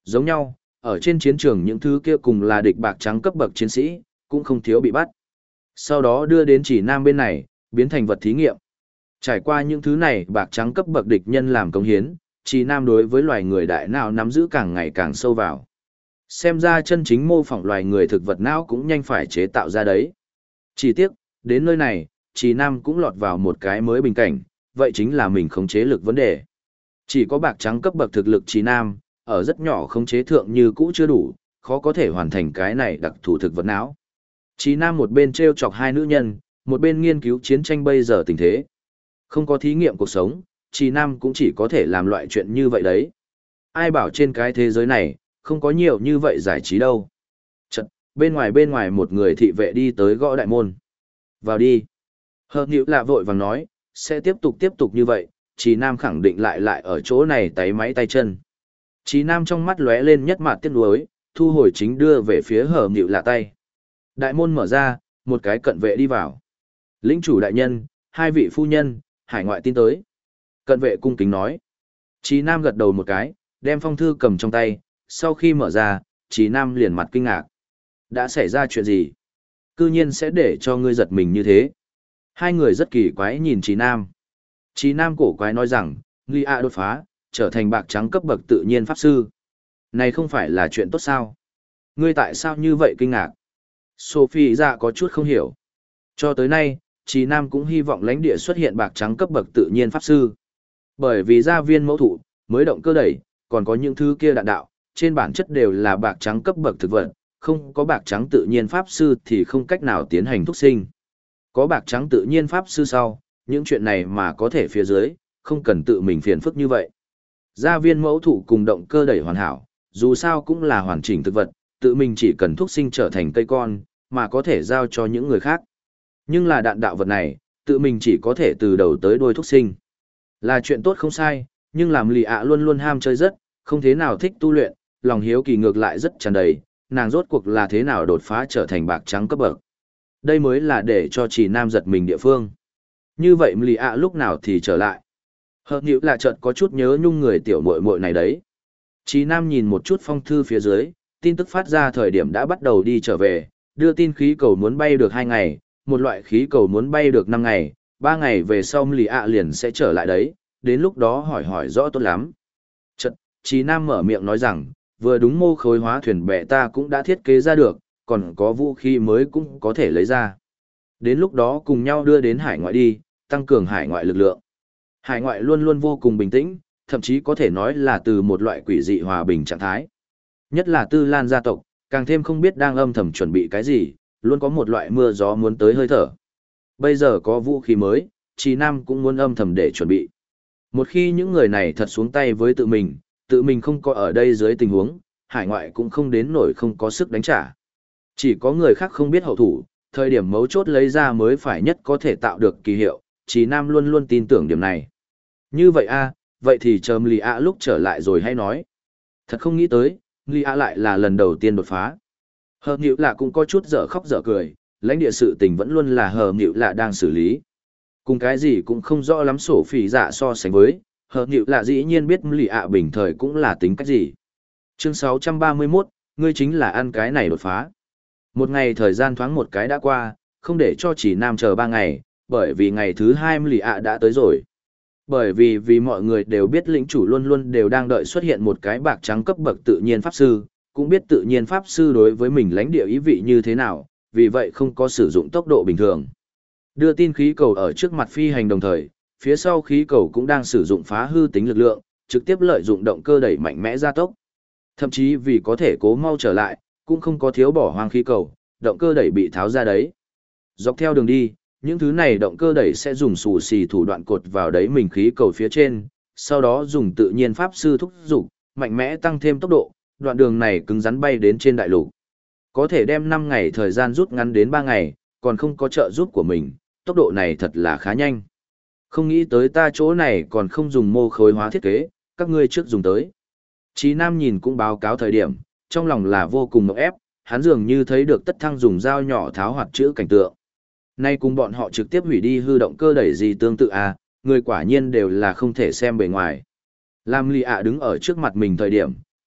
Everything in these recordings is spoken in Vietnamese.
Giống nhau, ở trên chiến trường những thứ kia cùng là địch bạc trắng cấp bậc chiến sĩ, cũng không thiếu bị bắt. Sau đó đưa đến chỉ nam bên này, biến thành vật thí nghiệm. Trải qua những thứ này bạc trắng cấp bậc địch nhân làm công hiến, chỉ nam đối với loài người đại não nắm giữ càng ngày càng sâu vào. Xem ra chân chính mô phỏng loài người thực vật não cũng nhanh phải chế tạo ra đấy. Chỉ tiếc, đến nơi này, chỉ nam cũng lọt vào một cái mới bình cảnh, vậy chính là mình khống chế lực vấn đề. Chỉ có bạc trắng cấp bậc thực lực chỉ nam, ở rất nhỏ khống chế thượng như cũ chưa đủ, khó có thể hoàn thành cái này đặc thù thực vật não. Chí Nam một bên treo chọc hai nữ nhân, một bên nghiên cứu chiến tranh bây giờ tình thế. Không có thí nghiệm cuộc sống, Chí Nam cũng chỉ có thể làm loại chuyện như vậy đấy. Ai bảo trên cái thế giới này, không có nhiều như vậy giải trí đâu. Chật, bên ngoài một người thị vệ đi tới gõ đại môn. Vào đi. Hợp nhữ lạ vội vàng nói, sẽ tiếp tục như vậy, Chí Nam khẳng định lại ở chỗ này tay máy tay chân. Chí Nam trong mắt lóe lên nhất mặt tiếc nuối, thu hồi chính đưa về phía hờ nhữ lạ tay. Đại môn mở ra, một cái cận vệ đi vào. Lĩnh chủ đại nhân, hai vị phu nhân, hải ngoại tin tới. Cận vệ cung kính nói. Chí Nam gật đầu một cái, đem phong thư cầm trong tay, sau khi mở ra, Chí Nam liền mặt kinh ngạc. Đã xảy ra chuyện gì? Cư nhiên sẽ để cho ngươi giật mình như thế. Hai người rất kỳ quái nhìn Chí Nam. Chí Nam cổ quái nói rằng, Ly A đột phá, trở thành bạc trắng cấp bậc tự nhiên pháp sư. Này không phải là chuyện tốt sao? Ngươi tại sao như vậy kinh ngạc? Sophie dạ có chút không hiểu. Cho tới nay, Chí Nam cũng hy vọng lãnh địa xuất hiện bạc trắng cấp bậc tự nhiên pháp sư. Bởi vì gia viên mẫu thụ, mới động cơ đẩy, còn có những thứ kia đạn đạo, trên bản chất đều là bạc trắng cấp bậc thực vật, không có bạc trắng tự nhiên pháp sư thì không cách nào tiến hành thúc sinh. Có bạc trắng tự nhiên pháp sư sau, những chuyện này mà có thể phía dưới, không cần tự mình phiền phức như vậy. Gia viên mẫu thụ cùng động cơ đẩy hoàn hảo, dù sao cũng là hoàn chỉnh thực vật, tự mình chỉ cần thúc sinh trở thành cây con, mà có thể giao cho những người khác. Nhưng là đạn đạo vật này, tự mình chỉ có thể từ đầu tới đuôi thúc sinh. Là chuyện tốt không sai, nhưng làm lì ạ luôn luôn ham chơi rất, không thế nào thích tu luyện, lòng hiếu kỳ ngược lại rất tràn đầy, nàng rốt cuộc là thế nào đột phá trở thành bạc trắng cấp bậc. Đây mới là để cho chỉ nam giật mình địa phương. Như vậy lì ạ lúc nào thì trở lại. Hợp nhữ là chợt có chút nhớ nhung người tiểu muội muội này đấy. Chí Nam nhìn một chút phong thư phía dưới, tin tức phát ra thời điểm đã bắt đầu đi trở về, đưa tin khí cầu muốn bay được 2 ngày, một loại khí cầu muốn bay được 5 ngày, 3 ngày về sau lì ạ liền sẽ trở lại đấy, đến lúc đó hỏi rõ tốt lắm. Chật, Chí Nam mở miệng nói rằng, vừa đúng mô khối hóa thuyền bè ta cũng đã thiết kế ra được, còn có vũ khí mới cũng có thể lấy ra. Đến lúc đó cùng nhau đưa đến hải ngoại đi, tăng cường hải ngoại lực lượng. Hải ngoại luôn luôn vô cùng bình tĩnh, thậm chí có thể nói là từ một loại quỷ dị hòa bình trạng thái. Nhất là Tư Lan gia tộc, càng thêm không biết đang âm thầm chuẩn bị cái gì, luôn có một loại mưa gió muốn tới hơi thở. Bây giờ có vũ khí mới, Chí Nam cũng muốn âm thầm để chuẩn bị. Một khi những người này thật xuống tay với tự mình không có ở đây dưới tình huống, hải ngoại cũng không đến nổi không có sức đánh trả. Chỉ có người khác không biết hậu thủ, thời điểm mấu chốt lấy ra mới phải nhất có thể tạo được kỳ hiệu, Chí Nam luôn luôn tin tưởng điểm này. Như vậy vậy thì chờ Lì ạ lúc trở lại rồi hay nói. Thật không nghĩ tới, Lì ạ lại là lần đầu tiên đột phá. Hợp nhữ lạ cũng có chút dở khóc dở cười, lãnh địa sự tình vẫn luôn là hợp nhữ lạ đang xử lý. Cùng cái gì cũng không rõ lắm sổ phỉ dạ so sánh với, hợp nhữ lạ dĩ nhiên biết Lì ạ bình thời cũng là tính cách gì. Chương 631, ngươi chính là ăn cái này đột phá. Một ngày thời gian thoáng một cái đã qua, không để cho Chí Nam chờ 3 ngày, bởi vì ngày thứ 2 Lì ạ đã tới rồi. Bởi vì mọi người đều biết lĩnh chủ luôn luôn đều đang đợi xuất hiện một cái bạc trắng cấp bậc tự nhiên pháp sư, cũng biết tự nhiên pháp sư đối với mình lãnh địa ý vị như thế nào, vì vậy không có sử dụng tốc độ bình thường. Đưa tin khí cầu ở trước mặt phi hành đồng thời, phía sau khí cầu cũng đang sử dụng phá hư tính lực lượng, trực tiếp lợi dụng động cơ đẩy mạnh mẽ gia tốc. Thậm chí vì có thể cố mau trở lại, cũng không có thiếu bỏ hoang khí cầu, động cơ đẩy bị tháo ra đấy. Dọc theo đường đi, những thứ này động cơ đẩy sẽ dùng xù xì thủ đoạn cột vào đấy mình khí cầu phía trên, sau đó dùng tự nhiên pháp sư thúc dục, mạnh mẽ tăng thêm tốc độ, đoạn đường này cứng rắn bay đến trên đại lục. Có thể đem 5 ngày thời gian rút ngắn đến 3 ngày, còn không có trợ giúp của mình, tốc độ này thật là khá nhanh. Không nghĩ tới ta chỗ này còn không dùng mô khối hóa thiết kế, các ngươi trước dùng tới. Chí Nam nhìn cũng báo cáo thời điểm, trong lòng là vô cùng nộ ép, hắn dường như thấy được Tất Thăng dùng dao nhỏ tháo hoạt chữ cảnh tượng. Nay cùng bọn họ trực tiếp hủy đi hư động cơ đẩy gì tương tự người quả nhiên đều là không thể xem bề ngoài. Làm Lì ạ đứng ở trước mặt mình thời điểm,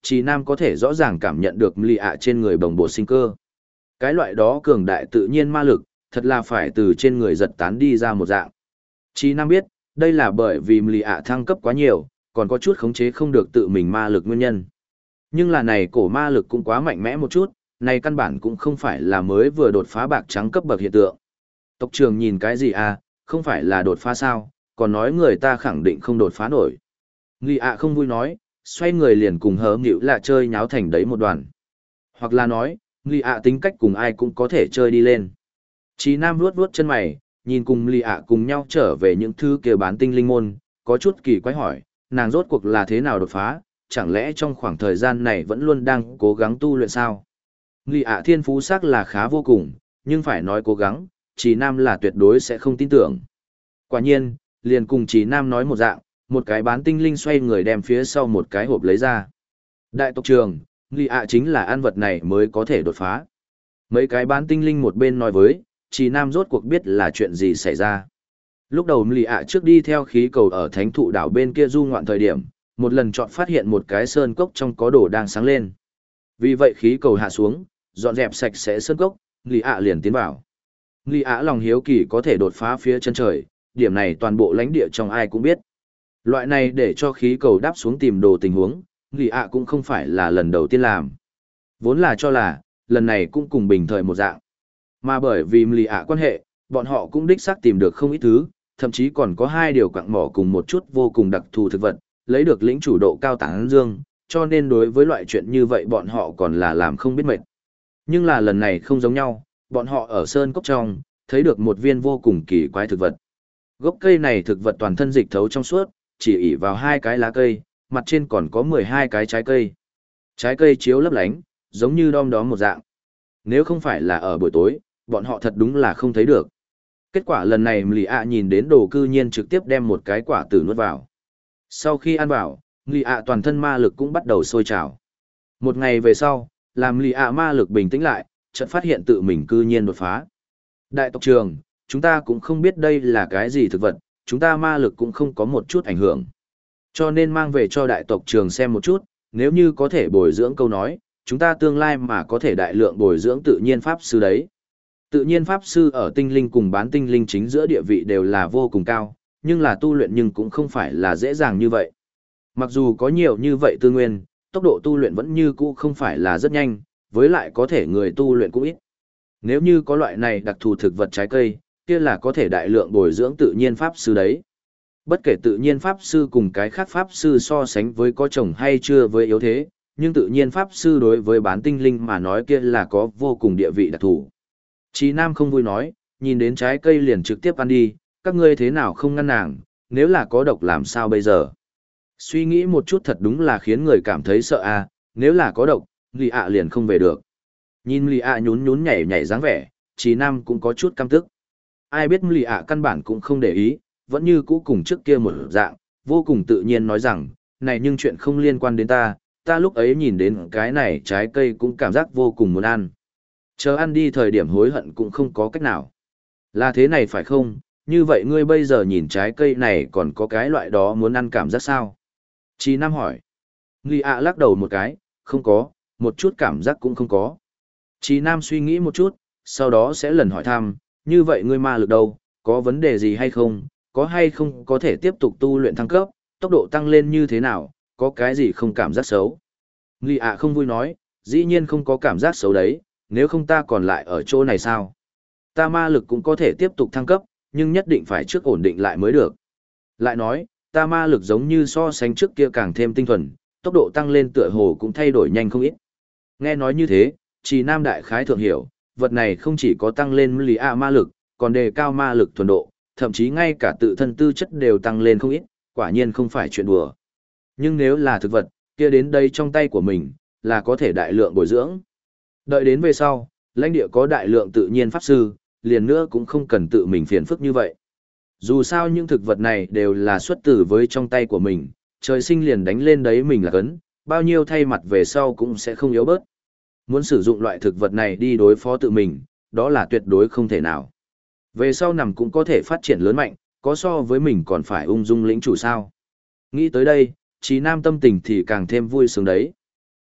Trì Nam có thể rõ ràng cảm nhận được lì ạ trên người bồng bột sinh cơ. Cái loại đó cường đại tự nhiên ma lực, thật là phải từ trên người giật tán đi ra một dạng. Trì Nam biết, đây là bởi vì lì ạ thăng cấp quá nhiều, còn có chút khống chế không được tự mình ma lực nguyên nhân. Nhưng là này cổ ma lực cũng quá mạnh mẽ một chút, này căn bản cũng không phải là mới vừa đột phá bạc trắng cấp bậc hiện tượng. Tộc trưởng nhìn cái gì à, không phải là đột phá sao, còn nói người ta khẳng định không đột phá nổi. Lì ạ không vui nói, xoay người liền cùng hớ nghịu là chơi nháo thành đấy một đoàn. Hoặc là nói, lì ạ tính cách cùng ai cũng có thể chơi đi lên. Chí Nam vuốt vuốt chân mày, nhìn cùng lì ạ cùng nhau trở về những thứ kia bán tinh linh môn, có chút kỳ quái hỏi, nàng rốt cuộc là thế nào đột phá, chẳng lẽ trong khoảng thời gian này vẫn luôn đang cố gắng tu luyện sao? Lì ạ thiên phú sắc là khá vô cùng, nhưng phải nói cố gắng, Chí Nam là tuyệt đối sẽ không tin tưởng. Quả nhiên, liền cùng Chí Nam nói một dạng, một cái bán tinh linh xoay người đem phía sau một cái hộp lấy ra. Đại tộc trưởng, lì ạ chính là ăn vật này mới có thể đột phá. Mấy cái bán tinh linh một bên nói với, Chí Nam rốt cuộc biết là chuyện gì xảy ra. Lúc đầu lì ạ trước đi theo khí cầu ở thánh thụ đảo bên kia du ngoạn thời điểm, một lần chọn phát hiện một cái sơn cốc trong có đồ đang sáng lên. Vì vậy khí cầu hạ xuống, dọn dẹp sạch sẽ sơn cốc, lì ạ liền tiến vào. Lì ạ lòng hiếu kỳ có thể đột phá phía chân trời, điểm này toàn bộ lãnh địa trong ai cũng biết. Loại này để cho khí cầu đáp xuống tìm đồ tình huống, lì ạ cũng không phải là lần đầu tiên làm. Vốn là cho là, lần này cũng cùng bình thời một dạng. Mà bởi vì lì ạ quan hệ, bọn họ cũng đích xác tìm được không ít thứ, thậm chí còn có 2 điều quặng mỏ cùng một chút vô cùng đặc thù thực vật, lấy được lĩnh chủ độ cao tán dương, cho nên đối với loại chuyện như vậy bọn họ còn là làm không biết mệt. Nhưng là lần này không giống nhau, bọn họ ở sơn cốc trong, thấy được một viên vô cùng kỳ quái thực vật. Gốc cây này thực vật toàn thân dịch thấu trong suốt, chỉ ỉ vào 2 cái lá cây, mặt trên còn có 12 cái trái cây. Trái cây chiếu lấp lánh, giống như đom đóm một dạng. Nếu không phải là ở buổi tối, bọn họ thật đúng là không thấy được. Kết quả lần này Lì ạ nhìn đến đồ cư nhiên trực tiếp đem một cái quả tử nuốt vào. Sau khi ăn vào, Lì ạ toàn thân ma lực cũng bắt đầu sôi trào. Một ngày về sau, làm Lì ạ ma lực bình tĩnh lại, chợt phát hiện tự mình cư nhiên đột phá. Đại tộc trưởng, chúng ta cũng không biết đây là cái gì thực vật, chúng ta ma lực cũng không có một chút ảnh hưởng. Cho nên mang về cho đại tộc trưởng xem một chút, nếu như có thể bồi dưỡng câu nói, chúng ta tương lai mà có thể đại lượng bồi dưỡng tự nhiên pháp sư đấy. Tự nhiên pháp sư ở tinh linh cùng bán tinh linh chính giữa địa vị đều là vô cùng cao, nhưng là tu luyện nhưng cũng không phải là dễ dàng như vậy. Mặc dù có nhiều như vậy tư nguyên, tốc độ tu luyện vẫn như cũ không phải là rất nhanh, với lại có thể người tu luyện cũng ít. Nếu như có loại này đặc thù thực vật trái cây, kia là có thể đại lượng bồi dưỡng tự nhiên pháp sư đấy. Bất kể tự nhiên pháp sư cùng cái khác pháp sư so sánh với có chồng hay chưa với yếu thế, nhưng tự nhiên pháp sư đối với bán tinh linh mà nói kia là có vô cùng địa vị đặc thù. Chí Nam không vui nói, nhìn đến trái cây liền trực tiếp ăn đi, các ngươi thế nào không ngăn nàng, nếu là có độc làm sao bây giờ. Suy nghĩ một chút thật đúng là khiến người cảm thấy sợ à, nếu là có độc, Lì ạ liền không về được. Nhìn Lì ạ nhún nhún nhảy nhảy dáng vẻ, Chí Nam cũng có chút căm tức. Ai biết Lì ạ căn bản cũng không để ý, vẫn như cũ cùng trước kia một dạng, vô cùng tự nhiên nói rằng, này nhưng chuyện không liên quan đến ta, ta lúc ấy nhìn đến cái này trái cây cũng cảm giác vô cùng muốn ăn. Chờ ăn đi thời điểm hối hận cũng không có cách nào. Là thế này phải không, như vậy ngươi bây giờ nhìn trái cây này còn có cái loại đó muốn ăn cảm giác sao? Chí Nam hỏi. Lì ạ lắc đầu một cái, không có, một chút cảm giác cũng không có. Chí Nam suy nghĩ một chút, sau đó sẽ lần hỏi thăm, như vậy ngươi ma lực đâu, có vấn đề gì hay không, có hay không có thể tiếp tục tu luyện thăng cấp, tốc độ tăng lên như thế nào, có cái gì không cảm giác xấu. Lì ạ không vui nói, dĩ nhiên không có cảm giác xấu đấy, nếu không ta còn lại ở chỗ này sao? Ta ma lực cũng có thể tiếp tục thăng cấp, nhưng nhất định phải trước ổn định lại mới được. Lại nói, ta ma lực giống như so sánh trước kia càng thêm tinh thuần, tốc độ tăng lên tựa hồ cũng thay đổi nhanh không ít. Nghe nói như thế, Trì Nam đại khái thượng hiểu, vật này không chỉ có tăng lên lì ạ ma lực, còn đề cao ma lực thuần độ, thậm chí ngay cả tự thân tư chất đều tăng lên không ít, quả nhiên không phải chuyện đùa. Nhưng nếu là thực vật, kia đến đây trong tay của mình, là có thể đại lượng bồi dưỡng. Đợi đến về sau, lãnh địa có đại lượng tự nhiên pháp sư, liền nữa cũng không cần tự mình phiền phức như vậy. Dù sao những thực vật này đều là xuất tử với trong tay của mình, trời sinh liền đánh lên đấy mình là cấn, bao nhiêu thay mặt về sau cũng sẽ không yếu bớt. Muốn sử dụng loại thực vật này đi đối phó tự mình, đó là tuyệt đối không thể nào. Về sau nằm cũng có thể phát triển lớn mạnh, có so với mình còn phải ung dung lĩnh chủ sao. Nghĩ tới đây, Chí Nam tâm tình thì càng thêm vui sướng đấy.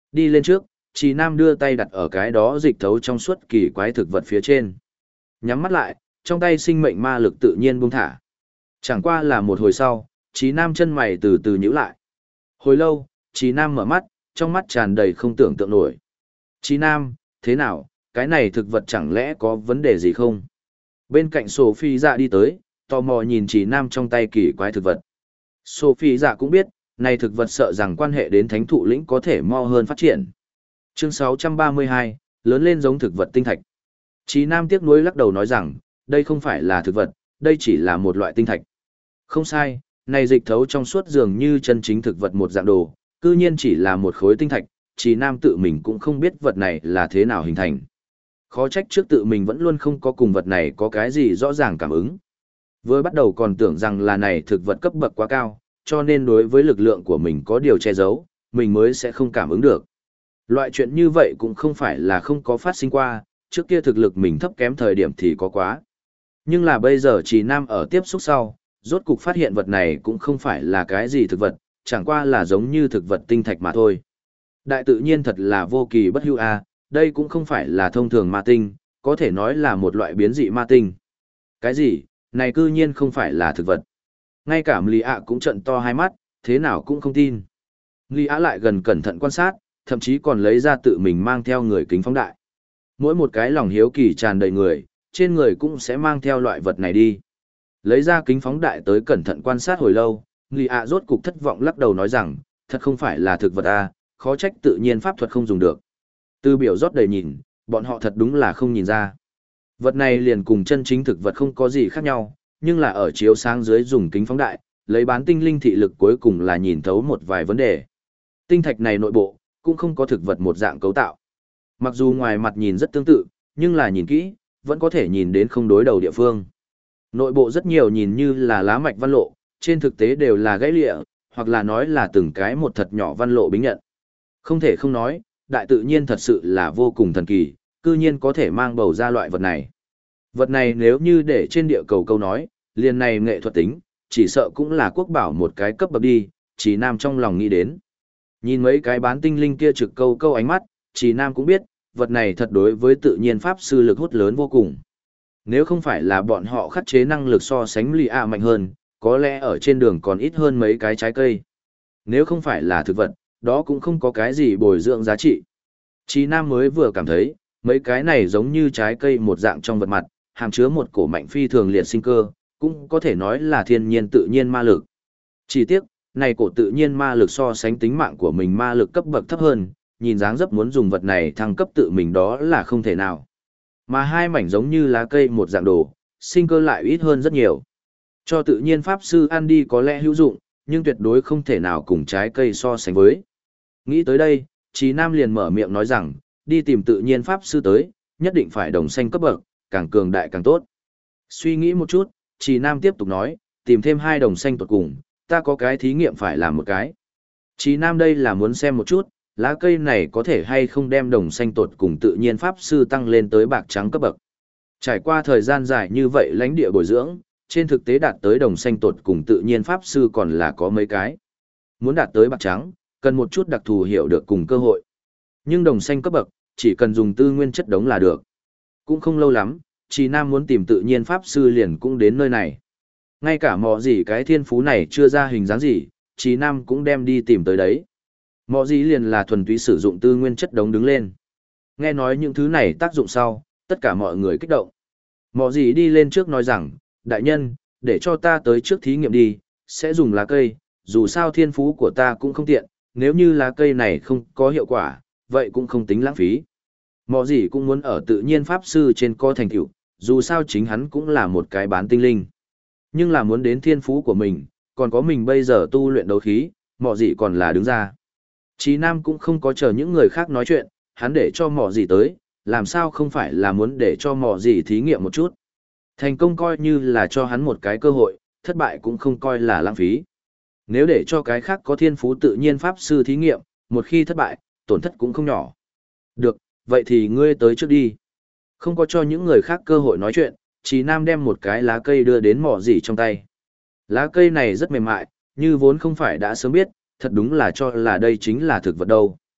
Đi lên trước, Trì Nam đưa tay đặt ở cái đó dịch thấu trong suốt kỳ quái thực vật phía trên. Nhắm mắt lại, trong tay sinh mệnh ma lực tự nhiên buông thả. Chẳng qua là một hồi sau, Trì Nam chân mày từ từ nhíu lại. Hồi lâu, Trì Nam mở mắt, trong mắt tràn đầy không tưởng tượng nổi. Trì Nam, thế nào, cái này thực vật chẳng lẽ có vấn đề gì không? Bên cạnh Sophie dạ đi tới, tò mò nhìn Trì Nam trong tay kỳ quái thực vật. Sophie dạ cũng biết, này thực vật sợ rằng quan hệ đến thánh thụ lĩnh có thể mo hơn phát triển. Chương 632, lớn lên giống thực vật tinh thạch. Trì Nam tiếc nuối lắc đầu nói rằng, đây không phải là thực vật, đây chỉ là một loại tinh thạch. Không sai, này dịch thấu trong suốt dường như chân chính thực vật một dạng đồ, cư nhiên chỉ là một khối tinh thạch, Trì Nam tự mình cũng không biết vật này là thế nào hình thành. Khó trách trước tự mình vẫn luôn không có cùng vật này có cái gì rõ ràng cảm ứng. Vừa bắt đầu còn tưởng rằng là này thực vật cấp bậc quá cao, cho nên đối với lực lượng của mình có điều che giấu, mình mới sẽ không cảm ứng được. Loại chuyện như vậy cũng không phải là không có phát sinh qua, trước kia thực lực mình thấp kém thời điểm thì có quá. Nhưng là bây giờ Trì Nam ở tiếp xúc sau, rốt cục phát hiện vật này cũng không phải là cái gì thực vật, chẳng qua là giống như thực vật tinh thạch mà thôi. Đại tự nhiên thật là vô kỳ bất hữu a, đây cũng không phải là thông thường ma tinh, có thể nói là một loại biến dị ma tinh. Cái gì, này cư nhiên không phải là thực vật. Ngay cả Lý ạ cũng trợn to hai mắt, thế nào cũng không tin. Lý ạ lại gần cẩn thận quan sát, thậm chí còn lấy ra tự mình mang theo người kính phóng đại. Mỗi một cái lòng hiếu kỳ tràn đầy người, trên người cũng sẽ mang theo loại vật này đi. Lấy ra kính phóng đại tới cẩn thận quan sát hồi lâu, Lý ạ rốt cục thất vọng lắc đầu nói rằng, thật không phải là thực vật a, khó trách tự nhiên pháp thuật không dùng được. Từ biểu rót đầy nhìn, bọn họ thật đúng là không nhìn ra. Vật này liền cùng chân chính thực vật không có gì khác nhau, nhưng là ở chiếu sáng dưới dùng kính phóng đại, lấy bán tinh linh thị lực cuối cùng là nhìn thấu một vài vấn đề. Tinh thạch này nội bộ, cũng không có thực vật một dạng cấu tạo. Mặc dù ngoài mặt nhìn rất tương tự, nhưng là nhìn kỹ, vẫn có thể nhìn đến không đối đầu địa phương. Nội bộ rất nhiều nhìn như là lá mạch văn lộ, trên thực tế đều là gãy lịa, hoặc là nói là từng cái một thật nhỏ văn lộ bính nhận. Không thể không nói, đại tự nhiên thật sự là vô cùng thần kỳ, cư nhiên có thể mang bầu ra loại vật này. Vật này nếu như để trên địa cầu câu nói, liền này nghệ thuật tính, chỉ sợ cũng là quốc bảo một cái cấp bậc đi, Trì Nam trong lòng nghĩ đến. Nhìn mấy cái bán tinh linh kia trực câu câu ánh mắt, Trì Nam cũng biết, vật này thật đối với tự nhiên pháp sư lực hút lớn vô cùng. Nếu không phải là bọn họ khắc chế năng lực so sánh lì ạ mạnh hơn, có lẽ ở trên đường còn ít hơn mấy cái trái cây. Nếu không phải là thực vật, đó cũng không có cái gì bồi dưỡng giá trị. Trì Nam mới vừa cảm thấy, mấy cái này giống như trái cây một dạng trong vật mặt, hàm chứa một cổ mạnh phi thường liệt sinh cơ, cũng có thể nói là thiên nhiên tự nhiên ma lực. Chỉ tiếc, này cổ tự nhiên ma lực so sánh tính mạng của mình ma lực cấp bậc thấp hơn, nhìn dáng dấp muốn dùng vật này thăng cấp tự mình đó là không thể nào. Mà hai mảnh giống như lá cây một dạng đồ, sinh cơ lại ít hơn rất nhiều. Cho tự nhiên pháp sư ăn đi có lẽ hữu dụng, nhưng tuyệt đối không thể nào cùng trái cây so sánh với. Nghĩ tới đây, Trì Nam liền mở miệng nói rằng, đi tìm tự nhiên pháp sư tới, nhất định phải đồng xanh cấp bậc, càng cường đại càng tốt. Suy nghĩ một chút, Trì Nam tiếp tục nói, tìm thêm 2 đồng xanh tuột cùng, ta có cái thí nghiệm phải làm một cái. Trì Nam đây là muốn xem một chút, lá cây này có thể hay không đem đồng xanh tuột cùng tự nhiên pháp sư tăng lên tới bạc trắng cấp bậc. Trải qua thời gian dài như vậy lãnh địa bồi dưỡng, trên thực tế đạt tới đồng xanh tuột cùng tự nhiên pháp sư còn là có mấy cái. Muốn đạt tới bạc trắng, cần một chút đặc thù hiểu được cùng cơ hội. Nhưng đồng xanh cấp bậc, chỉ cần dùng tư nguyên chất đống là được. Cũng không lâu lắm, Trì Nam muốn tìm tự nhiên pháp sư liền cũng đến nơi này. Ngay cả mọ gì cái thiên phú này chưa ra hình dáng gì, Trì Nam cũng đem đi tìm tới đấy. Mọ gì liền là thuần túy sử dụng tư nguyên chất đống đứng lên. Nghe nói những thứ này tác dụng sau, tất cả mọi người kích động. Mọ gì đi lên trước nói rằng, đại nhân, để cho ta tới trước thí nghiệm đi, sẽ dùng lá cây, dù sao thiên phú của ta cũng không tiện, nếu như lá cây này không có hiệu quả, vậy cũng không tính lãng phí. Mọ gì cũng muốn ở tự nhiên pháp sư trên co thành tựu, dù sao chính hắn cũng là một cái bán tinh linh. Nhưng là muốn đến thiên phú của mình, còn có mình bây giờ tu luyện đấu khí, mọ gì còn là đứng ra. Chí Nam cũng không có chờ những người khác nói chuyện, hắn để cho mọ gì tới, làm sao không phải là muốn để cho mọ gì thí nghiệm một chút. Thành công coi như là cho hắn một cái cơ hội, thất bại cũng không coi là lãng phí. Nếu để cho cái khác có thiên phú tự nhiên pháp sư thí nghiệm, một khi thất bại, tổn thất cũng không nhỏ. Được, vậy thì ngươi tới trước đi. Không có cho những người khác cơ hội nói chuyện, Chí Nam đem một cái lá cây đưa đến mỏ gì trong tay. Lá cây này rất mềm mại, như vốn không phải đã sớm biết, thật đúng là cho là đây chính là thực vật đâu.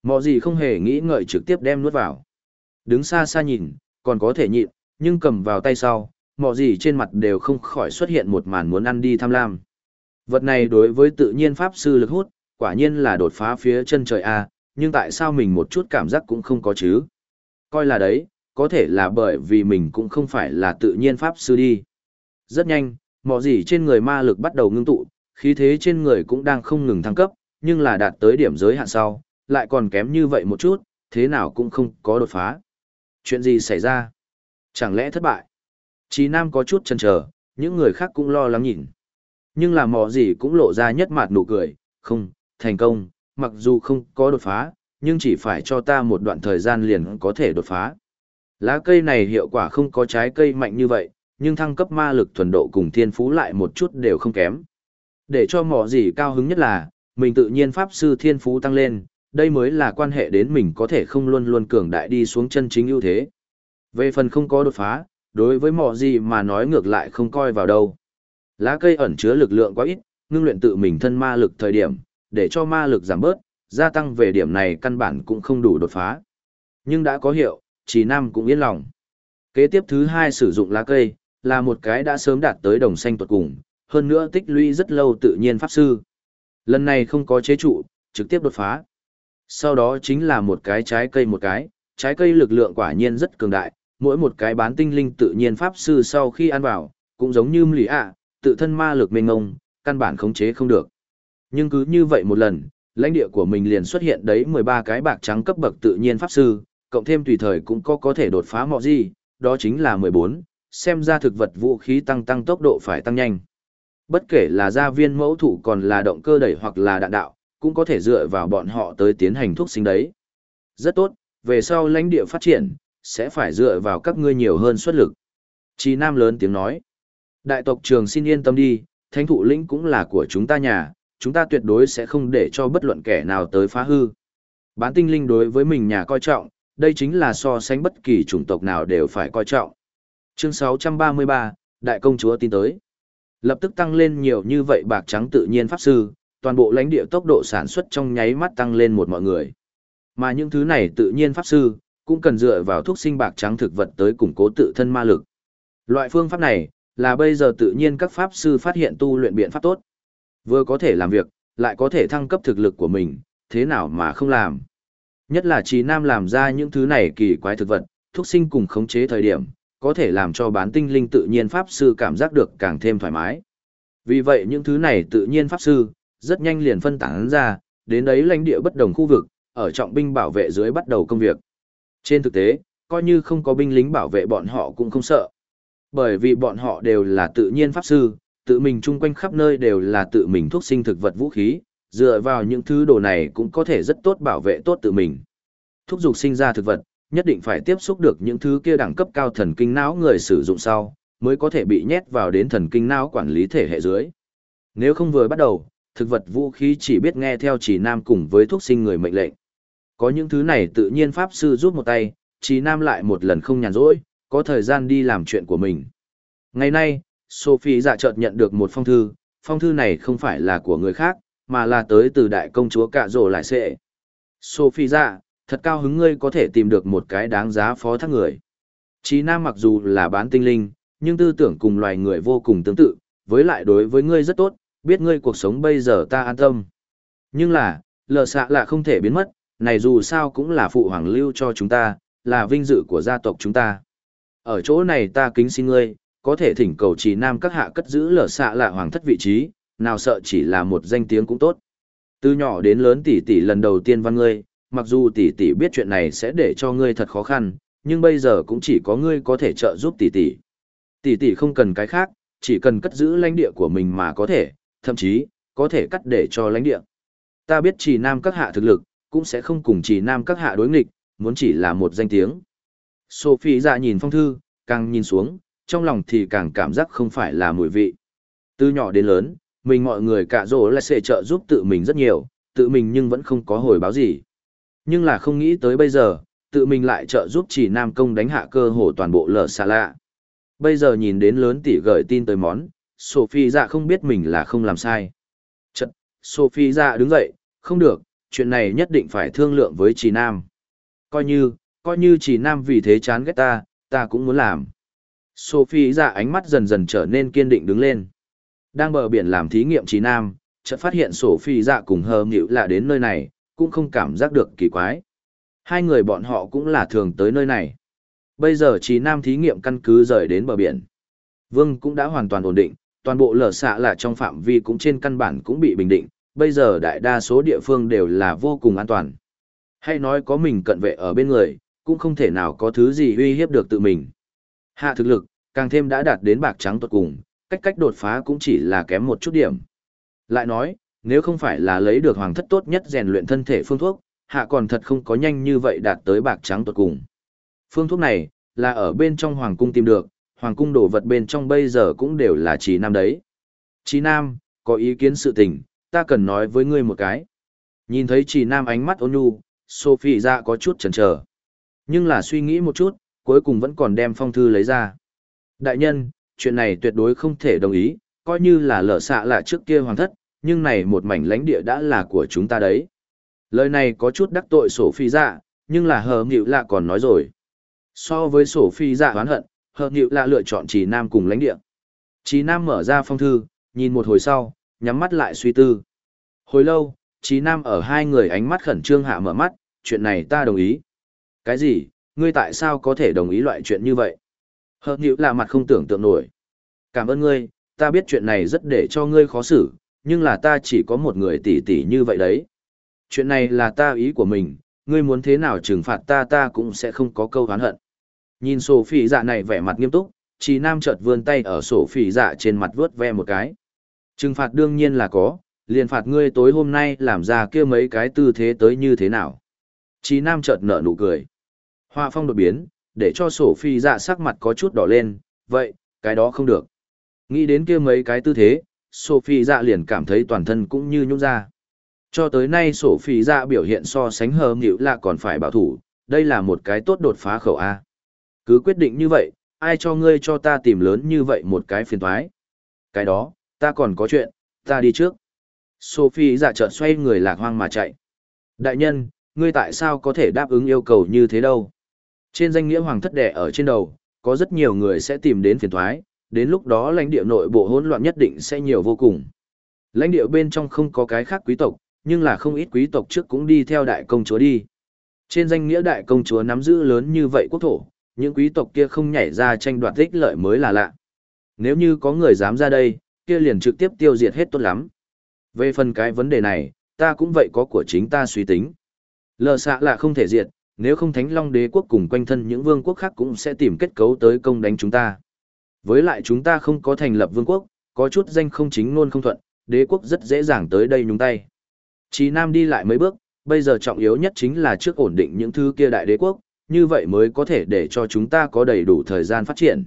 Mọ gì không hề nghĩ ngợi trực tiếp đem nuốt vào. Đứng xa xa nhìn, còn có thể nhịn, nhưng cầm vào tay sau, mọ gì trên mặt đều không khỏi xuất hiện một màn muốn ăn đi tham lam. Vật này đối với tự nhiên pháp sư lực hút, quả nhiên là đột phá phía chân trời A, nhưng tại sao mình một chút cảm giác cũng không có chứ? Coi là đấy, có thể là bởi vì mình cũng không phải là tự nhiên pháp sư đi. Rất nhanh, mọ gì trên người ma lực bắt đầu ngưng tụ, khí thế trên người cũng đang không ngừng thăng cấp, nhưng là đạt tới điểm giới hạn sau, lại còn kém như vậy một chút, thế nào cũng không có đột phá. Chuyện gì xảy ra? Chẳng lẽ thất bại? Chí Nam có chút chần chờ, những người khác cũng lo lắng nhìn. Nhưng là mò gì cũng lộ ra nhất mặt nụ cười, không, thành công, mặc dù không có đột phá, nhưng chỉ phải cho ta một đoạn thời gian liền có thể đột phá. Lá cây này hiệu quả không có trái cây mạnh như vậy, nhưng thăng cấp ma lực thuần độ cùng thiên phú lại một chút đều không kém. Để cho mò gì cao hứng nhất là, mình tự nhiên pháp sư thiên phú tăng lên, đây mới là quan hệ đến mình có thể không luôn luôn cường đại đi xuống chân chính ưu thế. Về phần không có đột phá, đối với mò gì mà nói ngược lại không coi vào đâu. Lá cây ẩn chứa lực lượng quá ít, ngưng luyện tự mình thân ma lực thời điểm, để cho ma lực giảm bớt, gia tăng về điểm này căn bản cũng không đủ đột phá. Nhưng đã có hiệu, Chỉ Nam cũng yên lòng. Kế tiếp thứ hai sử dụng lá cây, là một cái đã sớm đạt tới đồng xanh tuột cùng, hơn nữa tích lũy rất lâu tự nhiên pháp sư. Lần này không có chế trụ, trực tiếp đột phá. Sau đó chính là một cái trái cây một cái, trái cây lực lượng quả nhiên rất cường đại, mỗi một cái bán tinh linh tự nhiên pháp sư sau khi ăn vào, cũng giống như lì ạ, tự thân ma lực mênh ngông, căn bản khống chế không được. Nhưng cứ như vậy một lần, lãnh địa của mình liền xuất hiện đấy 13 cái bạc trắng cấp bậc tự nhiên pháp sư, cộng thêm tùy thời cũng có thể đột phá mọi gì, đó chính là 14, xem ra thực vật vũ khí tăng tốc độ phải tăng nhanh. Bất kể là gia viên mẫu thủ còn là động cơ đẩy hoặc là đạn đạo, cũng có thể dựa vào bọn họ tới tiến hành thuốc sinh đấy. Rất tốt, về sau lãnh địa phát triển, sẽ phải dựa vào các ngươi nhiều hơn xuất lực. Chí Nam lớn tiếng nói. Đại tộc trường xin yên tâm đi, thánh thụ lĩnh cũng là của chúng ta nhà, chúng ta tuyệt đối sẽ không để cho bất luận kẻ nào tới phá hư. Bán tinh linh đối với mình nhà coi trọng, đây chính là so sánh bất kỳ chủng tộc nào đều phải coi trọng. Chương 633, Đại công chúa tin tới. Lập tức tăng lên nhiều như vậy bạc trắng tự nhiên pháp sư, toàn bộ lãnh địa tốc độ sản xuất trong nháy mắt tăng lên một mọi người. Mà những thứ này tự nhiên pháp sư, cũng cần dựa vào thuốc sinh bạc trắng thực vật tới củng cố tự thân ma lực. Loại phương pháp này, là bây giờ tự nhiên các pháp sư phát hiện tu luyện biện pháp tốt. Vừa có thể làm việc, lại có thể thăng cấp thực lực của mình, thế nào mà không làm. Nhất là Chí Nam làm ra những thứ này kỳ quái thực vật, thuốc sinh cùng khống chế thời điểm, có thể làm cho bán tinh linh tự nhiên pháp sư cảm giác được càng thêm thoải mái. Vì vậy những thứ này tự nhiên pháp sư, rất nhanh liền phân tán ra, đến đấy lãnh địa bất đồng khu vực, ở trọng binh bảo vệ dưới bắt đầu công việc. Trên thực tế, coi như không có binh lính bảo vệ bọn họ cũng không sợ. Bởi vì bọn họ đều là tự nhiên pháp sư, tự mình chung quanh khắp nơi đều là tự mình thuốc sinh thực vật vũ khí, dựa vào những thứ đồ này cũng có thể rất tốt bảo vệ tốt tự mình. Thúc dục sinh ra thực vật, nhất định phải tiếp xúc được những thứ kia đẳng cấp cao thần kinh não người sử dụng sau, mới có thể bị nhét vào đến thần kinh não quản lý thể hệ dưới. Nếu không vừa bắt đầu, thực vật vũ khí chỉ biết nghe theo Chí Nam cùng với thuốc sinh người mệnh lệnh. Có những thứ này tự nhiên pháp sư giúp một tay, Chí Nam lại một lần không nhàn rỗi, có thời gian đi làm chuyện của mình. Ngày nay, Sophie dạ chợt nhận được một phong thư này không phải là của người khác, mà là tới từ đại công chúa Cạ Rổ Lại Sệ. Sophie dạ, thật cao hứng ngươi có thể tìm được một cái đáng giá phó thác người. Chí Nam mặc dù là bán tinh linh, nhưng tư tưởng cùng loài người vô cùng tương tự, với lại đối với ngươi rất tốt, biết ngươi cuộc sống bây giờ ta an tâm. Nhưng là, lờ xạ là không thể biến mất, này dù sao cũng là phụ hoàng lưu cho chúng ta, là vinh dự của gia tộc chúng ta. Ở chỗ này ta kính xin ngươi, có thể thỉnh cầu Chí Nam các hạ cất giữ lờ xạ là hoàng thất vị trí, nào sợ chỉ là một danh tiếng cũng tốt. Từ nhỏ đến lớn tỷ tỷ lần đầu tiên văn ngươi, mặc dù tỷ tỷ biết chuyện này sẽ để cho ngươi thật khó khăn, nhưng bây giờ cũng chỉ có ngươi có thể trợ giúp tỷ tỷ. Tỷ tỷ không cần cái khác, chỉ cần cất giữ lãnh địa của mình mà có thể, thậm chí, có thể cắt để cho lãnh địa. Ta biết Chí Nam các hạ thực lực, cũng sẽ không cùng Chí Nam các hạ đối nghịch, muốn chỉ là một danh tiếng. Sophie dạ nhìn phong thư, càng nhìn xuống, trong lòng thì càng cảm giác không phải là mùi vị. Từ nhỏ đến lớn, mình mọi người Cạ Rổ lại sẽ trợ giúp tự mình rất nhiều, tự mình nhưng vẫn không có hồi báo gì. Nhưng là không nghĩ tới bây giờ, tự mình lại trợ giúp Chí Nam công đánh hạ cơ hồ toàn bộ lở xà lạ. Bây giờ nhìn đến lớn tỷ gửi tin tới món, Sophie dạ không biết mình là không làm sai. Chật, Sophie dạ đứng dậy, không được, chuyện này nhất định phải thương lượng với Trì Nam. Coi như Trì Nam vì thế chán ghét ta cũng muốn làm. Sophie dạ ánh mắt dần dần trở nên kiên định đứng lên. Đang bờ biển làm thí nghiệm Trì Nam, chợt phát hiện Sophie dạ cùng Hờ Nghịu lạ đến nơi này, cũng không cảm giác được kỳ quái. Hai người bọn họ cũng là thường tới nơi này. Bây giờ Trì Nam thí nghiệm căn cứ rời đến bờ biển. Vương cũng đã hoàn toàn ổn định, toàn bộ lở xạ là trong phạm vi cũng trên căn bản cũng bị bình định, bây giờ đại đa số địa phương đều là vô cùng an toàn. Hay nói có mình cận vệ ở bên người, cũng không thể nào có thứ gì uy hiếp được tự mình. Hạ thực lực, càng thêm đã đạt đến bạc trắng tuột cùng, cách đột phá cũng chỉ là kém một chút điểm. Lại nói, nếu không phải là lấy được hoàng thất tốt nhất rèn luyện thân thể phương thuốc, hạ còn thật không có nhanh như vậy đạt tới bạc trắng tuột cùng. Phương thuốc này, là ở bên trong hoàng cung tìm được, hoàng cung đồ vật bên trong bây giờ cũng đều là Trì Nam đấy. Trì Nam, có ý kiến sự tình, ta cần nói với ngươi một cái. Nhìn thấy Trì Nam ánh mắt ôn nhu, Sophie dạ có chút chần chờ. Nhưng là suy nghĩ một chút, cuối cùng vẫn còn đem phong thư lấy ra. Đại nhân, chuyện này tuyệt đối không thể đồng ý, coi như là lỡ xạ là trước kia hoàng thất, nhưng này một mảnh lãnh địa đã là của chúng ta đấy. Lời này có chút đắc tội Sophie dạ, nhưng là Hờ Nghịu lạ còn nói rồi. So với Sophie dạ oán hận, Hờ Nghịu lạ lựa chọn Trì Nam cùng lãnh địa. Trì Nam mở ra phong thư, nhìn một hồi sau, nhắm mắt lại suy tư. Hồi lâu, Trì Nam ở hai người ánh mắt khẩn trương hạ mở mắt, chuyện này ta đồng ý. Cái gì, ngươi tại sao có thể đồng ý loại chuyện như vậy? Hờ Nghịu lạ mặt không tưởng tượng nổi. Cảm ơn ngươi, ta biết chuyện này rất để cho ngươi khó xử, nhưng là ta chỉ có một người tỷ tỷ như vậy đấy. Chuyện này là ta ý của mình, ngươi muốn thế nào trừng phạt ta cũng sẽ không có câu oán hận. Nhìn Sophie dạ này vẻ mặt nghiêm túc, Trì Nam chợt vươn tay ở Sophie dạ trên mặt vuốt ve một cái. Trừng phạt đương nhiên là có, liền phạt ngươi tối hôm nay làm ra kia mấy cái tư thế tới như thế nào. Trì Nam chợt nở nụ cười. Hoa phong đột biến, để cho Sophie dạ sắc mặt có chút đỏ lên, vậy, cái đó không được. Nghĩ đến kia mấy cái tư thế, Sophie dạ liền cảm thấy toàn thân cũng như nhũn ra. Cho tới nay Sophie dạ biểu hiện so sánh Hờ Nghịu lạ còn phải bảo thủ, đây là một cái tốt đột phá khẩu A. Cứ quyết định như vậy, ai cho ngươi cho ta tìm lớn như vậy một cái phiền toái. Cái đó, ta còn có chuyện, ta đi trước. Sophie dạ chợt xoay người lạc hoang mà chạy. Đại nhân, ngươi tại sao có thể đáp ứng yêu cầu như thế đâu? Trên danh nghĩa hoàng thất đẻ ở trên đầu, có rất nhiều người sẽ tìm đến phiền toái, đến lúc đó lãnh địa nội bộ hỗn loạn nhất định sẽ nhiều vô cùng. Lãnh địa bên trong không có cái khác quý tộc, nhưng là không ít quý tộc trước cũng đi theo đại công chúa đi. Trên danh nghĩa đại công chúa nắm giữ lớn như vậy quốc thổ, những quý tộc kia không nhảy ra tranh đoạt ích lợi mới là lạ. Nếu như có người dám ra đây, kia liền trực tiếp tiêu diệt hết tốt lắm. Về phần cái vấn đề này, ta cũng vậy có của chính ta suy tính. Lờ xạ là không thể diệt, nếu không Thánh Long Đế quốc cùng quanh thân những vương quốc khác cũng sẽ tìm kết cấu tới công đánh chúng ta. Với lại chúng ta không có thành lập vương quốc, có chút danh không chính luôn không thuận, đế quốc rất dễ dàng tới đây nhúng tay. Trì Nam đi lại mấy bước, bây giờ trọng yếu nhất chính là trước ổn định những thứ kia đại đế quốc, như vậy mới có thể để cho chúng ta có đầy đủ thời gian phát triển.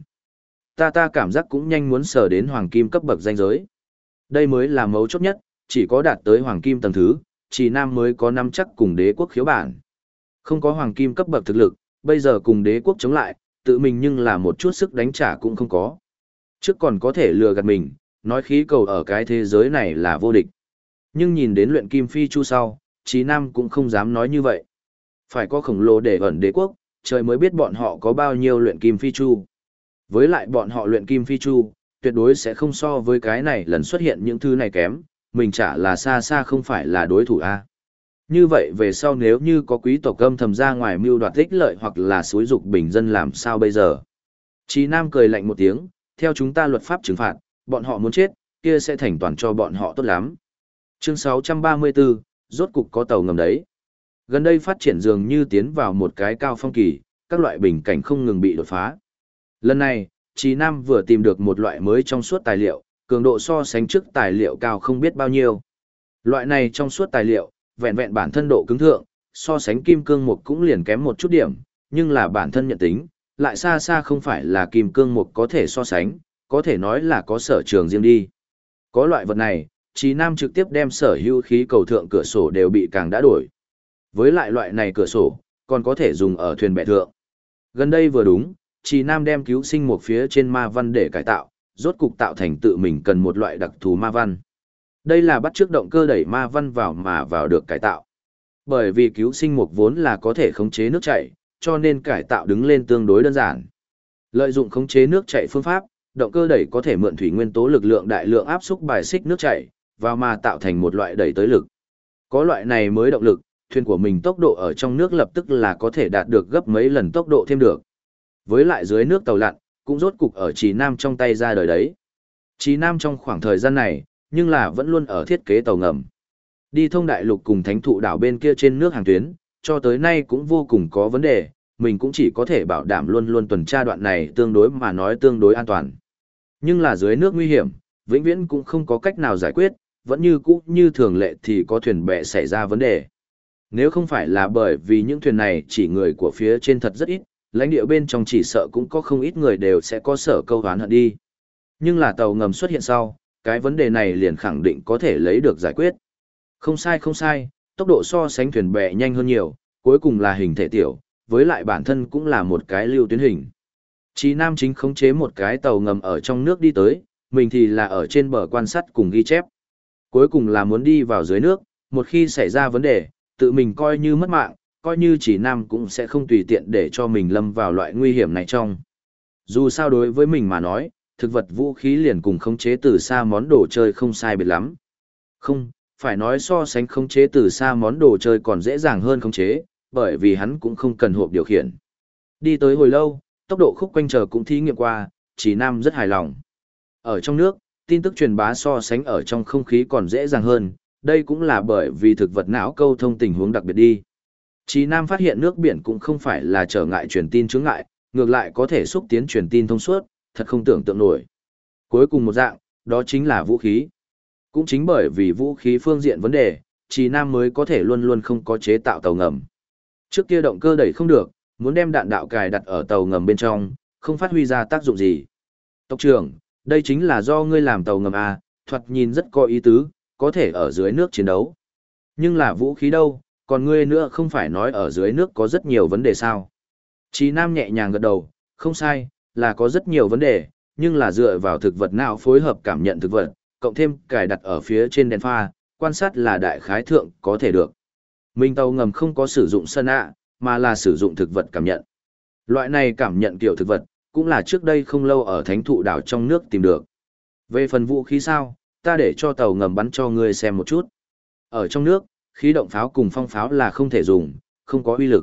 Ta cảm giác cũng nhanh muốn sờ đến hoàng kim cấp bậc danh giới. Đây mới là mấu chốt nhất, chỉ có đạt tới hoàng kim tầng thứ, Trì Nam mới có nắm chắc cùng đế quốc khiếu bản. Không có hoàng kim cấp bậc thực lực, bây giờ cùng đế quốc chống lại, tự mình nhưng là một chút sức đánh trả cũng không có. Trước còn có thể lừa gạt mình, nói khí cầu ở cái thế giới này là vô địch. Nhưng nhìn đến luyện kim phi chu sau, Trì Nam cũng không dám nói như vậy. Phải có khổng lồ để ẩn đế quốc, trời mới biết bọn họ có bao nhiêu luyện kim phi chu. Với lại bọn họ luyện kim phi chu, tuyệt đối sẽ không so với cái này lần xuất hiện những thứ này kém, mình chả là xa xa không phải là đối thủ a. Như vậy về sau nếu như có quý tộc âm thầm ra ngoài mưu đoạt ích lợi hoặc là xúi dục bình dân làm sao bây giờ? Trì Nam cười lạnh một tiếng, theo chúng ta luật pháp trừng phạt, bọn họ muốn chết, kia sẽ thành toàn cho bọn họ tốt lắm. Chương 634, rốt cục có tàu ngầm đấy. Gần đây phát triển dường như tiến vào một cái cao phong kỳ, các loại bình cảnh không ngừng bị đột phá. Lần này, Trì Nam vừa tìm được một loại mới trong suốt tài liệu, cường độ so sánh trước tài liệu cao không biết bao nhiêu. Loại này trong suốt tài liệu, vẹn vẹn bản thân độ cứng thượng, so sánh kim cương mục cũng liền kém một chút điểm, nhưng là bản thân nhận tính, lại xa xa không phải là kim cương mục có thể so sánh, có thể nói là có sở trường riêng đi. Có loại vật này, Trì Nam trực tiếp đem sở hữu khí cầu thượng cửa sổ đều bị càng đã đổi. Với lại loại này cửa sổ, còn có thể dùng ở thuyền bè thượng. Gần đây vừa đúng, Trì Nam đem cứu sinh một phía trên ma văn để cải tạo, rốt cục tạo thành tự mình cần một loại đặc thù ma văn. Đây là bắt chước động cơ đẩy ma văn vào mà vào được cải tạo. Bởi vì cứu sinh mục vốn là có thể khống chế nước chảy, cho nên cải tạo đứng lên tương đối đơn giản. Lợi dụng khống chế nước chảy phương pháp, động cơ đẩy có thể mượn thủy nguyên tố lực lượng đại lượng áp xúc bài xích nước chảy, vào mà tạo thành một loại đẩy tới lực. Có loại này mới động lực, thuyền của mình tốc độ ở trong nước lập tức là có thể đạt được gấp mấy lần tốc độ thêm được. Với lại dưới nước tàu lặn, cũng rốt cục ở Trì Nam trong tay ra đời đấy. Trì Nam trong khoảng thời gian này, nhưng là vẫn luôn ở thiết kế tàu ngầm. Đi thông đại lục cùng thánh thụ đảo bên kia trên nước hàng tuyến, cho tới nay cũng vô cùng có vấn đề, mình cũng chỉ có thể bảo đảm luôn luôn tuần tra đoạn này tương đối mà nói tương đối an toàn. Nhưng là dưới nước nguy hiểm, vĩnh viễn cũng không có cách nào giải quyết, vẫn như cũ như thường lệ thì có thuyền bè xảy ra vấn đề. Nếu không phải là bởi vì những thuyền này chỉ người của phía trên thật rất ít, lãnh địa bên trong chỉ sợ cũng có không ít người đều sẽ có sở câu hán hận đi. Nhưng là tàu ngầm xuất hiện sau, cái vấn đề này liền khẳng định có thể lấy được giải quyết. Không sai không sai, tốc độ so sánh thuyền bè nhanh hơn nhiều, cuối cùng là hình thể tiểu, với lại bản thân cũng là một cái lưu tuyến hình. Chí Nam chính khống chế một cái tàu ngầm ở trong nước đi tới, mình thì là ở trên bờ quan sát cùng ghi chép. Cuối cùng là muốn đi vào dưới nước, một khi xảy ra vấn đề, tự mình coi như mất mạng, coi như Chí Nam cũng sẽ không tùy tiện để cho mình lâm vào loại nguy hiểm này trong. Dù sao đối với mình mà nói, thực vật vũ khí liền cùng khống chế từ xa món đồ chơi không sai biệt lắm. Không, phải nói so sánh khống chế từ xa món đồ chơi còn dễ dàng hơn khống chế, bởi vì hắn cũng không cần hộp điều khiển. Đi tới hồi lâu, tốc độ khúc quanh chờ cũng thí nghiệm qua, Chí Nam rất hài lòng. Ở trong nước, tin tức truyền bá so sánh ở trong không khí còn dễ dàng hơn, đây cũng là bởi vì thực vật não câu thông tình huống đặc biệt đi. Chí Nam phát hiện nước biển cũng không phải là trở ngại truyền tin chướng ngại, ngược lại có thể xúc tiến truyền tin thông suốt, thật không tưởng tượng nổi. Cuối cùng một dạng, đó chính là vũ khí. Cũng chính bởi vì vũ khí phương diện vấn đề, Chí Nam mới có thể luôn luôn không có chế tạo tàu ngầm. Trước kia động cơ đẩy không được, muốn đem đạn đạo cài đặt ở tàu ngầm bên trong, không phát huy ra tác dụng gì. Tộc trưởng, đây chính là do ngươi làm tàu ngầm à, thoạt nhìn rất có ý tứ, có thể ở dưới nước chiến đấu. Nhưng là vũ khí đâu, còn ngươi nữa không phải nói ở dưới nước có rất nhiều vấn đề sao. Chí Nam nhẹ nhàng gật đầu, không sai, là có rất nhiều vấn đề, nhưng là dựa vào thực vật não phối hợp cảm nhận thực vật, cộng thêm cài đặt ở phía trên đèn pha, quan sát là đại khái thượng có thể được. Mình tàu ngầm không có sử dụng sân ạ, mà là sử dụng thực vật cảm nhận. Loại này cảm nhận kiểu thực vật, cũng là trước đây không lâu ở thánh thụ đảo trong nước tìm được. Về phần vũ khí sao, ta để cho tàu ngầm bắn cho ngươi xem một chút. Ở trong nước, khí động pháo cùng phong pháo là không thể dùng, không có uy lực.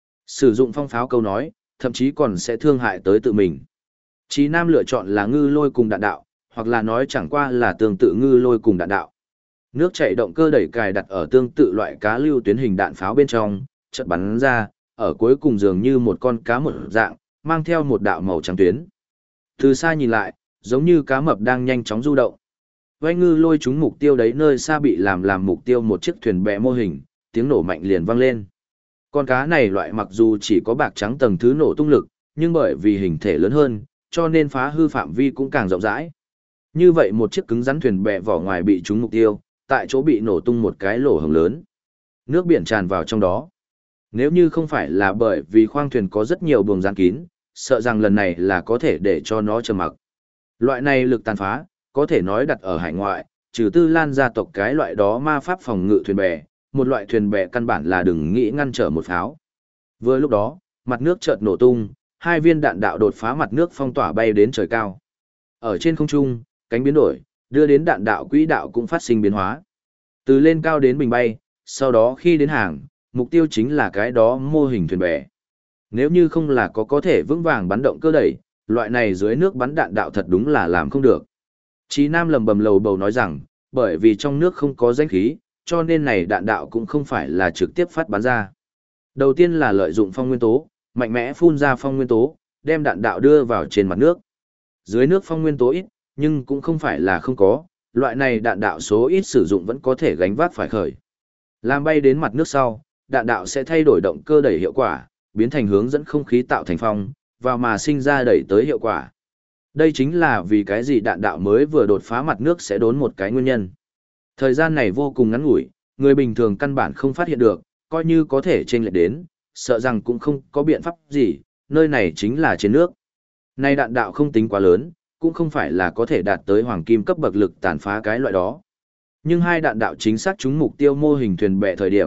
Sử dụng phong pháo câu nói, thậm chí còn sẽ thương hại tới tự mình. Chí Nam lựa chọn là ngư lôi cùng đạn đạo, hoặc là nói chẳng qua là tương tự ngư lôi cùng đạn đạo. Nước chảy động cơ đẩy cài đặt ở tương tự loại cá lưu tuyến hình đạn pháo bên trong, chợt bắn ra, ở cuối cùng dường như một con cá một dạng, mang theo một đạo màu trắng tuyến. Từ xa nhìn lại, giống như cá mập đang nhanh chóng du động. Vai ngư lôi trúng mục tiêu đấy nơi xa bị làm mục tiêu một chiếc thuyền bè mô hình, tiếng nổ mạnh liền vang lên. Con cá này loại mặc dù chỉ có bạc trắng tầng thứ nổ tung lực, nhưng bởi vì hình thể lớn hơn, cho nên phá hư phạm vi cũng càng rộng rãi. Như vậy một chiếc cứng rắn thuyền bè vỏ ngoài bị trúng mục tiêu, tại chỗ bị nổ tung một cái lỗ hổng lớn. Nước biển tràn vào trong đó. Nếu như không phải là bởi vì khoang thuyền có rất nhiều buồng gian kín, sợ rằng lần này là có thể để cho nó trầm mặc. Loại này lực tàn phá, có thể nói đặt ở hải ngoại, trừ Tư Lan gia tộc cái loại đó ma pháp phòng ngự thuyền bè, một loại thuyền bè căn bản là đừng nghĩ ngăn trở một pháo. Vừa lúc đó, mặt nước chợt nổ tung, hai viên đạn đạo đột phá mặt nước phong tỏa bay đến trời cao. Ở trên không trung, cánh biến đổi, đưa đến đạn đạo quỹ đạo cũng phát sinh biến hóa. Từ lên cao đến bình bay, sau đó khi đến hàng, mục tiêu chính là cái đó mô hình thuyền bè. Nếu như không là có thể vững vàng bắn động cơ đẩy, loại này dưới nước bắn đạn đạo thật đúng là làm không được. Chí Nam lầm bầm lầu bầu nói rằng, bởi vì trong nước không có danh khí, cho nên này đạn đạo cũng không phải là trực tiếp phát bắn ra. Đầu tiên là lợi dụng phong nguyên tố, mạnh mẽ phun ra phong nguyên tố, đem đạn đạo đưa vào trên mặt nước. Dưới nước phong nguyên tố ít, nhưng cũng không phải là không có, loại này đạn đạo số ít sử dụng vẫn có thể gánh vác phải khởi. Làm bay đến mặt nước sau, đạn đạo sẽ thay đổi động cơ đẩy hiệu quả, biến thành hướng dẫn không khí tạo thành phong, vào mà sinh ra đẩy tới hiệu quả. Đây chính là vì cái gì đạn đạo mới vừa đột phá mặt nước sẽ đốn một cái nguyên nhân. Thời gian này vô cùng ngắn ngủi, người bình thường căn bản không phát hiện được, coi như có thể chênh lệch đến, sợ rằng cũng không có biện pháp gì, nơi này chính là trên nước. Này đạn đạo không tính quá lớn, cũng không phải là có thể đạt tới hoàng kim cấp bậc lực tàn phá cái loại đó. Nhưng hai đạn đạo chính xác trúng mục tiêu mô hình thuyền bè thời điểm,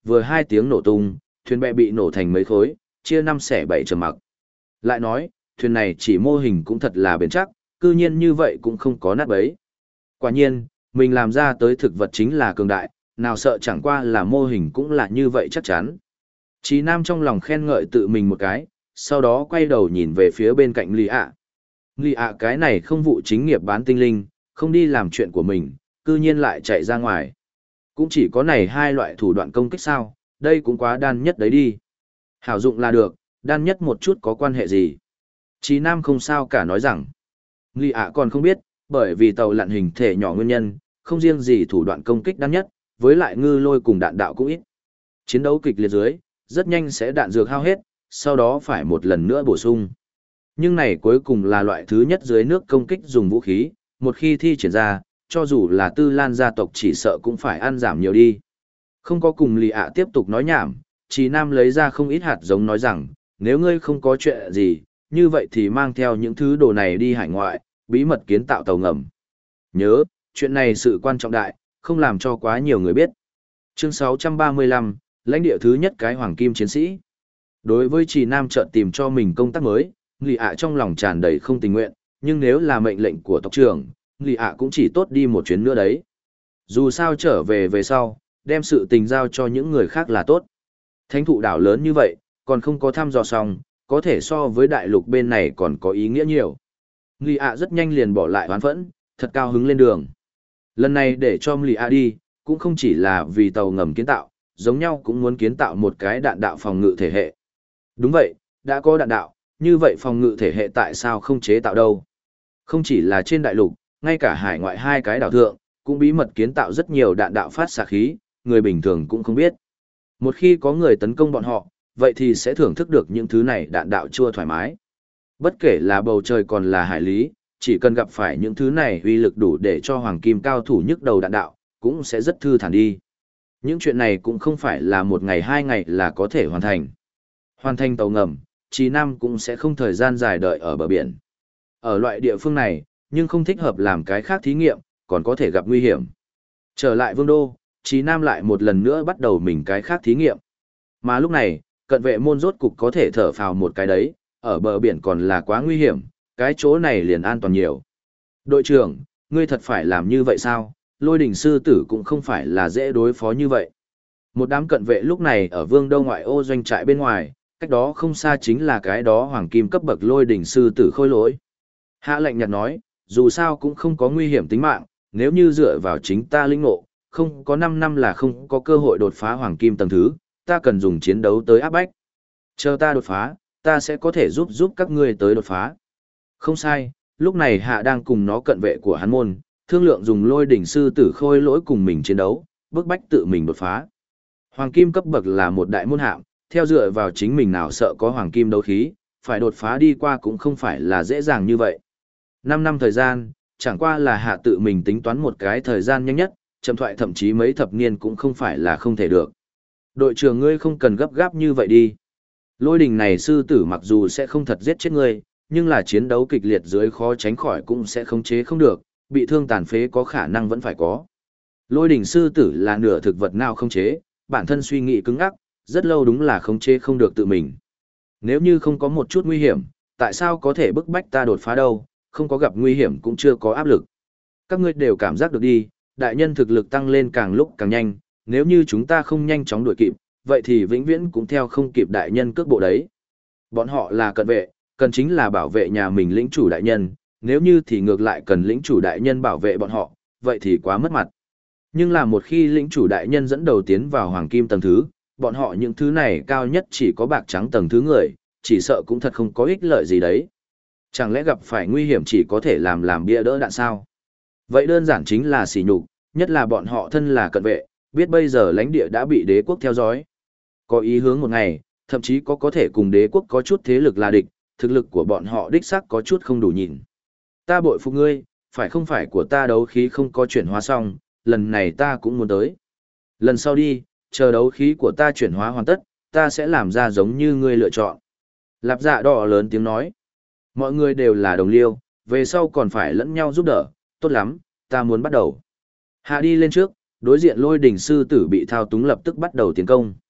vừa hai tiếng nổ tung, thuyền bè bị nổ thành mấy khối, chia năm xẻ bảy trầm mặc. Lại nói, thuyền này chỉ mô hình cũng thật là bền chắc, cư nhiên như vậy cũng không có nát bấy. Quả nhiên, mình làm ra tới thực vật chính là cường đại, nào sợ chẳng qua là mô hình cũng là như vậy chắc chắn. Chí Nam trong lòng khen ngợi tự mình một cái, sau đó quay đầu nhìn về phía bên cạnh Lý ạ. Lý ạ cái này không vụ chính nghiệp bán tinh linh, không đi làm chuyện của mình, cư nhiên lại chạy ra ngoài. Cũng chỉ có này hai loại thủ đoạn công kích sao, đây cũng quá đan nhất đấy đi. Hảo dụng là được, đan nhất một chút có quan hệ gì. Chí Nam không sao cả nói rằng, Lý ạ còn không biết, bởi vì tàu lặn hình thể nhỏ nguyên nhân, không riêng gì thủ đoạn công kích đan nhất, với lại ngư lôi cùng đạn đạo cũng ít. Chiến đấu kịch liệt dưới, rất nhanh sẽ đạn dược hao hết, sau đó phải một lần nữa bổ sung. Nhưng này cuối cùng là loại thứ nhất dưới nước công kích dùng vũ khí, một khi thi triển ra, cho dù là Tư Lan gia tộc chỉ sợ cũng phải ăn giảm nhiều đi. Không có cùng Lý ạ tiếp tục nói nhảm, Chí Nam lấy ra không ít hạt giống nói rằng, nếu ngươi không có chuyện gì, như vậy thì mang theo những thứ đồ này đi hải ngoại, bí mật kiến tạo tàu ngầm. Nhớ, chuyện này sự quan trọng đại, không làm cho quá nhiều người biết. Chương 635, lãnh địa thứ nhất cái hoàng kim chiến sĩ. Đối với Chí Nam chợt tìm cho mình công tác mới, Lý ạ trong lòng tràn đầy không tình nguyện, nhưng nếu là mệnh lệnh của tộc trưởng, Lý ạ cũng chỉ tốt đi một chuyến nữa đấy. Dù sao trở về về sau, đem sự tình giao cho những người khác là tốt. Thánh thụ đảo lớn như vậy, còn không có thăm dò xong, có thể so với đại lục bên này còn có ý nghĩa nhiều. Lý ạ rất nhanh liền bỏ lại oán phẫn, thật cao hứng lên đường. Lần này để cho Lý ạ đi, cũng không chỉ là vì tàu ngầm kiến tạo, giống nhau cũng muốn kiến tạo một cái đạn đạo phòng ngự thể hệ. Đúng vậy, đã có đạn đạo, như vậy phòng ngự thể hệ tại sao không chế tạo đâu? Không chỉ là trên đại lục, ngay cả hải ngoại hai cái đảo thượng, cũng bí mật kiến tạo rất nhiều đạn đạo phát xạ khí, người bình thường cũng không biết. Một khi có người tấn công bọn họ, vậy thì sẽ thưởng thức được những thứ này đạn đạo chua thoải mái. Bất kể là bầu trời còn là hải lý, chỉ cần gặp phải những thứ này uy lực đủ để cho hoàng kim cao thủ nhức đầu đạn đạo, cũng sẽ rất thư thản đi. Những chuyện này cũng không phải là một ngày hai ngày là có thể hoàn thành. Hoàn thành tàu ngầm, Chí Nam cũng sẽ không thời gian dài đợi ở bờ biển. Ở loại địa phương này, nhưng không thích hợp làm cái khác thí nghiệm, còn có thể gặp nguy hiểm. Trở lại vương đô, Chí Nam lại một lần nữa bắt đầu mình cái khác thí nghiệm. Mà lúc này, cận vệ môn rốt cục có thể thở phào một cái đấy, ở bờ biển còn là quá nguy hiểm, cái chỗ này liền an toàn nhiều. Đội trưởng, ngươi thật phải làm như vậy sao? Lôi đỉnh sư tử cũng không phải là dễ đối phó như vậy. Một đám cận vệ lúc này ở vương đô ngoại ô doanh trại bên ngoài, cách đó không xa chính là cái đó hoàng kim cấp bậc lôi đỉnh sư tử khôi lỗi. Hạ lệnh nhạt nói, dù sao cũng không có nguy hiểm tính mạng, nếu như dựa vào chính ta linh ngộ, không có 5 năm là không có cơ hội đột phá hoàng kim tầng thứ, ta cần dùng chiến đấu tới áp bách. Chờ ta đột phá, ta sẽ có thể giúp các ngươi tới đột phá. Không sai, lúc này Hạ đang cùng nó cận vệ của hắn môn, thương lượng dùng lôi đỉnh sư tử khôi lỗi cùng mình chiến đấu, bức bách tự mình đột phá. Hoàng kim cấp bậc là một đại môn hạng, theo dựa vào chính mình nào sợ có hoàng kim đấu khí, phải đột phá đi qua cũng không phải là dễ dàng như vậy. 5 năm thời gian, chẳng qua là Hạ tự mình tính toán một cái thời gian nhanh nhất, chậm thoại thậm chí mấy thập niên cũng không phải là không thể được. Đội trưởng ngươi không cần gấp gáp như vậy đi. Lôi đình này sư tử mặc dù sẽ không thật giết chết ngươi, nhưng là chiến đấu kịch liệt dưới khó tránh khỏi cũng sẽ khống chế không được, bị thương tàn phế có khả năng vẫn phải có. Lôi đình sư tử là nửa thực vật nào không chế, bản thân suy nghĩ cứng ngắc, rất lâu đúng là khống chế không được tự mình. Nếu như không có một chút nguy hiểm, tại sao có thể bức bách ta đột phá đâu, không có gặp nguy hiểm cũng chưa có áp lực. Các ngươi đều cảm giác được đi, đại nhân thực lực tăng lên càng lúc càng nhanh, nếu như chúng ta không nhanh chóng đuổi kịp, vậy thì vĩnh viễn cũng theo không kịp đại nhân cước bộ đấy. Bọn họ là cận vệ, cần chính là bảo vệ nhà mình lĩnh chủ đại nhân, nếu như thì ngược lại cần lĩnh chủ đại nhân bảo vệ bọn họ, vậy thì quá mất mặt. Nhưng là một khi lĩnh chủ đại nhân dẫn đầu tiến vào hoàng kim tầng thứ, bọn họ những thứ này cao nhất chỉ có bạc trắng tầng thứ người, chỉ sợ cũng thật không có ích lợi gì đấy. Chẳng lẽ gặp phải nguy hiểm chỉ có thể làm bia đỡ đạn sao? Vậy đơn giản chính là sỉ nhục, nhất là bọn họ thân là cận vệ, biết bây giờ lãnh địa đã bị đế quốc theo dõi. Có ý hướng một ngày, thậm chí có thể cùng đế quốc có chút thế lực là địch, thực lực của bọn họ đích xác có chút không đủ nhìn. Ta bội phục ngươi, phải không phải của ta đấu khí không có chuyển hóa xong, lần này ta cũng muốn tới. Lần sau đi, chờ đấu khí của ta chuyển hóa hoàn tất, ta sẽ làm ra giống như ngươi lựa chọn. Lạp Dạ Đỏ lớn tiếng nói. Mọi người đều là đồng liêu, về sau còn phải lẫn nhau giúp đỡ, tốt lắm, ta muốn bắt đầu. Hạ đi lên trước, đối diện lôi đỉnh sư tử bị thao túng lập tức bắt đầu tiến công.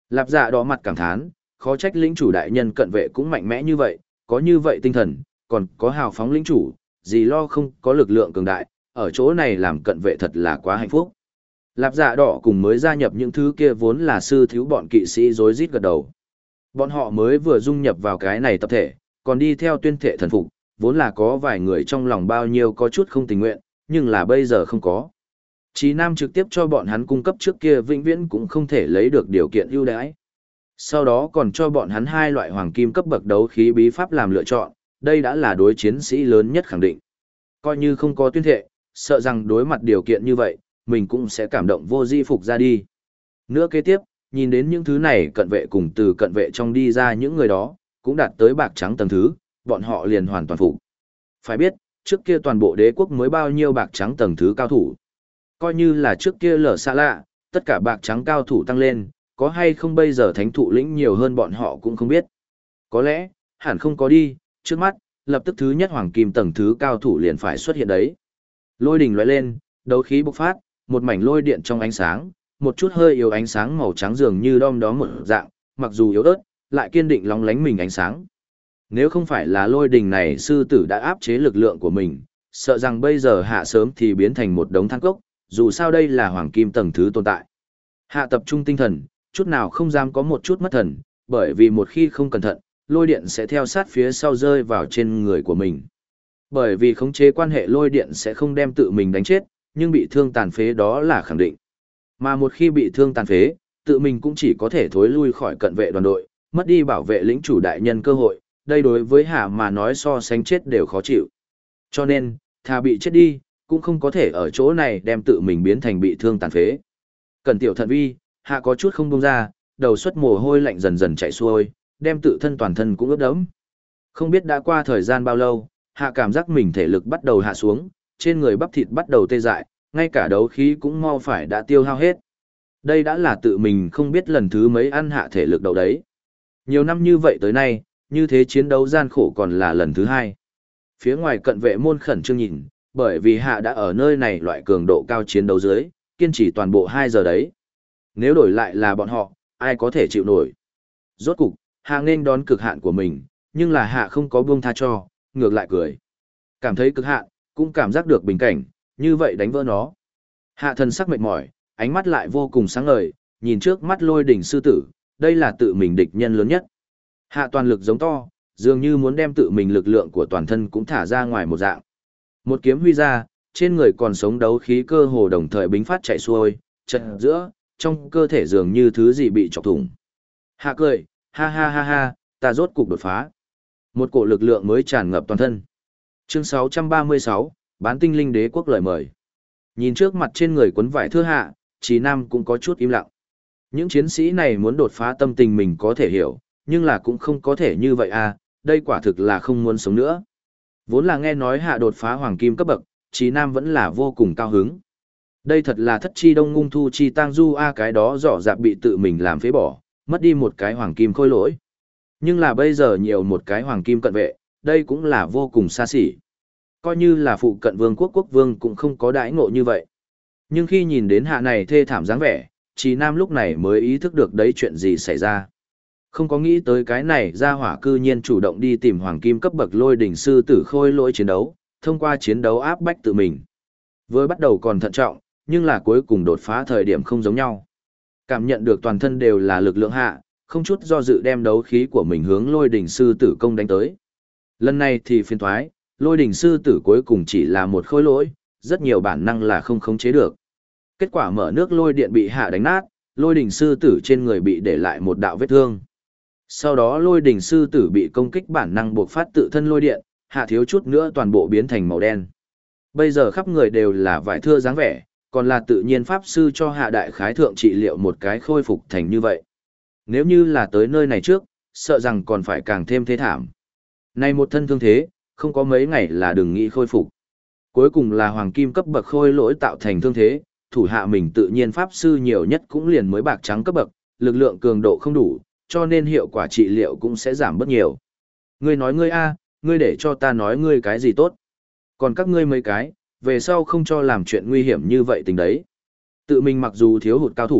Lạp Dạ đỏ mặt cảm thán, khó trách lĩnh chủ đại nhân cận vệ cũng mạnh mẽ như vậy, có như vậy tinh thần, còn có hào phóng lĩnh chủ, gì lo không có lực lượng cường đại, ở chỗ này làm cận vệ thật là quá hạnh phúc. Lạp Dạ đỏ cùng mới gia nhập những thứ kia vốn là sư thiếu bọn kỵ sĩ rối rít gật đầu. Bọn họ mới vừa dung nhập vào cái này tập thể, còn đi theo tuyên thệ thần phục, vốn là có vài người trong lòng bao nhiêu có chút không tình nguyện, nhưng là bây giờ không có. Chí Nam trực tiếp cho bọn hắn cung cấp trước kia vĩnh viễn cũng không thể lấy được điều kiện ưu đãi. Sau đó còn cho bọn hắn 2 loại hoàng kim cấp bậc đấu khí bí pháp làm lựa chọn, đây đã là đối chiến sĩ lớn nhất khẳng định. Coi như không có tuyên thệ, sợ rằng đối mặt điều kiện như vậy, mình cũng sẽ cảm động vô di phục ra đi. Nữa kế tiếp, nhìn đến những thứ này cận vệ cùng từ cận vệ trong đi ra những người đó, cũng đạt tới bạc trắng tầng thứ, bọn họ liền hoàn toàn phục. Phải biết, trước kia toàn bộ đế quốc mới bao nhiêu bạc trắng tầng thứ cao thủ. Coi như là trước kia lở xa lạ, tất cả bạc trắng cao thủ tăng lên, có hay không bây giờ thánh thụ lĩnh nhiều hơn bọn họ cũng không biết. Có lẽ, hẳn không có đi, trước mắt, lập tức thứ nhất hoàng kim tầng thứ cao thủ liền phải xuất hiện đấy. Lôi đỉnh lóe lên, đấu khí bộc phát, một mảnh lôi điện trong ánh sáng, một chút hơi yếu ánh sáng màu trắng dường như đom đóm một dạng, mặc dù yếu ớt, lại kiên định lóng lánh mình ánh sáng. Nếu không phải là lôi đỉnh này sư tử đã áp chế lực lượng của mình, sợ rằng bây giờ hạ sớm thì biến thành một đống than cốc, dù sao đây là hoàng kim tầng thứ tồn tại. Hạ tập trung tinh thần, chút nào không dám có một chút mất thần, bởi vì một khi không cẩn thận, lôi điện sẽ theo sát phía sau rơi vào trên người của mình. Bởi vì khống chế quan hệ lôi điện sẽ không đem tự mình đánh chết, nhưng bị thương tàn phế đó là khẳng định. Mà một khi bị thương tàn phế, tự mình cũng chỉ có thể thối lui khỏi cận vệ đoàn đội, mất đi bảo vệ lĩnh chủ đại nhân cơ hội, đây đối với Hạ mà nói so sánh chết đều khó chịu. Cho nên, thà bị chết đi, cũng không có thể ở chỗ này đem tự mình biến thành bị thương tàn phế. Cẩn tiểu thận vi, Hạ có chút không buông ra, đầu xuất mồ hôi lạnh dần dần chảy xuôi, đem tự thân toàn thân cũng ướt đẫm. Không biết đã qua thời gian bao lâu, Hạ cảm giác mình thể lực bắt đầu hạ xuống, trên người bắp thịt bắt đầu tê dại, ngay cả đấu khí cũng mau phải đã tiêu hao hết. Đây đã là tự mình không biết lần thứ mấy ăn hạ thể lực đầu đấy. Nhiều năm như vậy tới nay, như thế chiến đấu gian khổ còn là lần thứ 2. Phía ngoài cận vệ môn khẩn trương nhìn, bởi vì Hạ đã ở nơi này loại cường độ cao chiến đấu dưới, kiên trì toàn bộ 2 giờ đấy. Nếu đổi lại là bọn họ, ai có thể chịu nổi. Rốt cục, Hạ nên đón cực hạn của mình, nhưng là Hạ không có buông tha cho, ngược lại cười. Cảm thấy cực hạn, cũng cảm giác được bình cảnh, như vậy đánh vỡ nó. Hạ thần sắc mệt mỏi, ánh mắt lại vô cùng sáng ngời, nhìn trước mắt lôi đỉnh sư tử, đây là tự mình địch nhân lớn nhất. Hạ toàn lực giống to, dường như muốn đem tự mình lực lượng của toàn thân cũng thả ra ngoài một dạng. Một kiếm huy ra, trên người còn sống đấu khí cơ hồ đồng thời bính phát chạy xuôi, trận giữa, trong cơ thể dường như thứ gì bị chọc thủng. Hạ cười, ha ha ha ha, ta rốt cục đột phá. Một cổ lực lượng mới tràn ngập toàn thân. Chương 636, bán tinh linh đế quốc lời mời. Nhìn trước mặt trên người quấn vải thưa Hạ, Chí Nam cũng có chút im lặng. Những chiến sĩ này muốn đột phá tâm tình mình có thể hiểu, nhưng là cũng không có thể như vậy à, đây quả thực là không muốn sống nữa. Vốn là nghe nói Hạ đột phá hoàng kim cấp bậc, Chí Nam vẫn là vô cùng cao hứng. Đây thật là thất chi đông ngung thu chi tang du a, cái đó rõ rạp bị tự mình làm phế bỏ, mất đi một cái hoàng kim khôi lỗi. Nhưng là bây giờ nhiều một cái hoàng kim cận vệ, đây cũng là vô cùng xa xỉ. Coi như là phụ cận vương quốc quốc vương cũng không có đãi ngộ như vậy. Nhưng khi nhìn đến Hạ này thê thảm dáng vẻ, Chí Nam lúc này mới ý thức được đấy chuyện gì xảy ra. Không có nghĩ tới cái này ra hỏa cư nhiên chủ động đi tìm hoàng kim cấp bậc lôi đỉnh sư tử khôi lỗi chiến đấu, thông qua chiến đấu áp bách tự mình. Với bắt đầu còn thận trọng, nhưng là cuối cùng đột phá thời điểm không giống nhau. Cảm nhận được toàn thân đều là lực lượng Hạ, không chút do dự đem đấu khí của mình hướng lôi đỉnh sư tử công đánh tới. Lần này thì phiền thoái, lôi đỉnh sư tử cuối cùng chỉ là một khối lỗi, rất nhiều bản năng là không khống chế được. Kết quả mở nước lôi điện bị Hạ đánh nát, lôi đỉnh sư tử trên người bị để lại một đạo vết thương. Sau đó lôi đỉnh sư tử bị công kích bản năng buộc phát tự thân lôi điện, Hạ thiếu chút nữa toàn bộ biến thành màu đen. Bây giờ khắp người đều là vải thưa dáng vẻ, còn là tự nhiên pháp sư cho Hạ đại khái thượng trị liệu một cái khôi phục thành như vậy. Nếu như là tới nơi này trước, sợ rằng còn phải càng thêm thế thảm. Này một thân thương thế, không có mấy ngày là đừng nghĩ khôi phục. Cuối cùng là hoàng kim cấp bậc khôi lỗi tạo thành thương thế, thủ hạ mình tự nhiên pháp sư nhiều nhất cũng liền mới bạc trắng cấp bậc, lực lượng cường độ không đủ, cho nên hiệu quả trị liệu cũng sẽ giảm bớt nhiều. Ngươi nói ngươi a, ngươi để cho ta nói ngươi cái gì tốt. Còn các ngươi mấy cái, về sau không cho làm chuyện nguy hiểm như vậy tình đấy. Tự mình mặc dù thiếu hụt cao thủ,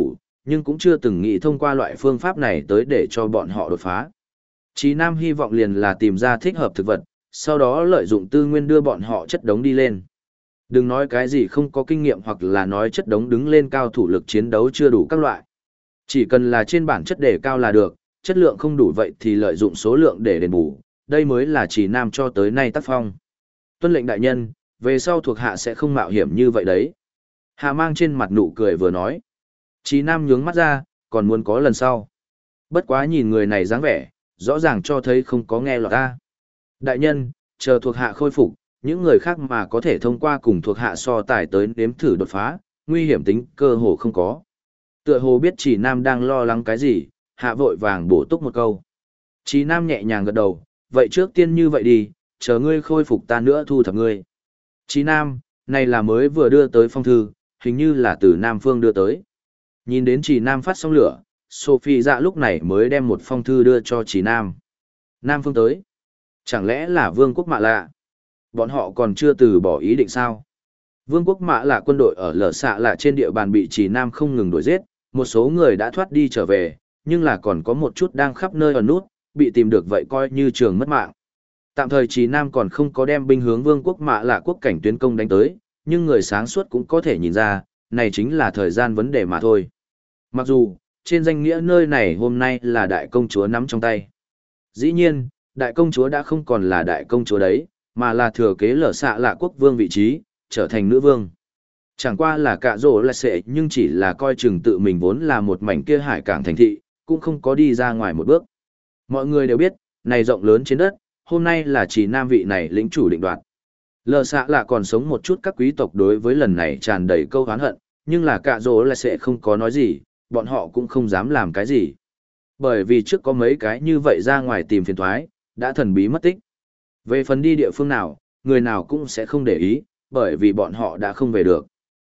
nhưng cũng chưa từng nghĩ thông qua loại phương pháp này tới để cho bọn họ đột phá. Chí Nam hy vọng liền là tìm ra thích hợp thực vật, sau đó lợi dụng tư nguyên đưa bọn họ chất đống đi lên. Đừng nói cái gì không có kinh nghiệm hoặc là nói chất đống đứng lên cao thủ lực chiến đấu chưa đủ các loại. Chỉ cần là trên bản chất đề cao là được, chất lượng không đủ vậy thì lợi dụng số lượng để đền bù, đây mới là Chí Nam cho tới nay tác phong. Tuân lệnh đại nhân, về sau thuộc hạ sẽ không mạo hiểm như vậy đấy. Hà mang trên mặt nụ cười vừa nói. Chí Nam nhướng mắt ra, còn muốn có lần sau. Bất quá nhìn người này dáng vẻ, rõ ràng cho thấy không có nghe lọt ta. Đại nhân, chờ thuộc hạ khôi phục, những người khác mà có thể thông qua cùng thuộc hạ so tài tới nếm thử đột phá, nguy hiểm tính cơ hồ không có. Tựa hồ biết Chí Nam đang lo lắng cái gì, hạ vội vàng bổ túc một câu. Chí Nam nhẹ nhàng gật đầu, vậy trước tiên như vậy đi, chờ ngươi khôi phục ta nữa thu thập ngươi. Chí Nam, này là mới vừa đưa tới phong thư, hình như là từ Nam Phương đưa tới. Nhìn đến Chí Nam phát xong lửa, Sophie dạ lúc này mới đem một phong thư đưa cho Chí Nam. Nam Phương tới. Chẳng lẽ là Vương quốc Mạ Lạ? Bọn họ còn chưa từ bỏ ý định sao? Vương quốc Mạ Lạ quân đội ở Lở Xạ Lạ trên địa bàn bị Chí Nam không ngừng đuổi giết, một số người đã thoát đi trở về, nhưng là còn có một chút đang khắp nơi ẩn nút, bị tìm được vậy coi như trường mất mạng. Tạm thời Chí Nam còn không có đem binh hướng Vương quốc Mạ Lạ quốc cảnh tuyến công đánh tới, nhưng người sáng suốt cũng có thể nhìn ra, này chính là thời gian vấn đề mà thôi. Mặc dù, trên danh nghĩa nơi này hôm nay là đại công chúa nắm trong tay. Dĩ nhiên, đại công chúa đã không còn là đại công chúa đấy, mà là thừa kế Lở Xạ Lạ quốc vương vị trí, trở thành nữ vương. Chẳng qua là cạ rổ là sệ nhưng chỉ là coi chừng tự mình vốn là một mảnh kia hải cảng thành thị, cũng không có đi ra ngoài một bước. Mọi người đều biết, này rộng lớn trên đất, hôm nay là chỉ nam vị này lĩnh chủ định đoạt. Lở Xạ Lạ còn sống một chút các quý tộc đối với lần này tràn đầy câu oán hận, nhưng là cạ rổ là sệ không có nói gì, bọn họ cũng không dám làm cái gì. Bởi vì trước có mấy cái như vậy ra ngoài tìm phiền toái, đã thần bí mất tích. Về phần đi địa phương nào, người nào cũng sẽ không để ý, bởi vì bọn họ đã không về được.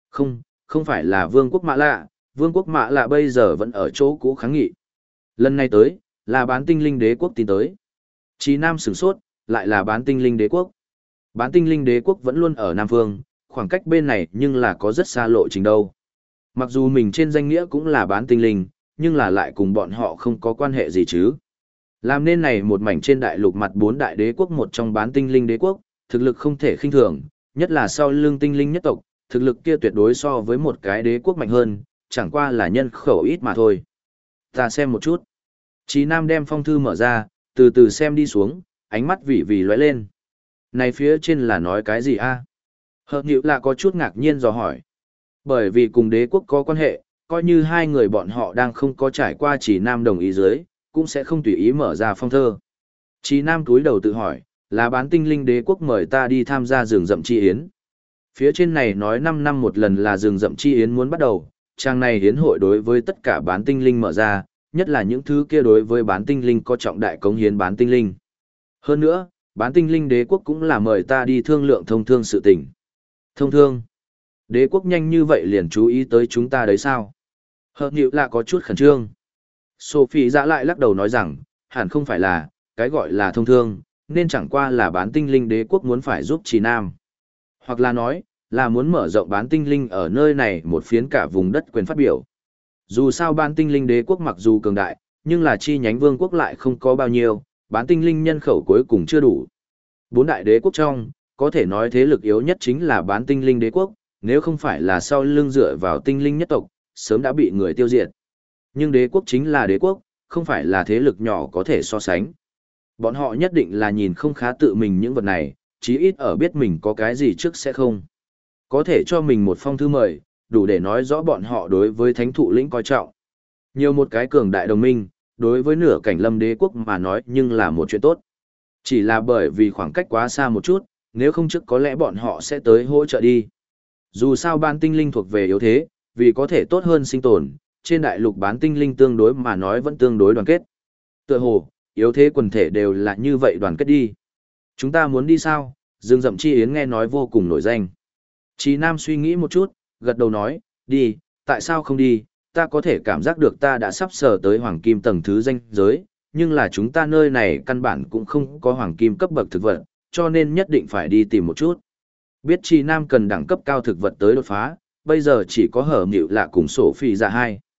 Không phải là Vương quốc Mạ Lạ, Vương quốc Mạ Lạ bây giờ vẫn ở chỗ cũ kháng nghị. Lần này tới, là bán tinh linh đế quốc tin tới. Chí Nam sửng sốt, lại là bán tinh linh đế quốc. Bán tinh linh đế quốc vẫn luôn ở Nam Phương, khoảng cách bên này nhưng là có rất xa lộ trình đâu. Mặc dù mình trên danh nghĩa cũng là bán tinh linh, nhưng là lại cùng bọn họ không có quan hệ gì chứ. Làm nên này một mảnh trên đại lục mặt 4 đại đế quốc một trong bán tinh linh đế quốc, thực lực không thể khinh thường, nhất là sau lưng tinh linh nhất tộc, thực lực kia tuyệt đối so với một cái đế quốc mạnh hơn, chẳng qua là nhân khẩu ít mà thôi. Ta xem một chút. Chí Nam đem phong thư mở ra, từ từ xem đi xuống, ánh mắt vì lóe lên. Này phía trên là nói cái gì a? Hợp nhịu là có chút ngạc nhiên dò hỏi. Bởi vì cùng đế quốc có quan hệ, coi như hai người bọn họ đang không có trải qua Chí Nam đồng ý dưới, cũng sẽ không tùy ý mở ra phong thơ. Chí Nam túi đầu tự hỏi, là bán tinh linh đế quốc mời ta đi tham gia rừng rậm chi yến. Phía trên này nói 5 năm một lần là rừng rậm chi yến muốn bắt đầu, trang này yến hội đối với tất cả bán tinh linh mở ra, nhất là những thứ kia đối với bán tinh linh có trọng đại cống hiến bán tinh linh. Hơn nữa, bán tinh linh đế quốc cũng là mời ta đi thương lượng thông thương sự tình. Thông thương? Đế quốc nhanh như vậy liền chú ý tới chúng ta đấy sao? Hợp nhịu là có chút khẩn trương. Sophie dạ lại lắc đầu nói rằng, hẳn không phải là, cái gọi là thông thương, nên chẳng qua là bán tinh linh đế quốc muốn phải giúp Chí Nam. Hoặc là nói, là muốn mở rộng bán tinh linh ở nơi này một phiến cả vùng đất quyền phát biểu. Dù sao bán tinh linh đế quốc mặc dù cường đại, nhưng là chi nhánh vương quốc lại không có bao nhiêu, bán tinh linh nhân khẩu cuối cùng chưa đủ. 4 đại đế quốc trong, có thể nói thế lực yếu nhất chính là bán tinh linh đế quốc, nếu không phải là sau lưng dựa vào tinh linh nhất tộc, sớm đã bị người tiêu diệt. Nhưng đế quốc chính là đế quốc, không phải là thế lực nhỏ có thể so sánh. Bọn họ nhất định là nhìn không khá tự mình những vật này, chí ít ở biết mình có cái gì trước sẽ không. Có thể cho mình một phong thư mời, đủ để nói rõ bọn họ đối với thánh thụ lĩnh coi trọng. Nhiều một cái cường đại đồng minh, đối với nửa cảnh lâm đế quốc mà nói nhưng là một chuyện tốt. Chỉ là bởi vì khoảng cách quá xa một chút, nếu không trước có lẽ bọn họ sẽ tới hỗ trợ đi. Dù sao bán tinh linh thuộc về yếu thế, vì có thể tốt hơn sinh tồn, trên đại lục bán tinh linh tương đối mà nói vẫn tương đối đoàn kết. Tựa hồ, yếu thế quần thể đều là như vậy đoàn kết đi. Chúng ta muốn đi sao? Dương Dậm Chi Yến nghe nói vô cùng nổi danh. Chí Nam suy nghĩ một chút, gật đầu nói, đi, tại sao không đi? Ta có thể cảm giác được ta đã sắp sờ tới hoàng kim tầng thứ danh giới, nhưng là chúng ta nơi này căn bản cũng không có hoàng kim cấp bậc thực vật, cho nên nhất định phải đi tìm một chút. Biết Chí Nam cần đẳng cấp cao thực vật tới đột phá, bây giờ chỉ có hở nhịu lạ cùng sổ phi dạ hai.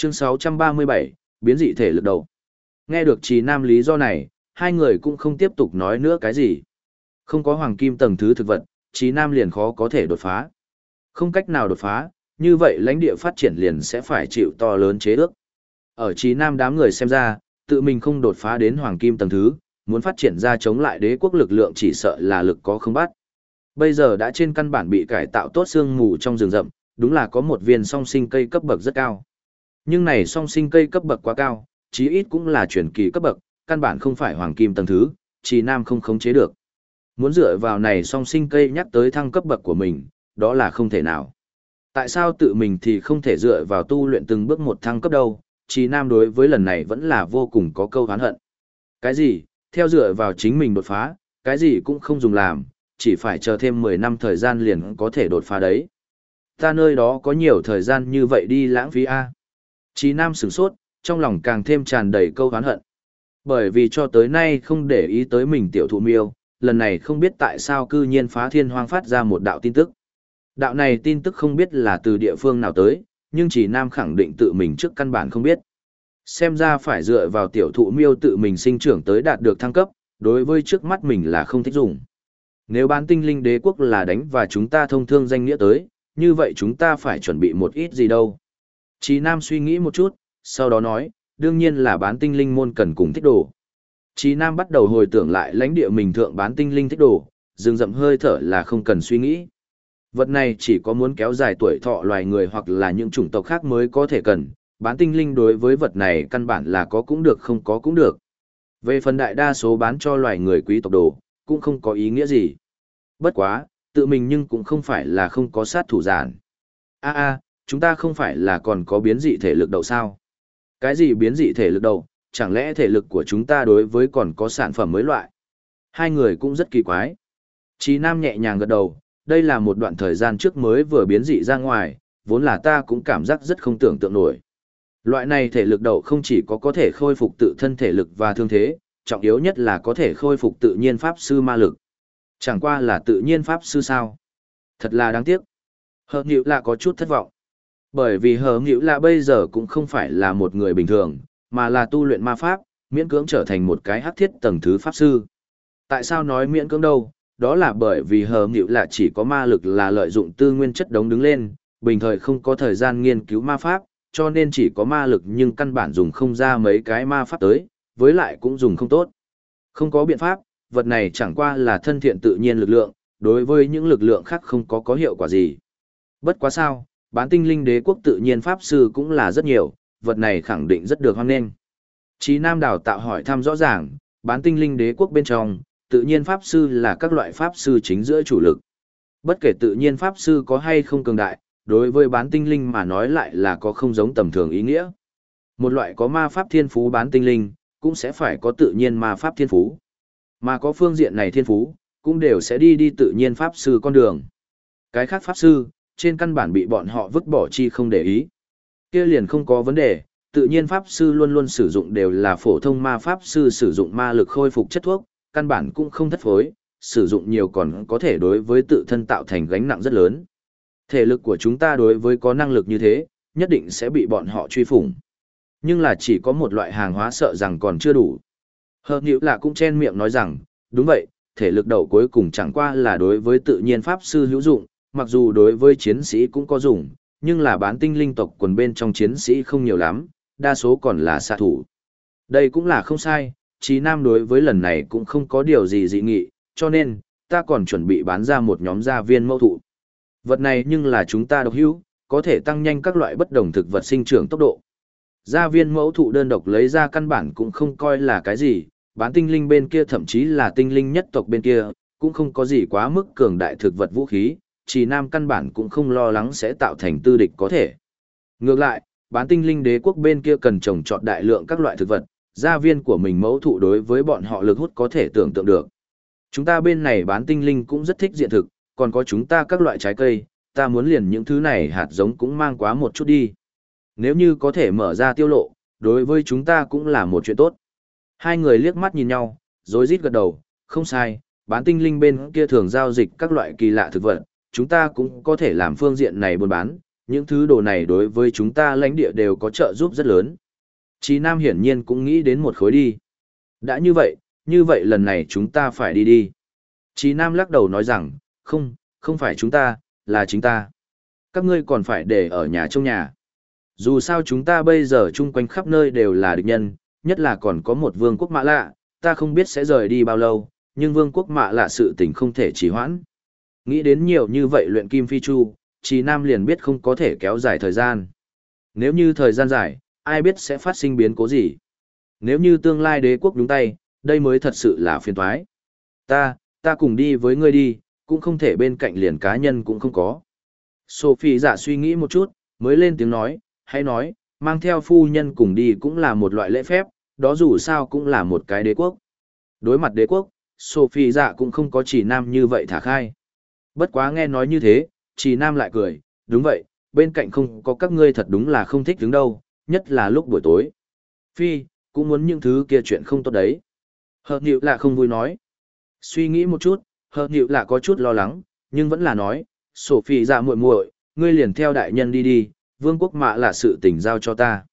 Chương 637, biến dị thể lực đầu. Nghe được Trì Nam lý do này, hai người cũng không tiếp tục nói nữa cái gì. Không có hoàng kim tầng thứ thực vật, Trì Nam liền khó có thể đột phá. Không cách nào đột phá, như vậy lãnh địa phát triển liền sẽ phải chịu to lớn chế ước. Ở Trì Nam đám người xem ra, tự mình không đột phá đến hoàng kim tầng thứ, muốn phát triển ra chống lại đế quốc lực lượng chỉ sợ là lực có không bắt. Bây giờ đã trên căn bản bị cải tạo tốt sương mù trong rừng rậm, đúng là có một viên song sinh cây cấp bậc rất cao. Nhưng này song sinh cây cấp bậc quá cao, chí ít cũng là truyền kỳ cấp bậc, căn bản không phải hoàng kim tầng thứ, Trì Nam không khống chế được. Muốn dựa vào này song sinh cây nhắc tới thăng cấp bậc của mình, đó là không thể nào. Tại sao tự mình thì không thể dựa vào tu luyện từng bước một thăng cấp đâu? Trì Nam đối với lần này vẫn là vô cùng có câu oán hận. Cái gì, theo dựa vào chính mình đột phá, cái gì cũng không dùng làm, chỉ phải chờ thêm 10 năm thời gian liền có thể đột phá đấy. Ta nơi đó có nhiều thời gian như vậy đi lãng phí a. Trì Nam sửng sốt, trong lòng càng thêm tràn đầy câu oán hận. Bởi vì cho tới nay không để ý tới mình tiểu thụ miêu, lần này không biết tại sao cư nhiên phá thiên hoang phát ra một đạo tin tức. Đạo này tin tức không biết là từ địa phương nào tới, nhưng Trì Nam khẳng định tự mình trước căn bản không biết. Xem ra phải dựa vào tiểu thụ miêu tự mình sinh trưởng tới đạt được thăng cấp, đối với trước mắt mình là không thích dùng. Nếu bán tinh linh đế quốc là đánh và chúng ta thông thương danh nghĩa tới, như vậy chúng ta phải chuẩn bị một ít gì đâu. Trì Nam suy nghĩ một chút, sau đó nói, đương nhiên là bán tinh linh môn cần cùng thích đồ. Trì Nam bắt đầu hồi tưởng lại lãnh địa mình thượng bán tinh linh thích đồ, rừng rậm hơi thở là không cần suy nghĩ. Vật này chỉ có muốn kéo dài tuổi thọ loài người hoặc là những chủng tộc khác mới có thể cần, bán tinh linh đối với vật này căn bản là có cũng được không có cũng được. Về phần đại đa số bán cho loài người quý tộc đồ, cũng không có ý nghĩa gì. Bất quá, tự mình nhưng cũng không phải là không có sát thủ giản. Chúng ta không phải là còn có biến dị thể lực đầu sao? Cái gì biến dị thể lực đầu, chẳng lẽ thể lực của chúng ta đối với còn có sản phẩm mới loại? Hai người cũng rất kỳ quái. Chí Nam nhẹ nhàng gật đầu, đây là một đoạn thời gian trước mới vừa biến dị ra ngoài, vốn là ta cũng cảm giác rất không tưởng tượng nổi. Loại này thể lực đầu không chỉ có thể khôi phục tự thân thể lực và thương thế, trọng yếu nhất là có thể khôi phục tự nhiên pháp sư ma lực. Chẳng qua là tự nhiên pháp sư sao? Thật là đáng tiếc. Hờ Nghịu là có chút thất vọng. Bởi vì Hờ Nghịu là bây giờ cũng không phải là một người bình thường, mà là tu luyện ma pháp, miễn cưỡng trở thành một cái hắc thiết tầng thứ pháp sư. Tại sao nói miễn cưỡng đâu? Đó là bởi vì Hờ Nghịu là chỉ có ma lực là lợi dụng tư nguyên chất đống đứng lên, bình thời không có thời gian nghiên cứu ma pháp, cho nên chỉ có ma lực nhưng căn bản dùng không ra mấy cái ma pháp tới, với lại cũng dùng không tốt. Không có biện pháp, vật này chẳng qua là thân thiện tự nhiên lực lượng, đối với những lực lượng khác không có hiệu quả gì. Bất quá sao, bán tinh linh đế quốc tự nhiên pháp sư cũng là rất nhiều, vật này khẳng định rất được hoan nghênh. Chí Nam đào tạo hỏi thăm rõ ràng, bán tinh linh đế quốc bên trong, tự nhiên pháp sư là các loại pháp sư chính giữa chủ lực. Bất kể tự nhiên pháp sư có hay không cường đại, đối với bán tinh linh mà nói lại là có không giống tầm thường ý nghĩa. Một loại có ma pháp thiên phú bán tinh linh, cũng sẽ phải có tự nhiên ma pháp thiên phú. Mà có phương diện này thiên phú, cũng đều sẽ đi tự nhiên pháp sư con đường. Cái khác pháp sư, trên căn bản bị bọn họ vứt bỏ chi không để ý. Kia liền không có vấn đề, tự nhiên pháp sư luôn luôn sử dụng đều là phổ thông ma pháp sư sử dụng ma lực khôi phục chất thuốc, căn bản cũng không thất phối, sử dụng nhiều còn có thể đối với tự thân tạo thành gánh nặng rất lớn. Thể lực của chúng ta đối với có năng lực như thế, nhất định sẽ bị bọn họ truy phủng. Nhưng là chỉ có một loại hàng hóa sợ rằng còn chưa đủ. Hợp Nhiễu là cũng chen miệng nói rằng, đúng vậy, thể lực đầu cuối cùng chẳng qua là đối với tự nhiên pháp sư hữu dụng, mặc dù đối với chiến sĩ cũng có dùng, nhưng là bán tinh linh tộc quần bên trong chiến sĩ không nhiều lắm, đa số còn là xạ thủ. Đây cũng là không sai, Chí Nam đối với lần này cũng không có điều gì dị nghị, cho nên, ta còn chuẩn bị bán ra một nhóm gia viên mẫu thụ. Vật này nhưng là chúng ta độc hữu, có thể tăng nhanh các loại bất đồng thực vật sinh trưởng tốc độ. Gia viên mẫu thụ đơn độc lấy ra căn bản cũng không coi là cái gì, bán tinh linh bên kia thậm chí là tinh linh nhất tộc bên kia, cũng không có gì quá mức cường đại thực vật vũ khí, Chỉ Nam căn bản cũng không lo lắng sẽ tạo thành tư địch có thể. Ngược lại, bán tinh linh đế quốc bên kia cần trồng trọt đại lượng các loại thực vật, gia viên của mình mẫu thụ đối với bọn họ lực hút có thể tưởng tượng được. Chúng ta bên này bán tinh linh cũng rất thích diện thực, còn có chúng ta các loại trái cây, ta muốn liền những thứ này hạt giống cũng mang quá một chút đi. Nếu như có thể mở ra tiêu lộ, đối với chúng ta cũng là một chuyện tốt. Hai người liếc mắt nhìn nhau, rối rít gật đầu, không sai, bán tinh linh bên kia thường giao dịch các loại kỳ lạ thực vật, chúng ta cũng có thể làm phương diện này buôn bán, Những thứ đồ này đối với chúng ta lãnh địa đều có trợ giúp rất lớn. Chí Nam hiển nhiên cũng nghĩ đến một khối đi. Đã như vậy lần này chúng ta phải đi đi. Chí Nam lắc đầu nói rằng, không phải chúng ta, là chính ta. Các ngươi còn phải để ở nhà trong nhà. Dù sao chúng ta bây giờ chung quanh khắp nơi đều là địch nhân, nhất là còn có một vương quốc Mạ Lạ, ta không biết sẽ rời đi bao lâu, nhưng vương quốc Mạ Lạ sự tình không thể trì hoãn. Nghĩ đến nhiều như vậy luyện kim phi chu, Chí Nam liền biết không có thể kéo dài thời gian. Nếu như thời gian dài, ai biết sẽ phát sinh biến cố gì. Nếu như tương lai đế quốc nhúng tay, đây mới thật sự là phiền toái. Ta cùng đi với ngươi đi, cũng không thể bên cạnh liền cá nhân cũng không có. Sophie dạ suy nghĩ một chút, mới lên tiếng nói, hãy nói, mang theo phu nhân cùng đi cũng là một loại lễ phép, đó dù sao cũng là một cái đế quốc. Đối mặt đế quốc, Sophie dạ cũng không có Chỉ Nam như vậy thả khai. Bất quá nghe nói như thế, Chỉ Nam lại cười, đúng vậy, bên cạnh không có các ngươi thật đúng là không thích đứng đâu, nhất là lúc buổi tối. Phi, cũng muốn những thứ kia chuyện không tốt đấy. Hợp nhịu là không vui nói. Suy nghĩ một chút, hợp nhịu là có chút lo lắng, nhưng vẫn là nói, Sophie dạ muội muội, ngươi liền theo đại nhân đi đi, vương quốc Mạ là sự tình giao cho ta.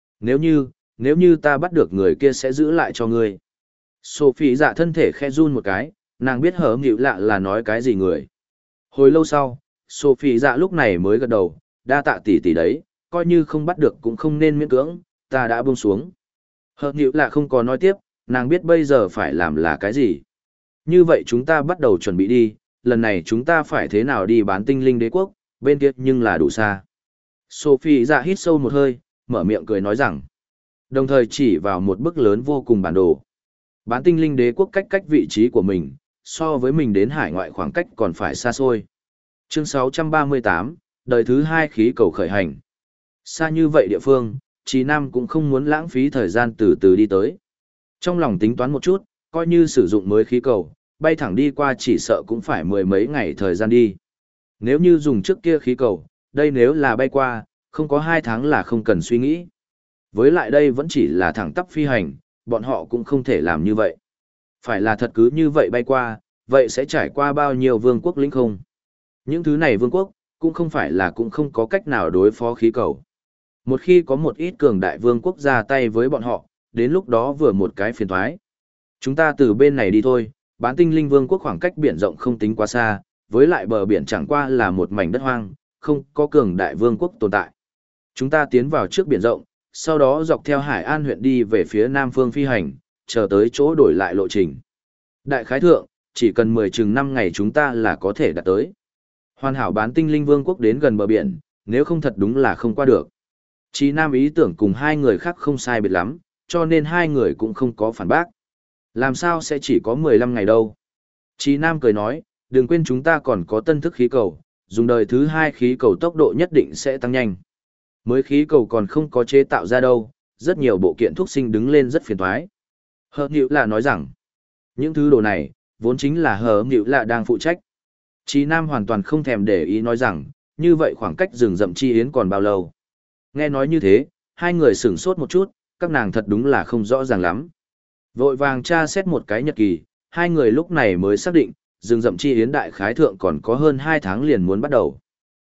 Nếu như ta bắt được người kia sẽ giữ lại cho ngươi. Sophie dạ thân thể khe run một cái, nàng biết hở nhịu lạ là nói cái gì người. Hồi lâu sau, Sophie dạ lúc này mới gật đầu, đa tạ tỷ tỷ đấy, coi như không bắt được cũng không nên miễn cưỡng, ta đã buông xuống. Hở nhịu lạ không có nói tiếp, nàng biết bây giờ phải làm là cái gì. Như vậy chúng ta bắt đầu chuẩn bị đi, lần này chúng ta phải thế nào đi bán tinh linh đế quốc, bên kia nhưng là đủ xa. Sophie dạ hít sâu một hơi, mở miệng cười nói rằng, đồng thời chỉ vào một bức lớn vô cùng bản đồ. Bán tinh linh đế quốc cách vị trí của mình, so với mình đến hải ngoại khoảng cách còn phải xa xôi. Chương 638, đời thứ 2 khí cầu khởi hành. Xa như vậy địa phương, Chí Nam cũng không muốn lãng phí thời gian từ từ đi tới. Trong lòng tính toán một chút, coi như sử dụng mới khí cầu, bay thẳng đi qua chỉ sợ cũng phải mười mấy ngày thời gian đi. Nếu như dùng trước kia khí cầu, đây nếu là bay qua, không có 2 tháng là không cần suy nghĩ. Với lại đây vẫn chỉ là thẳng tắp phi hành, bọn họ cũng không thể làm như vậy. Phải là thật cứ như vậy bay qua, vậy sẽ trải qua bao nhiêu vương quốc lĩnh không? Những thứ này vương quốc, cũng không phải là cũng không có cách nào đối phó khí cầu. Một khi có một ít cường đại vương quốc ra tay với bọn họ, đến lúc đó vừa một cái phiền toái. Chúng ta từ bên này đi thôi, bán tinh linh vương quốc khoảng cách biển rộng không tính quá xa, với lại bờ biển chẳng qua là một mảnh đất hoang, không có cường đại vương quốc tồn tại. Chúng ta tiến vào trước biển rộng, sau đó dọc theo Hải An huyện đi về phía nam phương phi hành, chờ tới chỗ đổi lại lộ trình. Đại khái thượng, chỉ cần 10 chừng 5 ngày chúng ta là có thể đạt tới. Hoàn hảo bán tinh linh vương quốc đến gần bờ biển, nếu không thật đúng là không qua được. Chí Nam ý tưởng cùng hai người khác không sai biệt lắm, cho nên hai người cũng không có phản bác. Làm sao sẽ chỉ có 15 ngày đâu? Chí Nam cười nói, đừng quên chúng ta còn có tân thức khí cầu, dùng đời thứ 2 khí cầu tốc độ nhất định sẽ tăng nhanh. Mới khí cầu còn không có chế tạo ra đâu, rất nhiều bộ kiện thuốc sinh đứng lên rất phiền toái. Hờ Nhự là nói rằng, những thứ đồ này, vốn chính là Hờ Nhự là đang phụ trách. Chí Nam hoàn toàn không thèm để ý nói rằng, như vậy khoảng cách rừng rậm chi yến còn bao lâu. Nghe nói như thế, hai người sửng sốt một chút, các nàng thật đúng là không rõ ràng lắm. Vội vàng tra xét một cái nhật kỳ, hai người lúc này mới xác định, rừng rậm chi yến đại khái thượng còn có hơn 2 tháng liền muốn bắt đầu.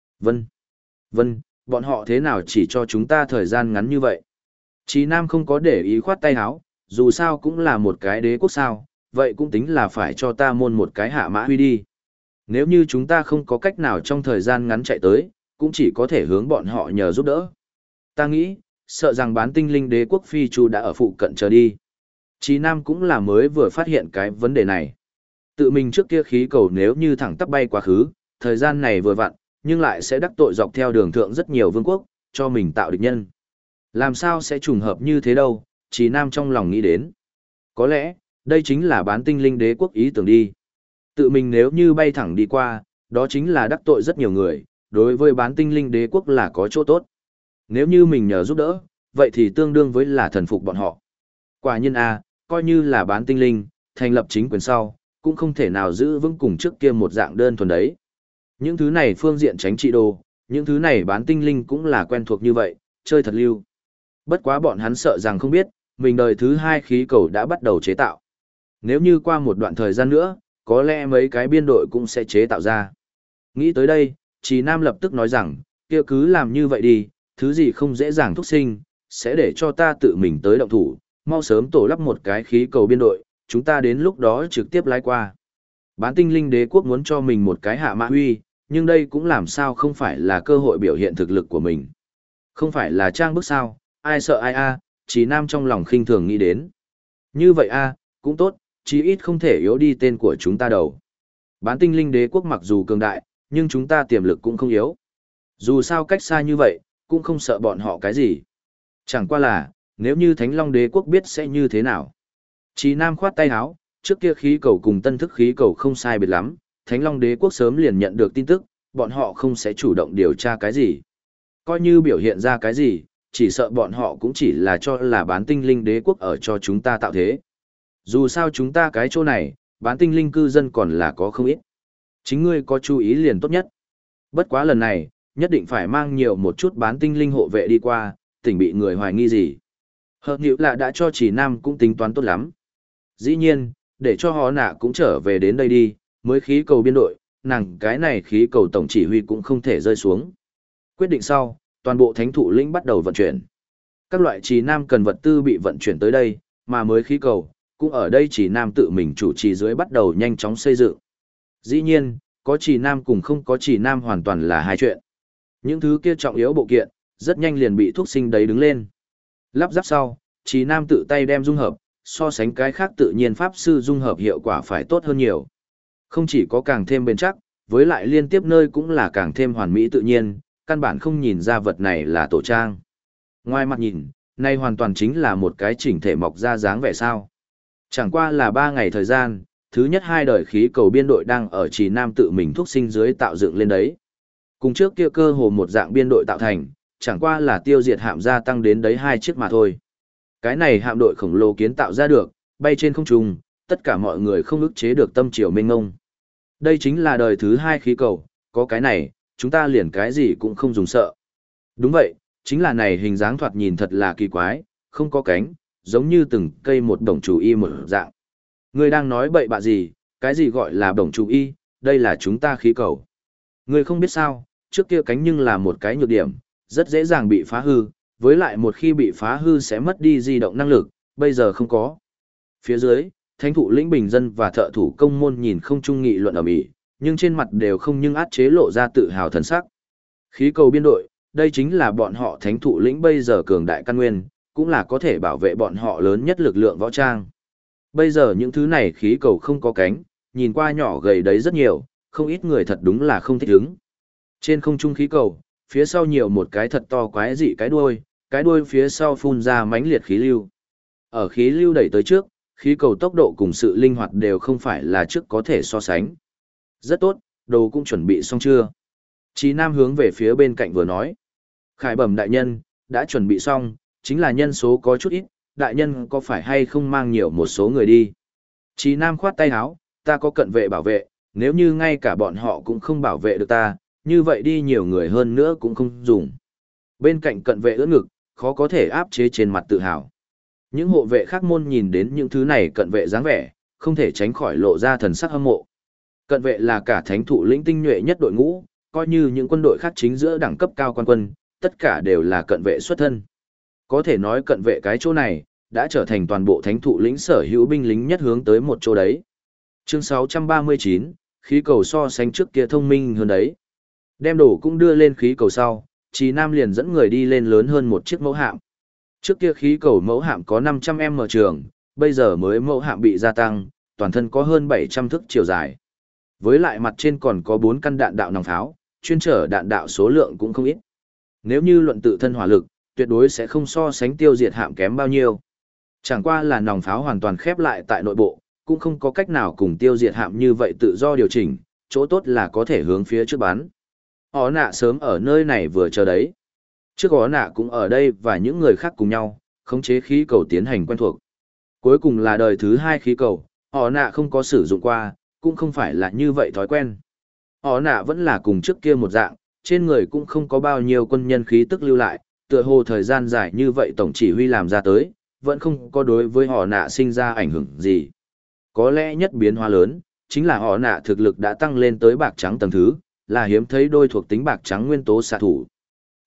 Vân, bọn họ thế nào chỉ cho chúng ta thời gian ngắn như vậy? Chí Nam không có để ý khoát tay áo, dù sao cũng là một cái đế quốc sao, vậy cũng tính là phải cho ta môn một cái hạ mã huy đi. Nếu như chúng ta không có cách nào trong thời gian ngắn chạy tới, cũng chỉ có thể hướng bọn họ nhờ giúp đỡ. Ta nghĩ, sợ rằng bán tinh linh đế quốc phi chu đã ở phụ cận chờ đi. Chí Nam cũng là mới vừa phát hiện cái vấn đề này. Tự mình trước kia khí cầu nếu như thẳng tắp bay quá khứ, thời gian này vừa vặn, nhưng lại sẽ đắc tội dọc theo đường thượng rất nhiều vương quốc, cho mình tạo địch nhân. Làm sao sẽ trùng hợp như thế đâu, Chí Nam trong lòng nghĩ đến. Có lẽ, đây chính là bán tinh linh đế quốc ý tưởng đi. Tự mình nếu như bay thẳng đi qua, đó chính là đắc tội rất nhiều người, đối với bán tinh linh đế quốc là có chỗ tốt. Nếu như mình nhờ giúp đỡ, vậy thì tương đương với là thần phục bọn họ. Quả nhiên coi như là bán tinh linh, thành lập chính quyền sau, cũng không thể nào giữ vững cùng trước kia một dạng đơn thuần đấy. Những thứ này phương diện tránh trị đồ, những thứ này bán tinh linh cũng là quen thuộc như vậy, chơi thật lưu. Bất quá bọn hắn sợ rằng không biết, mình đời thứ 2 khí cầu đã bắt đầu chế tạo. Nếu như qua một đoạn thời gian nữa, có lẽ mấy cái biên đội cũng sẽ chế tạo ra. Nghĩ tới đây, Chí Nam lập tức nói rằng, kia cứ làm như vậy đi, thứ gì không dễ dàng thúc sinh, sẽ để cho ta tự mình tới động thủ, mau sớm tổ lắp một cái khí cầu biên đội, chúng ta đến lúc đó trực tiếp lái qua. Bán tinh linh đế quốc muốn cho mình một cái hạ mã huy, nhưng đây cũng làm sao không phải là cơ hội biểu hiện thực lực của mình. Không phải là trang bức sao, ai sợ ai a, Chí Nam trong lòng khinh thường nghĩ đến. Như vậy a, cũng tốt, chí ít không thể yếu đi tên của chúng ta đâu. Bán tinh linh đế quốc mặc dù cường đại, nhưng chúng ta tiềm lực cũng không yếu. Dù sao cách xa như vậy, cũng không sợ bọn họ cái gì. Chẳng qua là, nếu như Thánh Long đế quốc biết sẽ như thế nào. Chí Nam khoát tay áo, trước kia khí cầu cùng tân thức khí cầu không sai biệt lắm, Thánh Long đế quốc sớm liền nhận được tin tức, bọn họ không sẽ chủ động điều tra cái gì. Coi như biểu hiện ra cái gì, chỉ sợ bọn họ cũng chỉ là cho là bán tinh linh đế quốc ở cho chúng ta tạo thế. Dù sao chúng ta cái chỗ này, bán tinh linh cư dân còn là có không ít. Chính ngươi có chú ý liền tốt nhất. Bất quá lần này, nhất định phải mang nhiều một chút bán tinh linh hộ vệ đi qua, tỉnh bị người hoài nghi gì. Hợp nhữ là đã cho Chỉ Nam cũng tính toán tốt lắm. Dĩ nhiên, để cho họ nạ cũng trở về đến đây đi, mới khí cầu biên đội, nàng cái này khí cầu tổng chỉ huy cũng không thể rơi xuống. Quyết định sau, toàn bộ thánh thụ lĩnh bắt đầu vận chuyển. Các loại Chỉ Nam cần vật tư bị vận chuyển tới đây, mà mới khí cầu, cũng ở đây Chỉ Nam tự mình chủ trì dưới bắt đầu nhanh chóng xây dựng. Dĩ nhiên, có Chỉ Nam cùng không có Chỉ Nam hoàn toàn là hai chuyện. Những thứ kia trọng yếu bộ kiện, rất nhanh liền bị thuốc sinh đấy đứng lên. Lắp ráp sau, Chỉ Nam tự tay đem dung hợp, so sánh cái khác tự nhiên pháp sư dung hợp hiệu quả phải tốt hơn nhiều. Không chỉ có càng thêm bền chắc, với lại liên tiếp nơi cũng là càng thêm hoàn mỹ tự nhiên, căn bản không nhìn ra vật này là tổ trang. Ngoài mặt nhìn, nay hoàn toàn chính là một cái chỉnh thể mọc ra dáng vẻ sao. Chẳng qua là 3 ngày thời gian, thứ nhất 2 đời khí cầu biên đội đang ở Chỉ Nam tự mình thuốc sinh dưới tạo dựng lên đấy. Cùng trước kia cơ hồ một dạng biên đội tạo thành, chẳng qua là tiêu diệt hạm gia tăng đến đấy 2 chiếc mà thôi. Cái này hạm đội khổng lồ kiến tạo ra được, bay trên không trung, tất cả mọi người không ức chế được tâm triều mênh ngông. Đây chính là đời thứ 2 khí cầu, có cái này, chúng ta liền cái gì cũng không dùng sợ. Đúng vậy, chính là này hình dáng thoạt nhìn thật là kỳ quái, không có cánh, giống như từng cây một đồng chủ y một dạng. Ngươi đang nói bậy bạ gì, cái gì gọi là đồng chủ y, đây là chúng ta khí cầu. Ngươi không biết sao, trước kia cánh nhưng là một cái nhược điểm, rất dễ dàng bị phá hư, với lại một khi bị phá hư sẽ mất đi di động năng lực, bây giờ không có. Phía dưới, thánh thụ lĩnh bình dân và thợ thủ công môn nhìn không trung nghị luận ở mỹ, nhưng trên mặt đều không nhưng át chế lộ ra tự hào thần sắc. Khí cầu biên đội, đây chính là bọn họ thánh thụ lĩnh bây giờ cường đại căn nguyên, cũng là có thể bảo vệ bọn họ lớn nhất lực lượng võ trang. Bây giờ những thứ này khí cầu không có cánh, nhìn qua nhỏ gầy đấy rất nhiều, không ít người thật đúng là không thích ứng. Trên không trung khí cầu, phía sau nhiều một cái thật to quái dị cái đuôi phía sau phun ra mãnh liệt khí lưu. Ở khí lưu đẩy tới trước, khí cầu tốc độ cùng sự linh hoạt đều không phải là trước có thể so sánh. Rất tốt, đồ cũng chuẩn bị xong chưa? Chí Nam hướng về phía bên cạnh vừa nói. Khải bẩm đại nhân, đã chuẩn bị xong, chính là nhân số có chút ít, đại nhân có phải hay không mang nhiều một số người đi. Chí Nam khoát tay áo, ta có cận vệ bảo vệ, nếu như ngay cả bọn họ cũng không bảo vệ được ta, như vậy đi nhiều người hơn nữa cũng không dùng. Bên cạnh cận vệ ưỡn ngực, khó có thể áp chế trên mặt tự hào. Những hộ vệ khác môn nhìn đến những thứ này cận vệ dáng vẻ, không thể tránh khỏi lộ ra thần sắc hâm mộ. Cận vệ là cả thánh thụ lĩnh tinh nhuệ nhất đội ngũ, coi như những quân đội khác chính giữa đẳng cấp cao quan quân, tất cả đều là cận vệ xuất thân. Có thể nói cận vệ cái chỗ này, đã trở thành toàn bộ thánh thụ lĩnh sở hữu binh lính nhất hướng tới một chỗ đấy. Chương 639, khí cầu so sánh trước kia thông minh hơn đấy. Đem đồ cũng đưa lên khí cầu sau, Chí Nam liền dẫn người đi lên lớn hơn một chiếc mẫu hạm. Trước kia khí cầu mẫu hạm có 500m trường, bây giờ mới mẫu hạm bị gia tăng, toàn thân có hơn 700 thước chiều dài. Với lại mặt trên còn có 4 căn đạn đạo nòng pháo, chuyên chở đạn đạo số lượng cũng không ít. Nếu như luận tự thân hỏa lực, tuyệt đối sẽ không so sánh tiêu diệt hạm kém bao nhiêu. Chẳng qua là nòng pháo hoàn toàn khép lại tại nội bộ, cũng không có cách nào cùng tiêu diệt hạm như vậy tự do điều chỉnh, chỗ tốt là có thể hướng phía trước bắn. Ó nạ sớm ở nơi này vừa chờ đấy. Trước ó nạ cũng ở đây và những người khác cùng nhau, khống chế khí cầu tiến hành quen thuộc. Cuối cùng là đời thứ 2 khí cầu, ó nạ không có sử dụng qua, cũng không phải là như vậy thói quen. Ó nạ vẫn là cùng trước kia một dạng, trên người cũng không có bao nhiêu quân nhân khí tức lưu lại, tựa hồ thời gian dài như vậy tổng chỉ huy làm ra tới, vẫn không có đối với họ nạ sinh ra ảnh hưởng gì. Có lẽ nhất biến hóa lớn, chính là họ nạ thực lực đã tăng lên tới bạc trắng tầng thứ, là hiếm thấy đôi thuộc tính bạc trắng nguyên tố xạ thủ,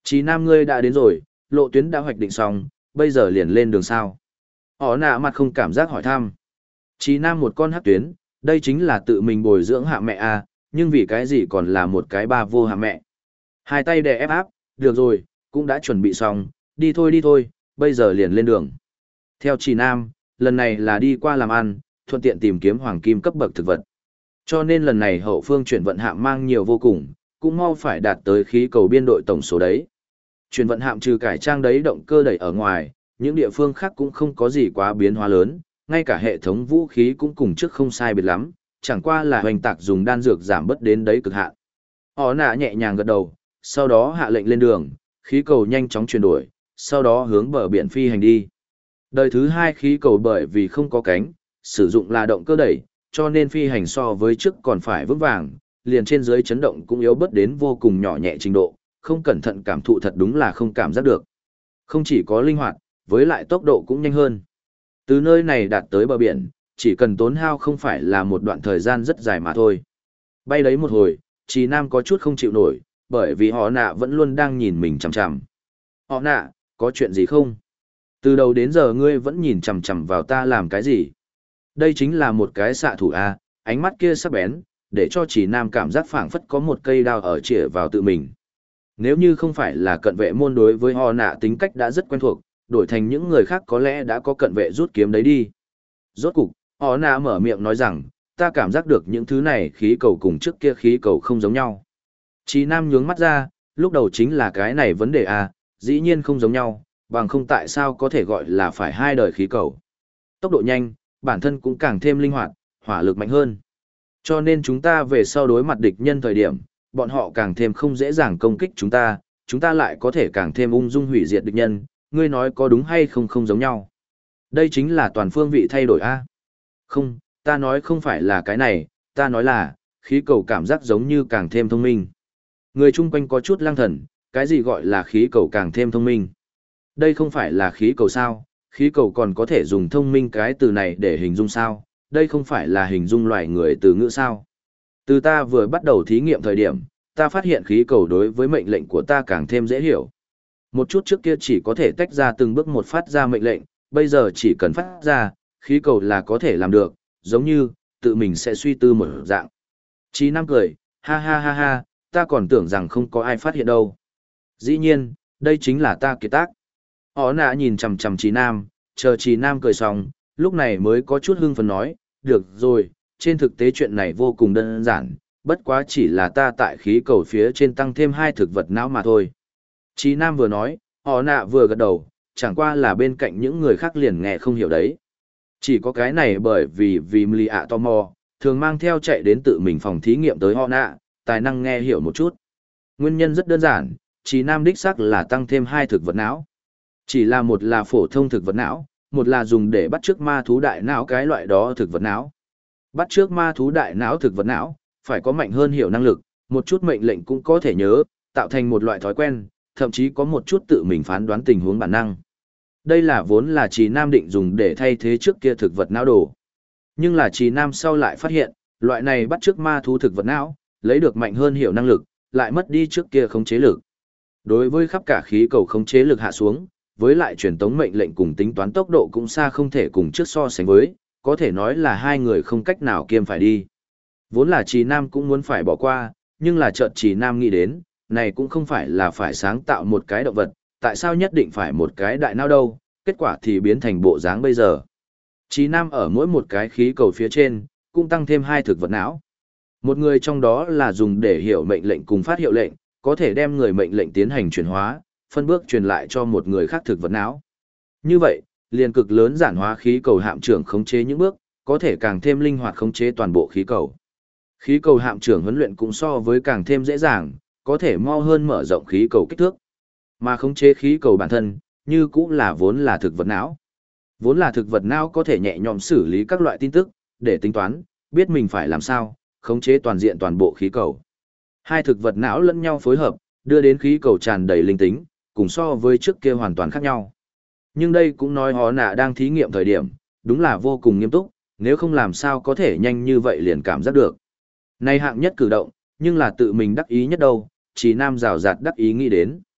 Chí Nam ngươi đã đến rồi, lộ tuyến đã hoạch định xong, bây giờ liền lên đường sao. Họ nạ mặt không cảm giác hỏi thăm. Chí Nam một con hắc tuyến, đây chính là tự mình bồi dưỡng hạ mẹ à, nhưng vì cái gì còn là một cái ba vô hạ mẹ. Hai tay đè ép áp, được rồi, cũng đã chuẩn bị xong, đi thôi, bây giờ liền lên đường. Theo Chí Nam, lần này là đi qua làm ăn, thuận tiện tìm kiếm hoàng kim cấp bậc thực vật. Cho nên lần này hậu phương chuyển vận hạm mang nhiều vô cùng, cũng mau phải đạt tới khí cầu biên đội tổng số đấy. Chuyển vận hạm trừ cải trang đấy động cơ đẩy ở ngoài, những địa phương khác cũng không có gì quá biến hóa lớn, ngay cả hệ thống vũ khí cũng cùng trước không sai biệt lắm, chẳng qua là hoành tạc dùng đan dược giảm bớt đến đấy cực hạn. Họ nạ nhẹ nhàng gật đầu, sau đó hạ lệnh lên đường, khí cầu nhanh chóng chuyển đổi, sau đó hướng bờ biển phi hành đi. Đời thứ hai khí cầu bởi vì không có cánh, sử dụng là động cơ đẩy, cho nên phi hành so với trước còn phải vững vàng, liền trên dưới chấn động cũng yếu bớt đến vô cùng nhỏ nhẹ trình độ, không cẩn thận cảm thụ thật đúng là không cảm giác được. Không chỉ có linh hoạt, với lại tốc độ cũng nhanh hơn. Từ nơi này đạt tới bờ biển, chỉ cần tốn hao không phải là một đoạn thời gian rất dài mà thôi. Bay đấy một hồi, Chí Nam có chút không chịu nổi, bởi vì họ nạ vẫn luôn đang nhìn mình chằm chằm. Họ nạ, có chuyện gì không? Từ đầu đến giờ ngươi vẫn nhìn chằm chằm vào ta làm cái gì? Đây chính là một cái xạ thủ A, ánh mắt kia sắc bén, để cho Chí Nam cảm giác phảng phất có một cây đao ở chĩa vào tự mình. Nếu như không phải là cận vệ môn đối với họ nạ tính cách đã rất quen thuộc, đổi thành những người khác có lẽ đã có cận vệ rút kiếm đấy đi. Rốt cục, họ nạ mở miệng nói rằng, ta cảm giác được những thứ này khí cầu cùng trước kia khí cầu không giống nhau. Chí Nam nhướng mắt ra, lúc đầu chính là cái này vấn đề A, dĩ nhiên không giống nhau, bằng không tại sao có thể gọi là phải hai đời khí cầu. Tốc độ nhanh, bản thân cũng càng thêm linh hoạt, hỏa lực mạnh hơn. Cho nên chúng ta về sau đối mặt địch nhân thời điểm, bọn họ càng thêm không dễ dàng công kích chúng ta lại có thể càng thêm ung dung hủy diệt địch nhân, ngươi nói có đúng hay không không giống nhau. Đây chính là toàn phương vị thay đổi A. Không, ta nói không phải là cái này, ta nói là, khí cầu cảm giác giống như càng thêm thông minh. Người chung quanh có chút lang thần, cái gì gọi là khí cầu càng thêm thông minh? Đây không phải là khí cầu sao, khí cầu còn có thể dùng thông minh cái từ này để hình dung sao, đây không phải là hình dung loài người từ ngữ sao. Từ ta vừa bắt đầu thí nghiệm thời điểm, ta phát hiện khí cầu đối với mệnh lệnh của ta càng thêm dễ hiểu. Một chút trước kia chỉ có thể tách ra từng bước một phát ra mệnh lệnh, bây giờ chỉ cần phát ra, khí cầu là có thể làm được, giống như, tự mình sẽ suy tư một dạng. Chí Nam cười, ha ha ha ha, ta còn tưởng rằng không có ai phát hiện đâu. Dĩ nhiên, đây chính là ta kiệt tác. Họ nạ nhìn chằm chằm Chí Nam, chờ Chí Nam cười xong, lúc này mới có chút hưng phấn nói, được rồi, trên thực tế chuyện này vô cùng đơn giản, bất quá chỉ là ta tại khí cầu phía trên tăng thêm hai thực vật não mà thôi. Chí Nam vừa nói, họ nạ vừa gật đầu, chẳng qua là bên cạnh những người khác liền nghe không hiểu đấy. Chỉ có cái này bởi vì Mli ạ tò mò, thường mang theo chạy đến tự mình phòng thí nghiệm tới họ nạ, tài năng nghe hiểu một chút. Nguyên nhân rất đơn giản, Chí Nam đích xác là tăng thêm hai thực vật não. Chỉ là một là phổ thông thực vật não, một là dùng để bắt chước ma thú đại não cái loại đó thực vật não. Bắt chước ma thú đại não thực vật não, phải có mạnh hơn hiểu năng lực, một chút mệnh lệnh cũng có thể nhớ, tạo thành một loại thói quen, thậm chí có một chút tự mình phán đoán tình huống bản năng. Đây là vốn là Chí Nam định dùng để thay thế trước kia thực vật não đồ. Nhưng là Chí Nam sau lại phát hiện, loại này bắt chước ma thú thực vật não, lấy được mạnh hơn hiểu năng lực, lại mất đi trước kia khống chế lực. Đối với khắp cả khí cầu khống chế lực hạ xuống, với lại truyền tống mệnh lệnh cùng tính toán tốc độ cũng xa không thể cùng trước so sánh với, có thể nói là hai người không cách nào kiêm phải đi. Vốn là Chí Nam cũng muốn phải bỏ qua, nhưng là chợt Chí Nam nghĩ đến, này cũng không phải là phải sáng tạo một cái động vật, tại sao nhất định phải một cái đại não đâu, kết quả thì biến thành bộ dáng bây giờ. Chí Nam ở mỗi một cái khí cầu phía trên, cũng tăng thêm hai thực vật não. Một người trong đó là dùng để hiểu mệnh lệnh cùng phát hiệu lệnh, có thể đem người mệnh lệnh tiến hành chuyển hóa, phân bước truyền lại cho một người khác thực vật não. Như vậy, liền cực lớn giản hóa khí cầu hạm trưởng khống chế những bước, có thể càng thêm linh hoạt khống chế toàn bộ khí cầu. Khí cầu hạm trưởng huấn luyện cũng so với càng thêm dễ dàng, có thể mau hơn mở rộng khí cầu kích thước. Mà khống chế khí cầu bản thân, như cũng là vốn là thực vật não. Vốn là thực vật não có thể nhẹ nhõm xử lý các loại tin tức, để tính toán, biết mình phải làm sao, khống chế toàn diện toàn bộ khí cầu. Hai thực vật não lẫn nhau phối hợp, đưa đến khí cầu tràn đầy linh tính, cùng so với trước kia hoàn toàn khác nhau. Nhưng đây cũng nói họ nạ đang thí nghiệm thời điểm, đúng là vô cùng nghiêm túc, nếu không làm sao có thể nhanh như vậy liền cảm giác được. Này hạng nhất cử động, nhưng là tự mình đắc ý nhất đâu, Chí Nam rào rạt đắc ý nghĩ đến.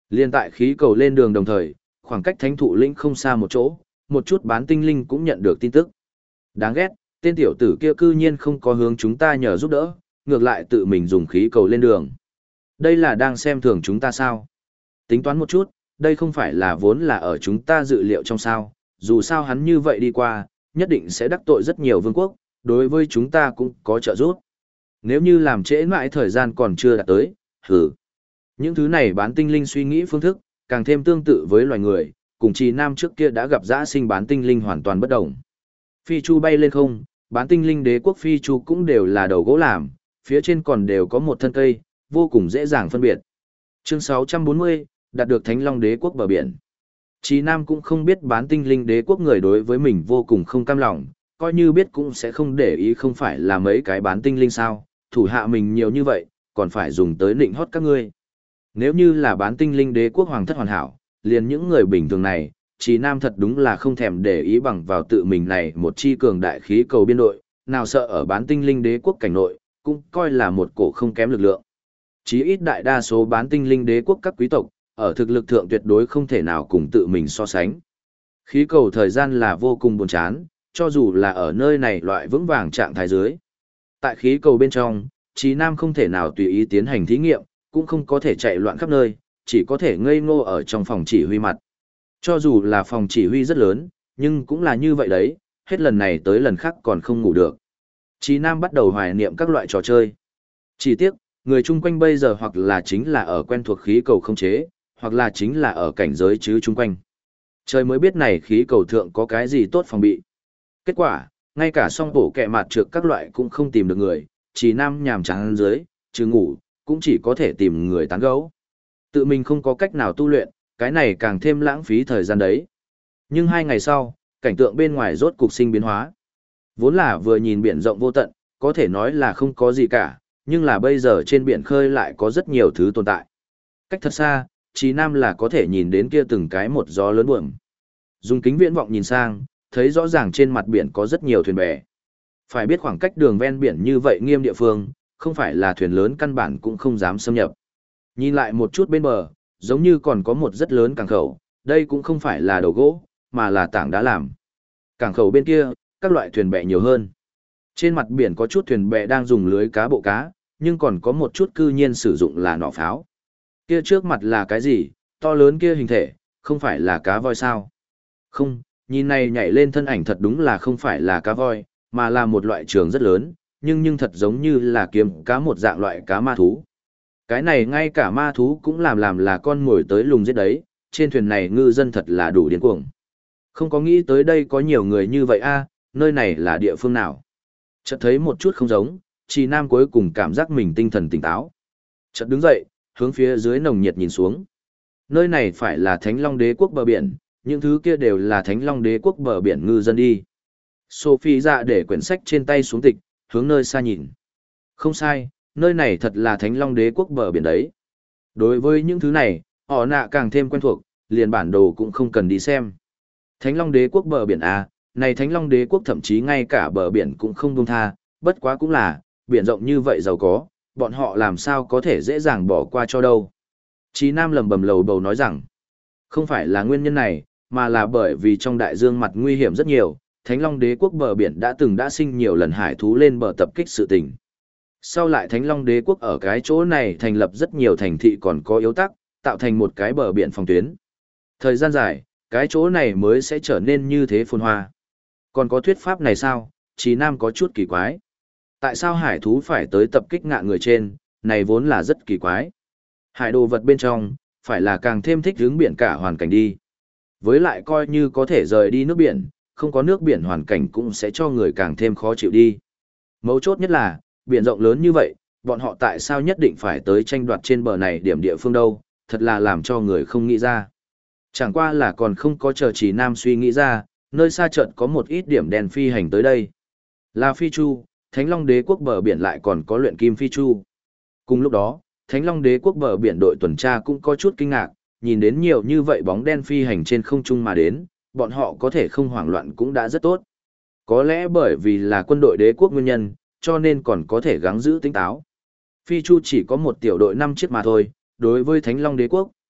Liên tại khí cầu lên đường đồng thời, khoảng cách thánh thụ lĩnh không xa một chỗ, một chút bán tinh linh cũng nhận được tin tức. Đáng ghét, tên tiểu tử kia cư nhiên không có hướng chúng ta nhờ giúp đỡ, ngược lại tự mình dùng khí cầu lên đường. Đây là đang xem thường chúng ta sao? Tính toán một chút, đây không phải là vốn là ở chúng ta dự liệu trong sao, dù sao hắn như vậy đi qua, nhất định sẽ đắc tội rất nhiều vương quốc, đối với chúng ta cũng có trợ giúp. Nếu như làm trễ mãi thời gian còn chưa đạt tới, hừ. Những thứ này bán tinh linh suy nghĩ phương thức, càng thêm tương tự với loài người, cùng Trì Nam trước kia đã gặp dã sinh bán tinh linh hoàn toàn bất đồng. Phi chu bay lên không, bán tinh linh đế quốc phi chu cũng đều là đầu gỗ làm, phía trên còn đều có một thân cây, vô cùng dễ dàng phân biệt. Chương 640, đạt được Thánh Long đế quốc bờ biển. Trì Nam cũng không biết bán tinh linh đế quốc người đối với mình vô cùng không cam lòng, coi như biết cũng sẽ không để ý, không phải là mấy cái bán tinh linh sao, thủ hạ mình nhiều như vậy, còn phải dùng tới nịnh hót các ngươi. Nếu như là bán tinh linh đế quốc hoàng thất hoàn hảo, liền những người bình thường này, Trì Nam thật đúng là không thèm để ý bằng vào tự mình này một chi cường đại khí cầu biên đội, nào sợ ở bán tinh linh đế quốc cảnh nội, cũng coi là một cổ không kém lực lượng. Chí ít đại đa số bán tinh linh đế quốc các quý tộc, ở thực lực thượng tuyệt đối không thể nào cùng tự mình so sánh. Khí cầu thời gian là vô cùng buồn chán, cho dù là ở nơi này loại vững vàng trạng thái dưới. Tại khí cầu bên trong, Trì Nam không thể nào tùy ý tiến hành thí nghiệm, cũng không có thể chạy loạn khắp nơi, chỉ có thể ngây ngô ở trong phòng chỉ huy mặt. Cho dù là phòng chỉ huy rất lớn, nhưng cũng là như vậy đấy, hết lần này tới lần khác còn không ngủ được. Trì Nam bắt đầu hoài niệm các loại trò chơi. Chỉ tiếc, người chung quanh bây giờ hoặc là chính là ở quen thuộc khí cầu không chế, hoặc là chính là ở cảnh giới chứ chung quanh. Trời mới biết này khí cầu thượng có cái gì tốt phòng bị. Kết quả, ngay cả song bổ kẹ mặt trược các loại cũng không tìm được người, Trì Nam nhàm chán dưới, chứ ngủ, cũng chỉ có thể tìm người tán gẫu. Tự mình không có cách nào tu luyện, cái này càng thêm lãng phí thời gian đấy. Nhưng 2 ngày sau, cảnh tượng bên ngoài rốt cục sinh biến hóa. Vốn là vừa nhìn biển rộng vô tận, có thể nói là không có gì cả, nhưng là bây giờ trên biển khơi lại có rất nhiều thứ tồn tại. Cách thật xa, Trì Nam là có thể nhìn đến kia từng cái một gió lớn buồm. Dùng kính viễn vọng nhìn sang, thấy rõ ràng trên mặt biển có rất nhiều thuyền bè. Phải biết khoảng cách đường ven biển như vậy nghiêm địa phương, không phải là thuyền lớn căn bản cũng không dám xâm nhập. Nhìn lại một chút bên bờ, giống như còn có một rất lớn cảng khẩu, đây cũng không phải là đầu gỗ, mà là tảng đá làm. Cảng khẩu bên kia, các loại thuyền bè nhiều hơn. Trên mặt biển có chút thuyền bè đang dùng lưới cá bộ cá, nhưng còn có một chút cư nhiên sử dụng là nỏ pháo. Kia trước mặt là cái gì, to lớn kia hình thể, không phải là cá voi sao? Không, nhìn này nhảy lên thân ảnh thật đúng là không phải là cá voi, mà là một loại trường rất lớn, nhưng thật giống như là kiếm cá một dạng loại cá ma thú. Cái này ngay cả ma thú cũng làm là con mồi tới lùng giết đấy, trên thuyền này ngư dân thật là đủ điên cuồng. Không có nghĩ tới đây có nhiều người như vậy a, nơi này là địa phương nào? Chợt thấy một chút không giống, Trì Nam cuối cùng cảm giác mình tinh thần tỉnh táo. Chợt đứng dậy, hướng phía dưới nồng nhiệt nhìn xuống. Nơi này phải là Thánh Long đế quốc bờ biển, những thứ kia đều là Thánh Long đế quốc bờ biển ngư dân đi. Sophie dạ để quyển sách trên tay xuống tịch, hướng nơi xa nhìn. Không sai, nơi này thật là Thánh Long đế quốc bờ biển đấy. Đối với những thứ này, họ nạ càng thêm quen thuộc, liền bản đồ cũng không cần đi xem. Thánh Long đế quốc bờ biển A, này Thánh Long đế quốc thậm chí ngay cả bờ biển cũng không buông tha, bất quá cũng là, biển rộng như vậy giàu có, bọn họ làm sao có thể dễ dàng bỏ qua cho đâu. Chí Nam lầm bầm lầu bầu nói rằng, không phải là nguyên nhân này, mà là bởi vì trong đại dương mặt nguy hiểm rất nhiều, Thánh Long đế quốc bờ biển đã sinh nhiều lần hải thú lên bờ tập kích sự tình. Sau lại Thánh Long đế quốc ở cái chỗ này thành lập rất nhiều thành thị còn có yếu tắc, tạo thành một cái bờ biển phòng tuyến. Thời gian dài, cái chỗ này mới sẽ trở nên như thế phồn hoa. Còn có thuyết pháp này sao? Chí Nam có chút kỳ quái. Tại sao hải thú phải tới tập kích ngạn người trên, này vốn là rất kỳ quái. Hải đồ vật bên trong, phải là càng thêm thích hướng biển cả hoàn cảnh đi. Với lại coi như có thể rời đi nước biển, không có nước biển hoàn cảnh cũng sẽ cho người càng thêm khó chịu đi. Mấu chốt nhất là, biển rộng lớn như vậy, bọn họ tại sao nhất định phải tới tranh đoạt trên bờ này điểm địa phương đâu, thật là làm cho người không nghĩ ra. Chẳng qua là còn không có chờ Chí Nam suy nghĩ ra, nơi xa chợt có một ít điểm đèn phi hành tới đây. Là phi chu, Thánh Long đế quốc bờ biển lại còn có luyện kim phi chu. Cùng lúc đó, Thánh Long đế quốc bờ biển đội tuần tra cũng có chút kinh ngạc, nhìn đến nhiều như vậy bóng đen phi hành trên không trung mà đến, bọn họ có thể không hoảng loạn cũng đã rất tốt. Có lẽ bởi vì là quân đội đế quốc nguyên nhân, cho nên còn có thể gắng giữ tỉnh táo. Phi chu chỉ có một tiểu đội 5 chiếc mà thôi, đối với Thánh Long đế quốc,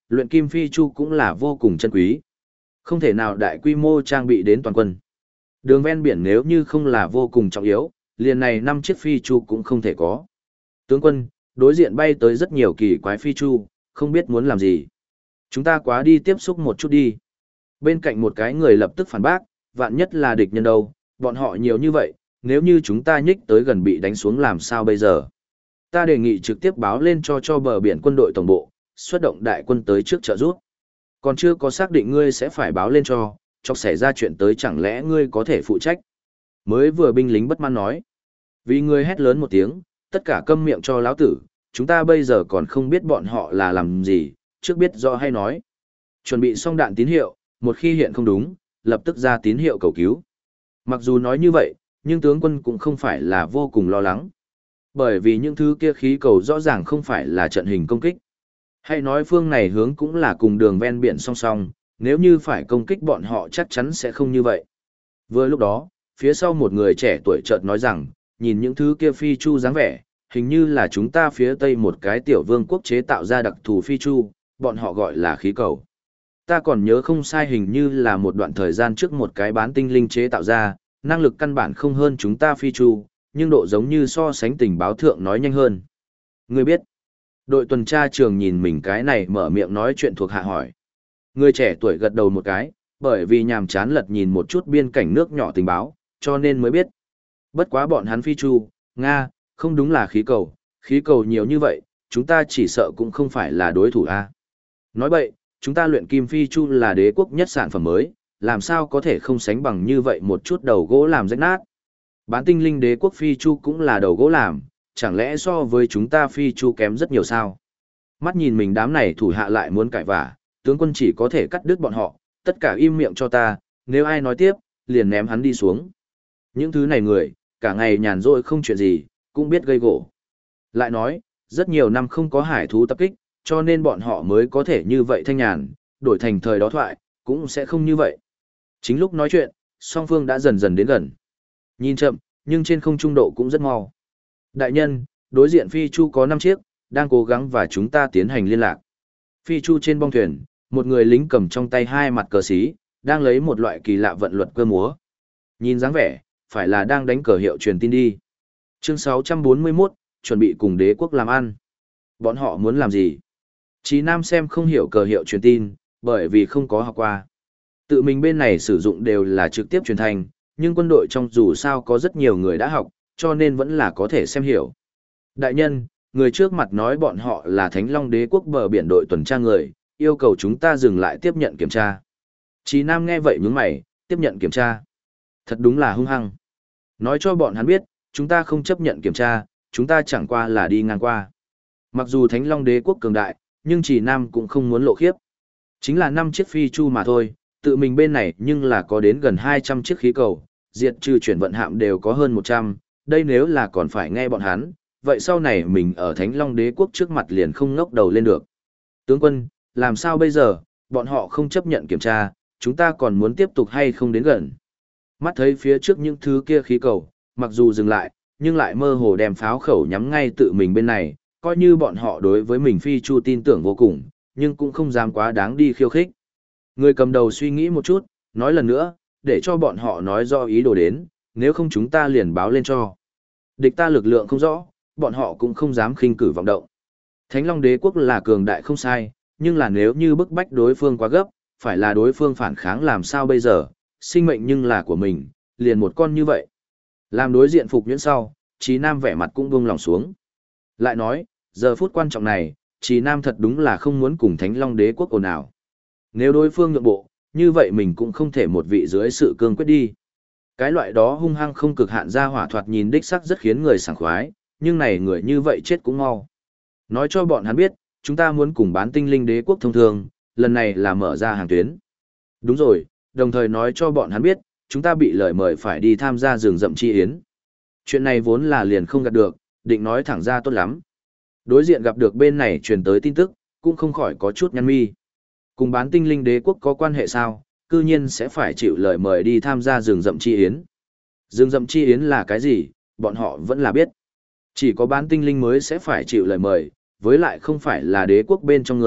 luyện kim phi chu cũng là vô cùng chân quý. Không thể nào đại quy mô trang bị đến toàn quân. Đường ven biển nếu như không là vô cùng trọng yếu, liền này 5 chiếc phi chu cũng không thể có. Tướng quân, đối diện bay tới rất nhiều kỳ quái phi chu, không biết muốn làm gì. Chúng ta quá đi tiếp xúc một chút đi. Bên cạnh một cái người lập tức phản bác, vạn nhất là địch nhân đâu, bọn họ nhiều như vậy, nếu như chúng ta nhích tới gần bị đánh xuống làm sao bây giờ. Ta đề nghị trực tiếp báo lên cho bờ biển quân đội tổng bộ, xuất động đại quân tới trước trợ giúp. Còn chưa có xác định ngươi sẽ phải báo lên cho xảy ra chuyện tới chẳng lẽ ngươi có thể phụ trách. Mới vừa binh lính bất mãn nói. Vì ngươi hét lớn một tiếng, tất cả câm miệng cho lão tử, chúng ta bây giờ còn không biết bọn họ là làm gì, trước biết rõ hay nói. Chuẩn bị xong đạn tín hiệu, một khi hiện không đúng, lập tức ra tín hiệu cầu cứu. Mặc dù nói như vậy, nhưng tướng quân cũng không phải là vô cùng lo lắng. Bởi vì những thứ kia khí cầu rõ ràng không phải là trận hình công kích. Hay nói phương này hướng cũng là cùng đường ven biển song song, nếu như phải công kích bọn họ chắc chắn sẽ không như vậy. Vừa lúc đó, phía sau một người trẻ tuổi chợt nói rằng, nhìn những thứ kia phi chu dáng vẻ, hình như là chúng ta phía tây một cái tiểu vương quốc chế tạo ra đặc thù phi chu, bọn họ gọi là khí cầu. Ta còn nhớ không sai hình như là một đoạn thời gian trước một cái bán tinh linh chế tạo ra, năng lực căn bản không hơn chúng ta phi chu, nhưng độ giống như so sánh tình báo thượng nói nhanh hơn. Người biết, đội tuần tra trường nhìn mình cái này mở miệng nói chuyện thuộc hạ hỏi. Người trẻ tuổi gật đầu một cái, bởi vì nhàm chán lật nhìn một chút biên cảnh nước nhỏ tình báo, cho nên mới biết. Bất quá bọn hắn phi chu, Nga, không đúng là khí cầu nhiều như vậy, chúng ta chỉ sợ cũng không phải là đối thủ a. Nói vậy, chúng ta luyện kim phi chu là đế quốc nhất sản phẩm mới, làm sao có thể không sánh bằng như vậy một chút đầu gỗ làm rách nát. Bán tinh linh đế quốc phi chu cũng là đầu gỗ làm, chẳng lẽ so với chúng ta phi chu kém rất nhiều sao? Mắt nhìn mình đám này thủ hạ lại muốn cãi vả, tướng quân chỉ có thể cắt đứt bọn họ, tất cả im miệng cho ta, nếu ai nói tiếp, liền ném hắn đi xuống. Những thứ này người, cả ngày nhàn rỗi không chuyện gì, cũng biết gây gỗ. Lại nói, rất nhiều năm không có hải thú tập kích, cho nên bọn họ mới có thể như vậy thanh nhàn, đổi thành thời đó thoại, cũng sẽ không như vậy. Chính lúc nói chuyện, song phương đã dần dần đến gần. Nhìn chậm, nhưng trên không trung độ cũng rất mau. Đại nhân, đối diện phi chu có 5 chiếc, đang cố gắng và chúng ta tiến hành liên lạc. Phi chu trên bong thuyền, một người lính cầm trong tay 2 mặt cờ xí, đang lấy một loại kỳ lạ vận luật cơ múa. Nhìn dáng vẻ, phải là đang đánh cờ hiệu truyền tin đi. Chương 641, chuẩn bị cùng đế quốc làm ăn. Bọn họ muốn làm gì? Chí Nam xem không hiểu cờ hiệu truyền tin, bởi vì không có học qua. Tự mình bên này sử dụng đều là trực tiếp truyền thành, nhưng quân đội trong dù sao có rất nhiều người đã học, cho nên vẫn là có thể xem hiểu. Đại nhân, người trước mặt nói bọn họ là Thánh Long đế quốc bờ biển đội tuần tra người, yêu cầu chúng ta dừng lại tiếp nhận kiểm tra. Chí Nam nghe vậy nhướng mày, tiếp nhận kiểm tra. Thật đúng là hung hăng. Nói cho bọn hắn biết, chúng ta không chấp nhận kiểm tra, chúng ta chẳng qua là đi ngang qua. Mặc dù Thánh Long đế quốc cường đại, nhưng Chí Nam cũng không muốn lộ khiếp. Chính là 5 chiếc phi chu mà thôi, tự mình bên này nhưng là có đến gần 200 chiếc khí cầu, diệt trừ chuyển vận hạm đều có hơn 100, đây nếu là còn phải nghe bọn hắn, vậy sau này mình ở Thánh Long đế quốc trước mặt liền không ngóc đầu lên được. Tướng quân, làm sao bây giờ, bọn họ không chấp nhận kiểm tra, chúng ta còn muốn tiếp tục hay không đến gần. Mắt thấy phía trước những thứ kia khí cầu, mặc dù dừng lại, nhưng lại mơ hồ đem pháo khẩu nhắm ngay tự mình bên này, coi như bọn họ đối với mình phi chu tin tưởng vô cùng, nhưng cũng không dám quá đáng đi khiêu khích. Người cầm đầu suy nghĩ một chút, nói lần nữa, để cho bọn họ nói rõ ý đồ đến, nếu không chúng ta liền báo lên cho. Địch ta lực lượng không rõ, bọn họ cũng không dám khinh cử vọng động. Thánh Long đế quốc là cường đại không sai, nhưng là nếu như bức bách đối phương quá gấp, phải là đối phương phản kháng làm sao bây giờ, sinh mệnh nhưng là của mình, liền một con như vậy. Làm đối diện phục nhuyễn sau, Chí Nam vẻ mặt cũng buông lòng xuống. Lại nói, giờ phút quan trọng này, Chí Nam thật đúng là không muốn cùng Thánh Long đế quốc ồn ào. Nếu đối phương nhượng bộ, như vậy mình cũng không thể một vị dưới sự cương quyết đi. Cái loại đó hung hăng không cực hạn ra hỏa thoạt nhìn đích sắc rất khiến người sảng khoái, nhưng này người như vậy chết cũng mau. Nói cho bọn hắn biết, chúng ta muốn cùng bán tinh linh đế quốc thông thường, lần này là mở ra hàng tuyến. Đúng rồi, đồng thời nói cho bọn hắn biết, chúng ta bị lời mời phải đi tham gia rừng rậm chi yến. Chuyện này vốn là liền không gạt được, định nói thẳng ra tốt lắm. Đối diện gặp được bên này truyền tới tin tức, cũng không khỏi có chút nhăn mi. Cùng bán tinh linh đế quốc có quan hệ sao, cư nhiên sẽ phải chịu lời mời đi tham gia rừng rậm chi yến. Rừng rậm chi yến là cái gì, bọn họ vẫn là biết. Chỉ có bán tinh linh mới sẽ phải chịu lời mời, với lại không phải là đế quốc bên trong người,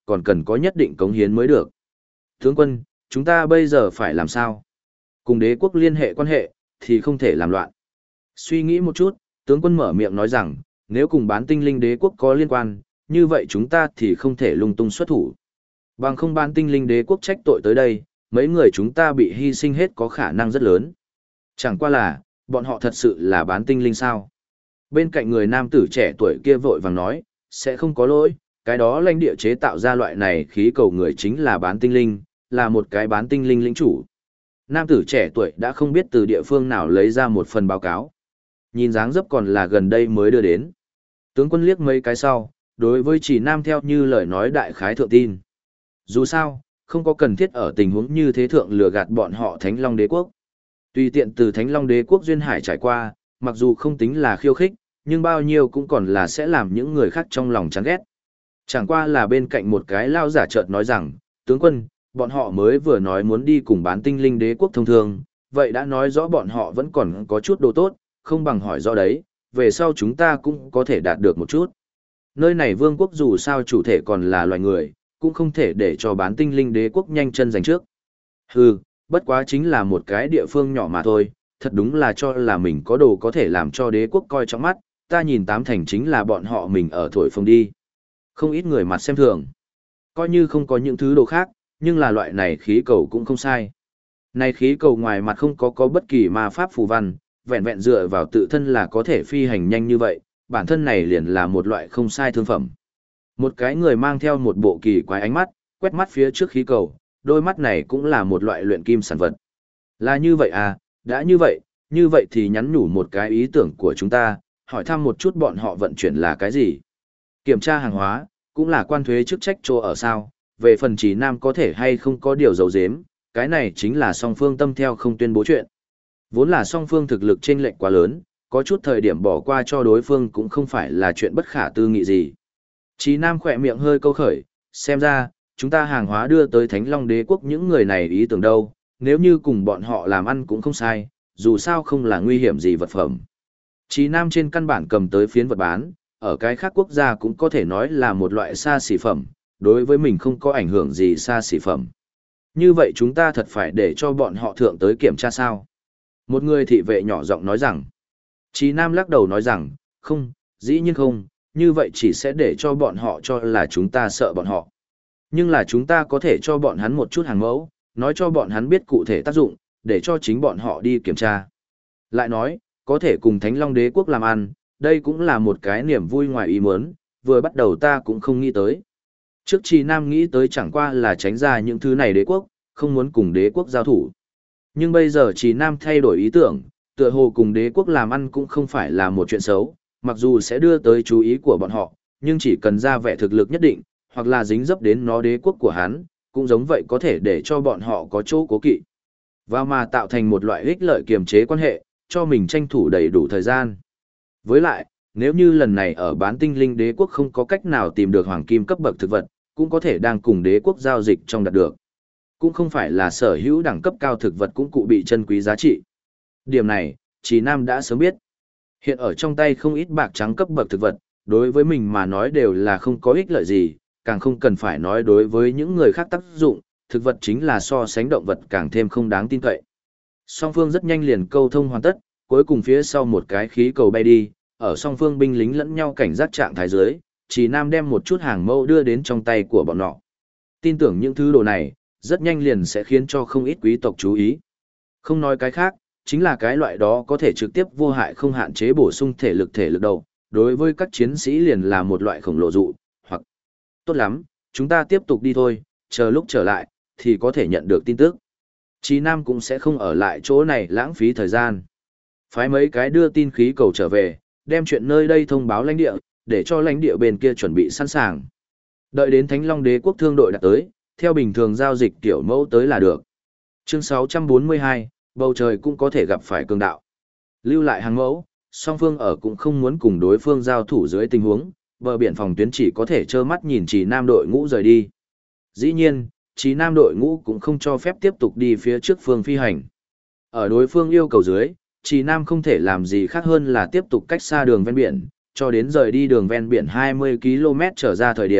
còn cần có nhất định cống hiến mới được. Tướng quân, chúng ta bây giờ phải làm sao? Cùng đế quốc liên hệ quan hệ, thì không thể làm loạn. Suy nghĩ một chút, tướng quân mở miệng nói rằng, nếu cùng bán tinh linh đế quốc có liên quan, như vậy chúng ta thì không thể lung tung xuất thủ. Bằng không bán tinh linh đế quốc trách tội tới đây, mấy người chúng ta bị hy sinh hết có khả năng rất lớn. Chẳng qua là, bọn họ thật sự là bán tinh linh sao? Bên cạnh người nam tử trẻ tuổi kia vội vàng nói, sẽ không có lỗi, cái đó lãnh địa chế tạo ra loại này khí cầu người chính là bán tinh linh, là một cái bán tinh linh lĩnh chủ. Nam tử trẻ tuổi đã không biết từ địa phương nào lấy ra một phần báo cáo. Nhìn dáng dấp còn là gần đây mới đưa đến. Tướng quân liếc mấy cái sau, đối với chỉ nam theo như lời nói đại khái thượng tin. Dù sao, không có cần thiết ở tình huống như thế thượng lừa gạt bọn họ Thánh Long Đế Quốc. Tùy tiện từ Thánh Long Đế Quốc duyên hải trải qua, mặc dù không tính là khiêu khích, nhưng bao nhiêu cũng còn là sẽ làm những người khác trong lòng chán ghét. Chẳng qua là bên cạnh một cái lao giả chợt nói rằng, tướng quân, bọn họ mới vừa nói muốn đi cùng bán tinh linh đế quốc thông thường, vậy đã nói rõ bọn họ vẫn còn có chút đồ tốt, không bằng hỏi rõ đấy, về sau chúng ta cũng có thể đạt được một chút. Nơi này vương quốc dù sao chủ thể còn là loài người, cũng không thể để cho bán tinh linh đế quốc nhanh chân giành trước. Hừ, bất quá chính là một cái địa phương nhỏ mà thôi, thật đúng là cho là mình có đồ có thể làm cho đế quốc coi trọng mắt, ta nhìn tám thành chính là bọn họ mình ở thổi phồng đi. Không ít người mặt xem thường. Coi như không có những thứ đồ khác, nhưng là loại này khí cầu cũng không sai. Này khí cầu ngoài mặt không có bất kỳ ma pháp phù văn, vẹn vẹn dựa vào tự thân là có thể phi hành nhanh như vậy, bản thân này liền là một loại không sai thương phẩm. Một cái người mang theo một bộ kỳ quái ánh mắt, quét mắt phía trước khí cầu, đôi mắt này cũng là một loại luyện kim sản vật. Là như vậy à, đã như vậy thì nhắn nhủ một cái ý tưởng của chúng ta, hỏi thăm một chút bọn họ vận chuyển là cái gì. Kiểm tra hàng hóa, cũng là quan thuế chức trách chỗ ở sao, về phần chỉ nam có thể hay không có điều giấu giếm, cái này chính là song phương tâm theo không tuyên bố chuyện. Vốn là song phương thực lực chênh lệch quá lớn, có chút thời điểm bỏ qua cho đối phương cũng không phải là chuyện bất khả tư nghị gì. Chí Nam khỏe miệng hơi câu khởi, xem ra, chúng ta hàng hóa đưa tới Thánh Long Đế quốc những người này ý tưởng đâu, nếu như cùng bọn họ làm ăn cũng không sai, dù sao không là nguy hiểm gì vật phẩm. Chí Nam trên căn bản cầm tới phiến vật bán, ở cái khác quốc gia cũng có thể nói là một loại xa xỉ phẩm, đối với mình không có ảnh hưởng gì xa xỉ phẩm. Như vậy chúng ta thật phải để cho bọn họ thượng tới kiểm tra sao? Một người thị vệ nhỏ giọng nói rằng, Chí Nam lắc đầu nói rằng, không, dĩ nhiên không, như vậy chỉ sẽ để cho bọn họ cho là chúng ta sợ bọn họ. Nhưng là chúng ta có thể cho bọn hắn một chút hàng mẫu, nói cho bọn hắn biết cụ thể tác dụng, để cho chính bọn họ đi kiểm tra. Lại nói, có thể cùng Thánh Long Đế quốc làm ăn, đây cũng là một cái niềm vui ngoài ý muốn, vừa bắt đầu ta cũng không nghĩ tới. Trước Chí Nam nghĩ tới chẳng qua là tránh ra những thứ này đế quốc, không muốn cùng đế quốc giao thủ. Nhưng bây giờ Chí Nam thay đổi ý tưởng, tựa hồ cùng đế quốc làm ăn cũng không phải là một chuyện xấu, mặc dù sẽ đưa tới chú ý của bọn họ, nhưng chỉ cần ra vẻ thực lực nhất định, hoặc là dính dấp đến nó đế quốc của hắn, cũng giống vậy có thể để cho bọn họ có chỗ cố kỵ. Và mà tạo thành một loại ích lợi kiềm chế quan hệ, cho mình tranh thủ đầy đủ thời gian. Với lại, nếu như lần này ở bán tinh linh đế quốc không có cách nào tìm được hoàng kim cấp bậc thực vật, cũng có thể đang cùng đế quốc giao dịch trong đạt được. Cũng không phải là sở hữu đẳng cấp cao thực vật cũng cụ bị chân quý giá trị. Điểm này, Chí Nam đã sớm biết. Hiện ở trong tay không ít bạc trắng cấp bậc thực vật, đối với mình mà nói đều là không có ích lợi gì, càng không cần phải nói đối với những người khác tác dụng, thực vật chính là so sánh động vật càng thêm không đáng tin cậy. Song phương rất nhanh liền câu thông hoàn tất, cuối cùng phía sau một cái khí cầu bay đi, ở song phương binh lính lẫn nhau cảnh giác trạng thái dưới, Chí Nam đem một chút hàng mẫu đưa đến trong tay của bọn họ. Tin tưởng những thứ đồ này, rất nhanh liền sẽ khiến cho không ít quý tộc chú ý. Không nói cái khác, chính là cái loại đó có thể trực tiếp vô hại không hạn chế bổ sung thể lực đầu, đối với các chiến sĩ liền là một loại khổng lồ dụ, hoặc tốt lắm, chúng ta tiếp tục đi thôi, chờ lúc trở lại, thì có thể nhận được tin tức. Chí Nam cũng sẽ không ở lại chỗ này lãng phí thời gian. Phái mấy cái đưa tin khí cầu trở về, đem chuyện nơi đây thông báo lãnh địa, để cho lãnh địa bên kia chuẩn bị sẵn sàng. Đợi đến Thánh Long Đế quốc thương đội đã tới, theo bình thường giao dịch tiểu mẫu tới là được. Chương 642, bầu trời cũng có thể gặp phải cường đạo. Lưu lại hàng mẫu, song phương ở cũng không muốn cùng đối phương giao thủ dưới tình huống, bờ biển phòng tuyến chỉ có thể trơ mắt nhìn Chí Nam đội ngũ rời đi. Dĩ nhiên, Chí Nam đội ngũ cũng không cho phép tiếp tục đi phía trước phương phi hành. Ở đối phương yêu cầu dưới, Chí Nam không thể làm gì khác hơn là tiếp tục cách xa đường ven biển, cho đến rời đi đường ven biển 20 km trở ra thời điểm,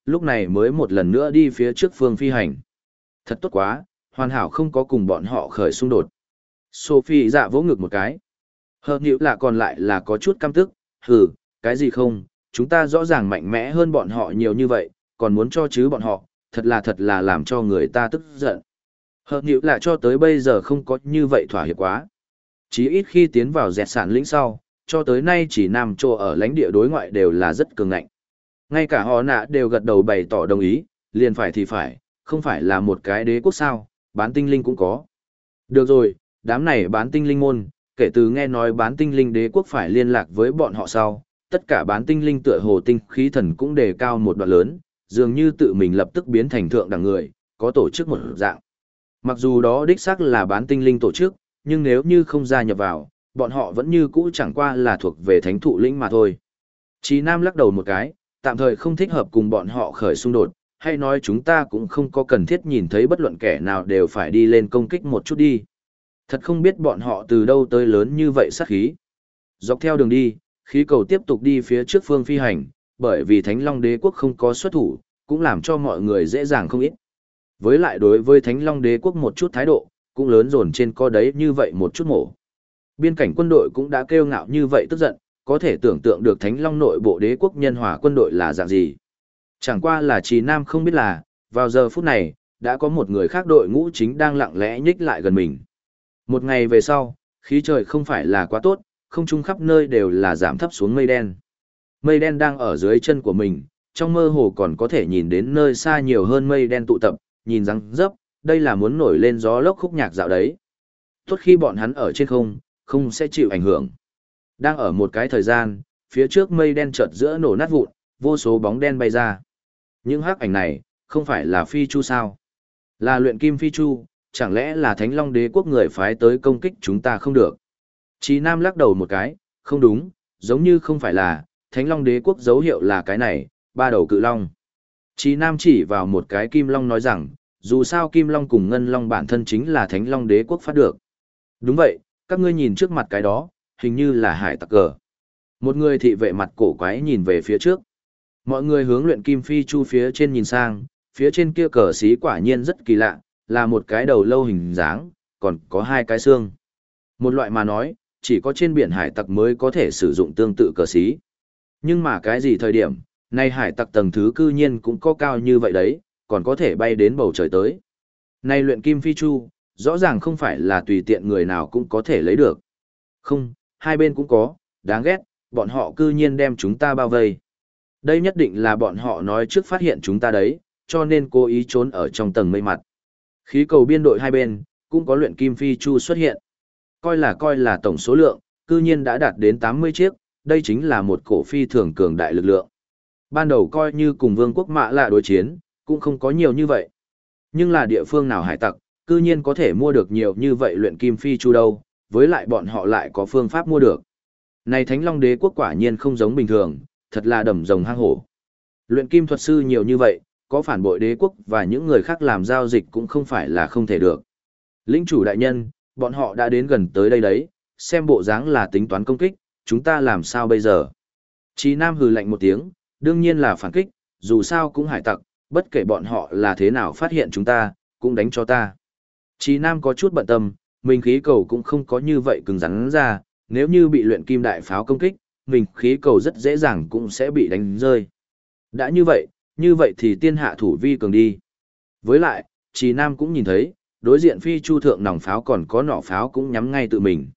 lúc này mới một lần nữa đi phía trước phương phi hành. Thật tốt quá, hoàn hảo không có cùng bọn họ khởi xung đột. Sophie dạ vỗ ngực một cái. Hợp nhữ là còn lại là có chút căm tức, hừ, cái gì không, chúng ta rõ ràng mạnh mẽ hơn bọn họ nhiều như vậy, còn muốn cho chứ bọn họ, thật là làm cho người ta tức giận. Hợp nhữ là cho tới bây giờ không có như vậy thỏa hiệp quá. Chí ít khi tiến vào dẹt sản lĩnh sau, cho tới nay chỉ Nam Châu ở lãnh địa đối ngoại đều là rất cường ngạnh. Ngay cả họ nạ đều gật đầu bày tỏ đồng ý, liền phải thì phải, không phải là một cái đế quốc sao, bán tinh linh cũng có. Được rồi, đám này bán tinh linh môn, kể từ nghe nói bán tinh linh đế quốc phải liên lạc với bọn họ sau, tất cả bán tinh linh tựa hồ tinh khí thần cũng đề cao một đoạn lớn, dường như tự mình lập tức biến thành thượng đẳng người, có tổ chức một dạng. Mặc dù đó đích xác là bán tinh linh tổ chức, nhưng nếu như không gia nhập vào, bọn họ vẫn như cũ chẳng qua là thuộc về thánh thụ lĩnh mà thôi. Chí Nam lắc đầu một cái, tạm thời không thích hợp cùng bọn họ khởi xung đột, hay nói chúng ta cũng không có cần thiết nhìn thấy bất luận kẻ nào đều phải đi lên công kích một chút đi. Thật không biết bọn họ từ đâu tới lớn như vậy sát khí. Dọc theo đường đi, khí cầu tiếp tục đi phía trước phương phi hành, bởi vì Thánh Long Đế quốc không có xuất thủ, cũng làm cho mọi người dễ dàng không ít. Với lại đối với Thánh Long Đế quốc một chút thái độ, cũng lớn dồn trên co đấy như vậy một chút mổ. Biên cảnh quân đội cũng đã kêu ngạo như vậy tức giận, có thể tưởng tượng được Thánh Long nội bộ đế quốc nhân hòa quân đội là dạng gì. Chẳng qua là Trì Nam không biết là, vào giờ phút này, đã có một người khác đội ngũ chính đang lặng lẽ nhích lại gần mình. Một ngày về sau, khí trời không phải là quá tốt, không trung khắp nơi đều là giảm thấp xuống mây đen. Mây đen đang ở dưới chân của mình, trong mơ hồ còn có thể nhìn đến nơi xa nhiều hơn mây đen tụ tập, nhìn răng dấp, đây là muốn nổi lên gió lốc khúc nhạc dạo đấy. Tốt khi bọn hắn ở trên không sẽ chịu ảnh hưởng. Đang ở một cái thời gian, phía trước mây đen chợt giữa nổ nát vụn, vô số bóng đen bay ra. Những hắc ảnh này, không phải là phi chu sao? Là luyện kim phi chu, chẳng lẽ là Thánh Long Đế quốc người phái tới công kích chúng ta không được? Chí Nam lắc đầu một cái, không đúng, giống như không phải là, Thánh Long Đế quốc dấu hiệu là cái này, ba đầu cự long. Chí Nam chỉ vào một cái kim long nói rằng, dù sao kim long cùng ngân long bản thân chính là Thánh Long Đế quốc phát được. Đúng vậy, các ngươi nhìn trước mặt cái đó, hình như là hải tặc cờ. Một người thị vệ mặt cổ quái nhìn về phía trước. Mọi người hướng luyện kim phi chu phía trên nhìn sang, phía trên kia cờ xí quả nhiên rất kỳ lạ, là một cái đầu lâu hình dáng, còn có hai cái xương. Một loại mà nói, chỉ có trên biển hải tặc mới có thể sử dụng tương tự cờ xí. Nhưng mà cái gì thời điểm, nay hải tặc tầng thứ cư nhiên cũng có cao như vậy đấy, còn có thể bay đến bầu trời tới. Nay luyện kim phi chu, rõ ràng không phải là tùy tiện người nào cũng có thể lấy được. Không, hai bên cũng có, đáng ghét, bọn họ cư nhiên đem chúng ta bao vây. Đây nhất định là bọn họ nói trước phát hiện chúng ta đấy, cho nên cố ý trốn ở trong tầng mây mặt. Khí cầu biên đội hai bên, cũng có luyện kim phi chu xuất hiện. Coi là tổng số lượng, cư nhiên đã đạt đến 80 chiếc, đây chính là một cổ phi thường cường đại lực lượng. Ban đầu coi như cùng vương quốc Mạ Lạ đối chiến, cũng không có nhiều như vậy. Nhưng là địa phương nào hải tặc, cư nhiên có thể mua được nhiều như vậy luyện kim phi chu đâu, với lại bọn họ lại có phương pháp mua được. Này Thánh Long Đế quốc quả nhiên không giống bình thường, thật là đầm rồng hang hổ. Luyện kim thuật sư nhiều như vậy, có phản bội đế quốc và những người khác làm giao dịch cũng không phải là không thể được. Lĩnh chủ đại nhân, bọn họ đã đến gần tới đây đấy, xem bộ dáng là tính toán công kích, chúng ta làm sao bây giờ? Chí Nam hừ lạnh một tiếng, đương nhiên là phản kích, dù sao cũng hải tặc, bất kể bọn họ là thế nào phát hiện chúng ta, cũng đánh cho ta. Chí Nam có chút bận tâm, mình khí cầu cũng không có như vậy cứng rắn ra, nếu như bị luyện kim đại pháo công kích, mình khí cầu rất dễ dàng cũng sẽ bị đánh rơi. Đã như vậy thì tiên hạ thủ vi cường đi. Với lại, Chí Nam cũng nhìn thấy, đối diện phi chu thượng nòng pháo còn có nỏ pháo cũng nhắm ngay tự mình.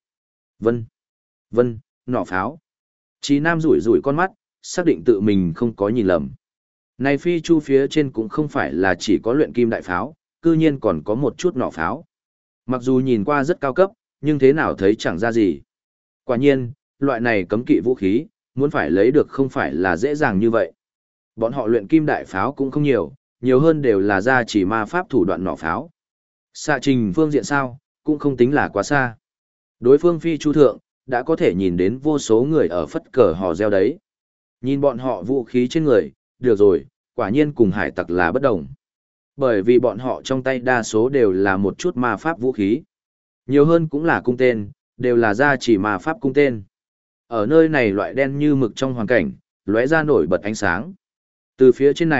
Vân, nỏ pháo. Chí Nam rủi rủi con mắt, xác định tự mình không có nhìn lầm. Này phi chu phía trên cũng không phải là chỉ có luyện kim đại pháo, cư nhiên còn có một chút nỏ pháo. Mặc dù nhìn qua rất cao cấp, nhưng thế nào thấy chẳng ra gì. Quả nhiên, loại này cấm kỵ vũ khí, muốn phải lấy được không phải là dễ dàng như vậy. Bọn họ luyện kim đại pháo cũng không nhiều, nhiều hơn đều là ra chỉ ma pháp thủ đoạn nỏ pháo. Xạ trình phương diện sao, cũng không tính là quá xa. Đối phương phi chu thượng, đã có thể nhìn đến vô số người ở phất cờ hò reo đấy. Nhìn bọn họ vũ khí trên người, được rồi, quả nhiên cùng hải tặc là bất đồng. Bởi vì bọn họ trong tay đa số đều là một chút ma pháp vũ khí. Nhiều hơn cũng là cung tên, đều là ra chỉ ma pháp cung tên. Ở nơi này loại đen như mực trong hoàn cảnh, lóe ra nổi bật ánh sáng. Từ phía trên này,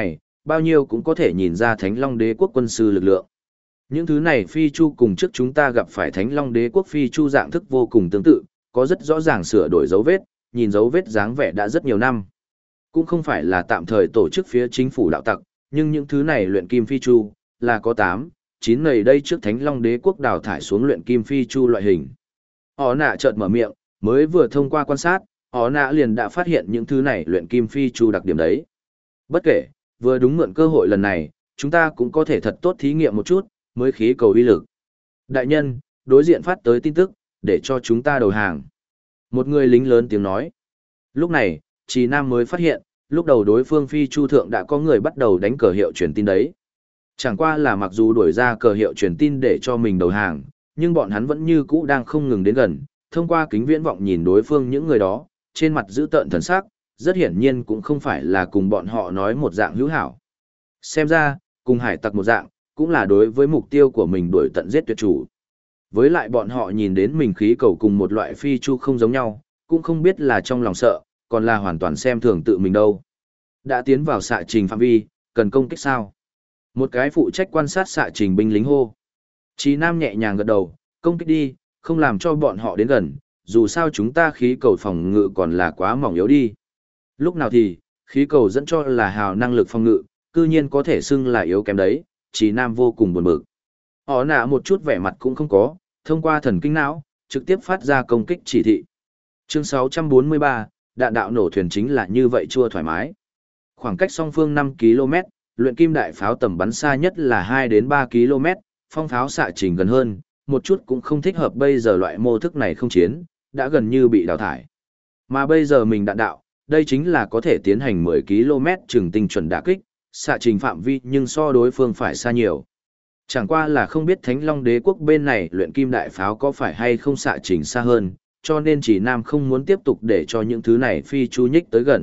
bao nhiêu cũng có thể nhìn ra Thánh Long Đế quốc quân sư lực lượng. Những thứ này phi chu cùng trước chúng ta gặp phải Thánh Long Đế quốc phi chu dạng thức vô cùng tương tự, có rất rõ ràng sửa đổi dấu vết, nhìn dấu vết dáng vẻ đã rất nhiều năm. Cũng không phải là tạm thời tổ chức phía chính phủ đạo tặc, nhưng những thứ này luyện kim phi chu, là có 8, 9 nầy đây trước Thánh Long Đế quốc đào thải xuống luyện kim phi chu loại hình. Họ nạ chợt mở miệng, mới vừa thông qua quan sát, họ nạ liền đã phát hiện những thứ này luyện kim phi chu đặc điểm đấy. Bất kể, vừa đúng mượn cơ hội lần này, chúng ta cũng có thể thật tốt thí nghiệm một chút, mới khí cầu uy lực. Đại nhân, đối diện phát tới tin tức, để cho chúng ta đầu hàng. Một người lính lớn tiếng nói. Lúc này, Trì Nam mới phát hiện, lúc đầu đối phương phi chu thượng đã có người bắt đầu đánh cờ hiệu truyền tin đấy. Chẳng qua là mặc dù đuổi ra cờ hiệu truyền tin để cho mình đầu hàng, nhưng bọn hắn vẫn như cũ đang không ngừng đến gần, thông qua kính viễn vọng nhìn đối phương những người đó, trên mặt giữ tợn thần sắc, rất hiển nhiên cũng không phải là cùng bọn họ nói một dạng hữu hảo. Xem ra, cùng hải tặc một dạng, cũng là đối với mục tiêu của mình đuổi tận giết tuyệt chủ. Với lại bọn họ nhìn đến mình khí cầu cùng một loại phi chu không giống nhau, cũng không biết là trong lòng sợ, còn là hoàn toàn xem thường tự mình đâu. Đã tiến vào xạ trình phạm vi, cần công kích sao? Một cái phụ trách quan sát xạ trình binh lính hô. Chí Nam nhẹ nhàng gật đầu, công kích đi, không làm cho bọn họ đến gần, dù sao chúng ta khí cầu phòng ngự còn là quá mỏng yếu đi. Lúc nào thì, khí cầu dẫn cho là hào năng lực phòng ngự, cư nhiên có thể xưng là yếu kém đấy, Chí Nam vô cùng buồn bực. Họ nạ một chút vẻ mặt cũng không có, thông qua thần kinh não, trực tiếp phát ra công kích chỉ thị. Chương 643, đạn đạo nổ thuyền chính là như vậy chua thoải mái. Khoảng cách song phương 5 km, luyện kim đại pháo tầm bắn xa nhất là 2 đến 3 km, phong pháo xạ trình gần hơn, một chút cũng không thích hợp bây giờ loại mô thức này không chiến, đã gần như bị đào thải. Mà bây giờ mình đạn đạo, đây chính là có thể tiến hành 10 km chừng tinh chuẩn đả kích, xạ trình phạm vi nhưng so đối phương phải xa nhiều. Chẳng qua là không biết Thánh Long Đế quốc bên này luyện kim đại pháo có phải hay không xạ trình xa hơn, cho nên chỉ Nam không muốn tiếp tục để cho những thứ này phi chu nhích tới gần.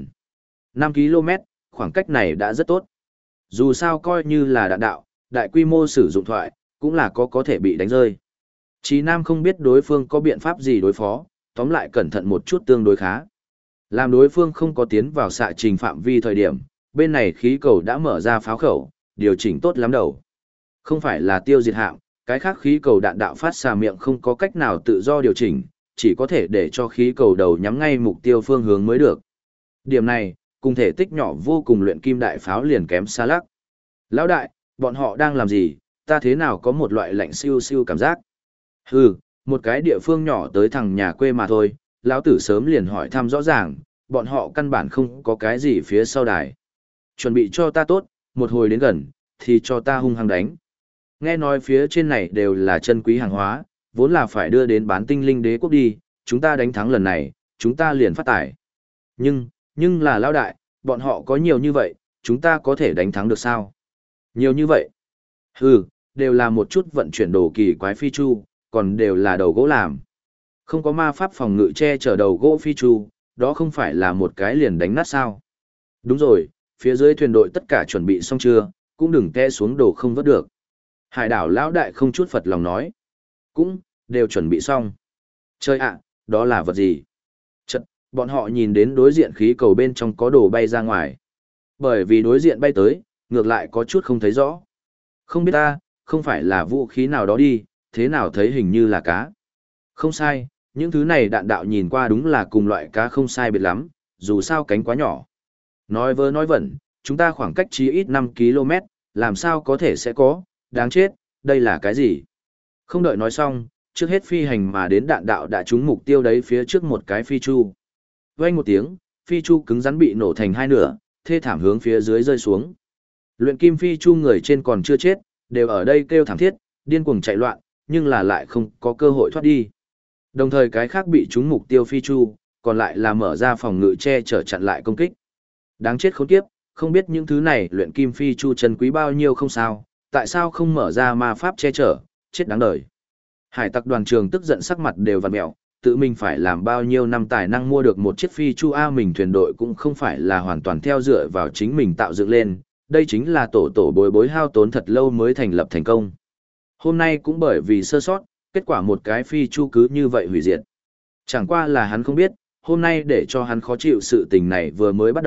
5 km, khoảng cách này đã rất tốt. Dù sao coi như là đạn đạo, đại quy mô sử dụng thoại, cũng là có thể bị đánh rơi. Chí Nam không biết đối phương có biện pháp gì đối phó, tóm lại cẩn thận một chút tương đối khá. Làm đối phương không có tiến vào xạ trình phạm vi thời điểm, bên này khí cầu đã mở ra pháo khẩu, điều chỉnh tốt lắm đầu. Không phải là tiêu diệt hạm, cái khác khí cầu đạn đạo phát xạ miệng không có cách nào tự do điều chỉnh, chỉ có thể để cho khí cầu đầu nhắm ngay mục tiêu phương hướng mới được. Điểm này, cùng thể tích nhỏ vô cùng luyện kim đại pháo liền kém xa lắc. Lão đại, bọn họ đang làm gì, ta thế nào có một loại lạnh siêu siêu cảm giác. Hừ, một cái địa phương nhỏ tới thằng nhà quê mà thôi, lão tử sớm liền hỏi thăm rõ ràng, bọn họ căn bản không có cái gì phía sau đài. Chuẩn bị cho ta tốt, một hồi đến gần, thì cho ta hung hăng đánh. Nghe nói phía trên này đều là chân quý hàng hóa, vốn là phải đưa đến bán tinh linh đế quốc đi, chúng ta đánh thắng lần này, chúng ta liền phát tài. Nhưng là lão đại, bọn họ có nhiều như vậy, chúng ta có thể đánh thắng được sao? Nhiều như vậy? Hừ, đều là một chút vận chuyển đồ kỳ quái phi chu, còn đều là đầu gỗ làm. Không có ma pháp phòng ngự che chở đầu gỗ phi chu, đó không phải là một cái liền đánh nát sao? Đúng rồi, phía dưới thuyền đội tất cả chuẩn bị xong chưa, cũng đừng té xuống đồ không vớt được. Hải đảo lão đại không chút phật lòng nói. Cũng, đều chuẩn bị xong. Chơi ạ, đó là vật gì? Chật, bọn họ nhìn đến đối diện khí cầu bên trong có đồ bay ra ngoài. Bởi vì đối diện bay tới, ngược lại có chút không thấy rõ. Không biết ta, không phải là vũ khí nào đó đi, thế nào thấy hình như là cá. Không sai, những thứ này đạn đạo nhìn qua đúng là cùng loại cá không sai biệt lắm, dù sao cánh quá nhỏ. Nói vớ nói vẩn, chúng ta khoảng cách chí ít 5 km, làm sao có thể sẽ có, đáng chết, đây là cái gì? Không đợi nói xong, trước hết phi hành mà đến đạn đạo đã trúng mục tiêu đấy phía trước một cái phi chu. Vang một tiếng, phi chu cứng rắn bị nổ thành hai nửa, thê thảm hướng phía dưới rơi xuống. Luyện kim phi chu người trên còn chưa chết, đều ở đây kêu thảm thiết, điên cuồng chạy loạn, nhưng là lại không có cơ hội thoát đi. Đồng thời cái khác bị trúng mục tiêu phi chu, còn lại là mở ra phòng ngự che chở chặn lại công kích. Đáng chết khốn kiếp, không biết những thứ này luyện kim phi chu chân quý bao nhiêu không sao, tại sao không mở ra ma pháp che chở, chết đáng đời. Hải tặc đoàn trường tức giận sắc mặt đều vặn mẹo, tự mình phải làm bao nhiêu năm tài năng mua được một chiếc phi chu A mình thuyền đội cũng không phải là hoàn toàn theo dựa vào chính mình tạo dựng lên, đây chính là tổ bối bối hao tốn thật lâu mới thành lập thành công. Hôm nay cũng bởi vì sơ sót, kết quả một cái phi chu cứ như vậy hủy diệt. Chẳng qua là hắn không biết, hôm nay để cho hắn khó chịu sự tình này vừa mới bắt đầu,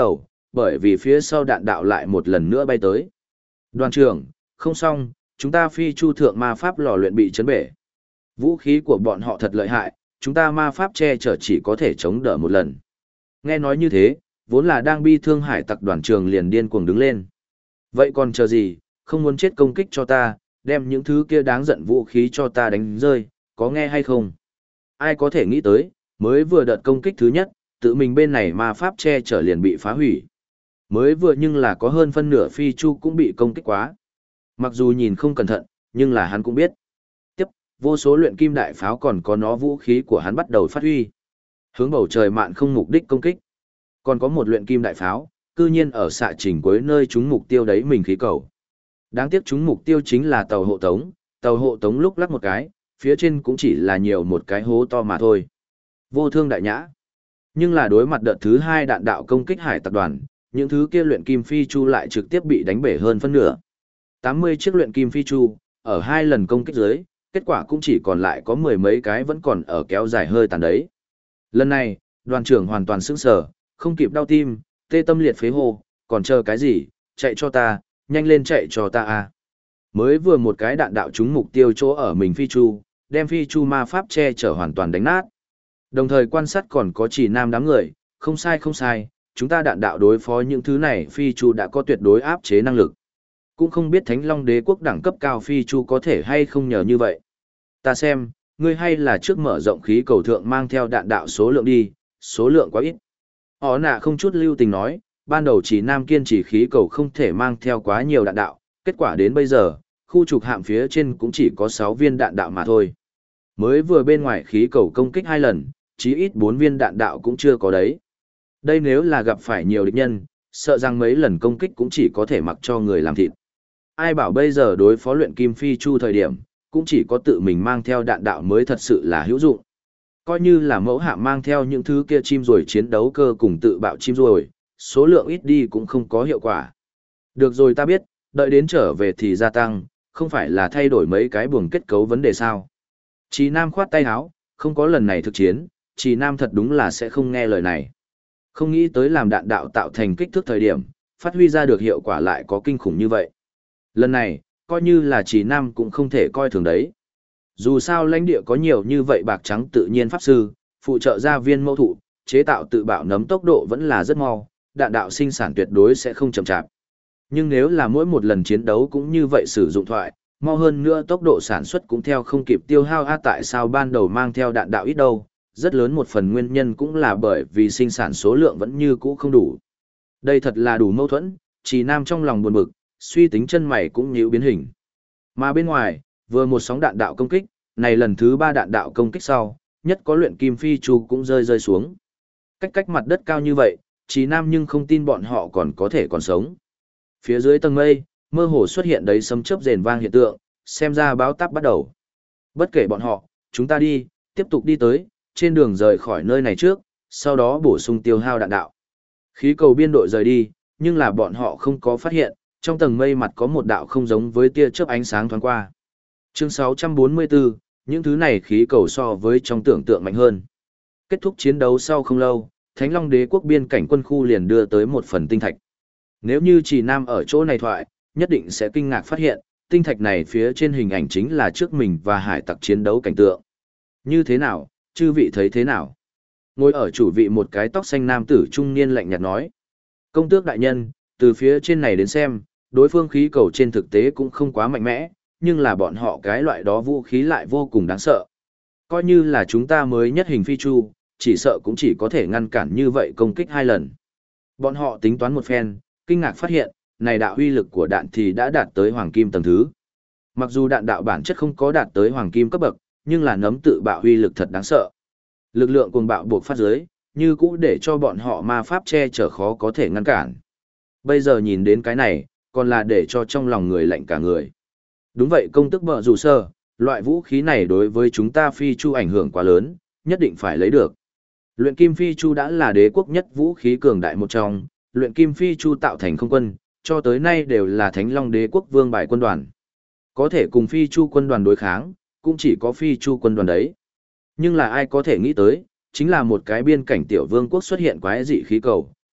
bởi vì phía sau đạn đạo lại một lần nữa bay tới. Đoàn trưởng, không xong, chúng ta phi chu thượng ma pháp lò luyện bị chấn bể. Vũ khí của bọn họ thật lợi hại, chúng ta ma pháp che chở chỉ có thể chống đỡ một lần. Nghe nói như thế, vốn là đang bi thương hải tặc đoàn trường liền điên cuồng đứng lên. Vậy còn chờ gì, không muốn chết công kích cho ta, đem những thứ kia đáng giận vũ khí cho ta đánh rơi, có nghe hay không? Ai có thể nghĩ tới, mới vừa đợt công kích thứ nhất, tự mình bên này ma pháp che chở liền bị phá hủy. Mới vừa nhưng là có hơn phân nửa phi chu cũng bị công kích quá. Mặc dù nhìn không cẩn thận, nhưng là hắn cũng biết. Tiếp, vô số luyện kim đại pháo còn có nó vũ khí của hắn bắt đầu phát huy. Hướng bầu trời mạn không mục đích công kích. Còn có một luyện kim đại pháo, cư nhiên ở xạ trình cuối nơi chúng mục tiêu đấy mình khí cầu. Đáng tiếc chúng mục tiêu chính là tàu hộ tống lúc lắc một cái, phía trên cũng chỉ là nhiều một cái hố to mà thôi. Vô thương đại nhã. Nhưng là đối mặt đợt thứ hai đạn đạo công kích hải tặc đoàn, những thứ kia luyện kim phi chu lại trực tiếp bị đánh bể hơn phân nửa. 80 chiếc luyện kim phi chu, ở 2 lần công kích dưới, kết quả cũng chỉ còn lại có 10 mấy cái vẫn còn ở kéo dài hơi tàn đấy. Lần này, đoàn trưởng hoàn toàn sững sờ, không kịp đau tim, tê tâm liệt phế hô, còn chờ cái gì, chạy cho ta, nhanh lên chạy cho ta a. Mới vừa một cái đạn đạo trúng mục tiêu chỗ ở mình phi chu, đem phi chu ma pháp che chở hoàn toàn đánh nát. Đồng thời quan sát còn có chỉ nam đám người, không sai, chúng ta đạn đạo đối phó những thứ này phi chu đã có tuyệt đối áp chế năng lực. Cũng không biết Thánh Long Đế quốc đẳng cấp cao phi chu có thể hay không nhờ như vậy. Ta xem, ngươi hay là trước mở rộng khí cầu thượng mang theo đạn đạo số lượng đi, số lượng quá ít. Họ nạ không chút lưu tình nói, ban đầu chỉ nam kiên trì khí cầu không thể mang theo quá nhiều đạn đạo, kết quả đến bây giờ, khu trục hạm phía trên cũng chỉ có 6 viên đạn đạo mà thôi. Mới vừa bên ngoài khí cầu công kích 2 lần, chí ít 4 viên đạn đạo cũng chưa có đấy. Đây nếu là gặp phải nhiều địch nhân, sợ rằng mấy lần công kích cũng chỉ có thể mặc cho người làm thịt. Ai bảo bây giờ đối phó luyện kim phi chu thời điểm, cũng chỉ có tự mình mang theo đạn đạo mới thật sự là hữu dụng. Coi như là mẫu hạm mang theo những thứ kia chim rồi chiến đấu cơ cùng tự bạo chim rồi, số lượng ít đi cũng không có hiệu quả. Được rồi ta biết, đợi đến trở về thì gia tăng, không phải là thay đổi mấy cái buồng kết cấu vấn đề sao. Chí Nam khoát tay áo, không có lần này thực chiến, Chí Nam thật đúng là sẽ không nghe lời này. Không nghĩ tới làm đạn đạo tạo thành kích thước thời điểm, phát huy ra được hiệu quả lại có kinh khủng như vậy. Lần này, coi như là Chí Nam cũng không thể coi thường đấy. Dù sao lãnh địa có nhiều như vậy bạc trắng tự nhiên pháp sư, phụ trợ gia viên mâu thụ, chế tạo tự bạo nấm tốc độ vẫn là rất mau, đạn đạo sinh sản tuyệt đối sẽ không chậm chạp. Nhưng nếu là mỗi một lần chiến đấu cũng như vậy sử dụng thoại, mau hơn nữa tốc độ sản xuất cũng theo không kịp tiêu hao tại sao ban đầu mang theo đạn đạo ít đâu, rất lớn một phần nguyên nhân cũng là bởi vì sinh sản số lượng vẫn như cũ không đủ. Đây thật là đủ mâu thuẫn, Chỉ Nam trong lòng buồn bực, suy tính chân mày cũng nhíu biến hình. Mà bên ngoài, vừa một sóng đạn đạo công kích, này lần thứ 3 đạn đạo công kích sau, nhất có luyện kim phi chu cũng rơi xuống. Cách mặt đất cao như vậy, Chỉ Nam nhưng không tin bọn họ còn có thể còn sống. Phía dưới tầng mây, mơ hồ xuất hiện đấy sấm chớp rền vang hiện tượng, xem ra báo táp bắt đầu. Bất kể bọn họ, chúng ta đi, tiếp tục đi tới, trên đường rời khỏi nơi này trước, sau đó bổ sung tiêu hao đạn đạo. Khí cầu biên đội rời đi, nhưng là bọn họ không có phát hiện, trong tầng mây mặt có một đạo không giống với tia chớp ánh sáng thoáng qua. Chương 644, những thứ này khí cầu so với trong tưởng tượng mạnh hơn. Kết thúc chiến đấu sau không lâu, Thánh Long Đế quốc biên cảnh quân khu liền đưa tới một phần tinh thạch. Nếu như Chỉ Nam ở chỗ này thoại, nhất định sẽ kinh ngạc phát hiện, tinh thạch này phía trên hình ảnh chính là trước mình và hải tặc chiến đấu cảnh tượng. Như thế nào, chư vị thấy thế nào? Ngồi ở chủ vị một cái tóc xanh nam tử trung niên lạnh nhạt nói. Công tước đại nhân, từ phía trên này đến xem, đối phương khí cầu trên thực tế cũng không quá mạnh mẽ, nhưng là bọn họ cái loại đó vũ khí lại vô cùng đáng sợ. Coi như là chúng ta mới nhất hình phi chu, chỉ sợ cũng chỉ có thể ngăn cản như vậy công kích 2 lần. Bọn họ tính toán một phen, kinh ngạc phát hiện, này đạo uy lực của đạn thì đã đạt tới hoàng kim tầng thứ. Mặc dù đạn đạo bản chất không có đạt tới hoàng kim cấp bậc, nhưng là nấm tự bạo uy lực thật đáng sợ. Lực lượng cuồng bạo buộc phát dưới, như cũ để cho bọn họ ma pháp che chở khó có thể ngăn cản. Bây giờ nhìn đến cái này, còn là để cho trong lòng người lạnh cả người. Đúng vậy công tức bợ rủ sơ, loại vũ khí này đối với chúng ta phi chu ảnh hưởng quá lớn, nhất định phải lấy được. Luyện kim phi chu đã là đế quốc nhất vũ khí cường đại một trong, luyện kim phi chu tạo thành không quân, cho tới nay đều là Thánh Long Đế quốc vương bài quân đoàn. Có thể cùng phi chu quân đoàn đối kháng, cũng chỉ có phi chu quân đoàn đấy. Nhưng là ai có thể nghĩ tới, chính là một cái biên cảnh tiểu vương quốc xuất hiện quái dị khí cầu,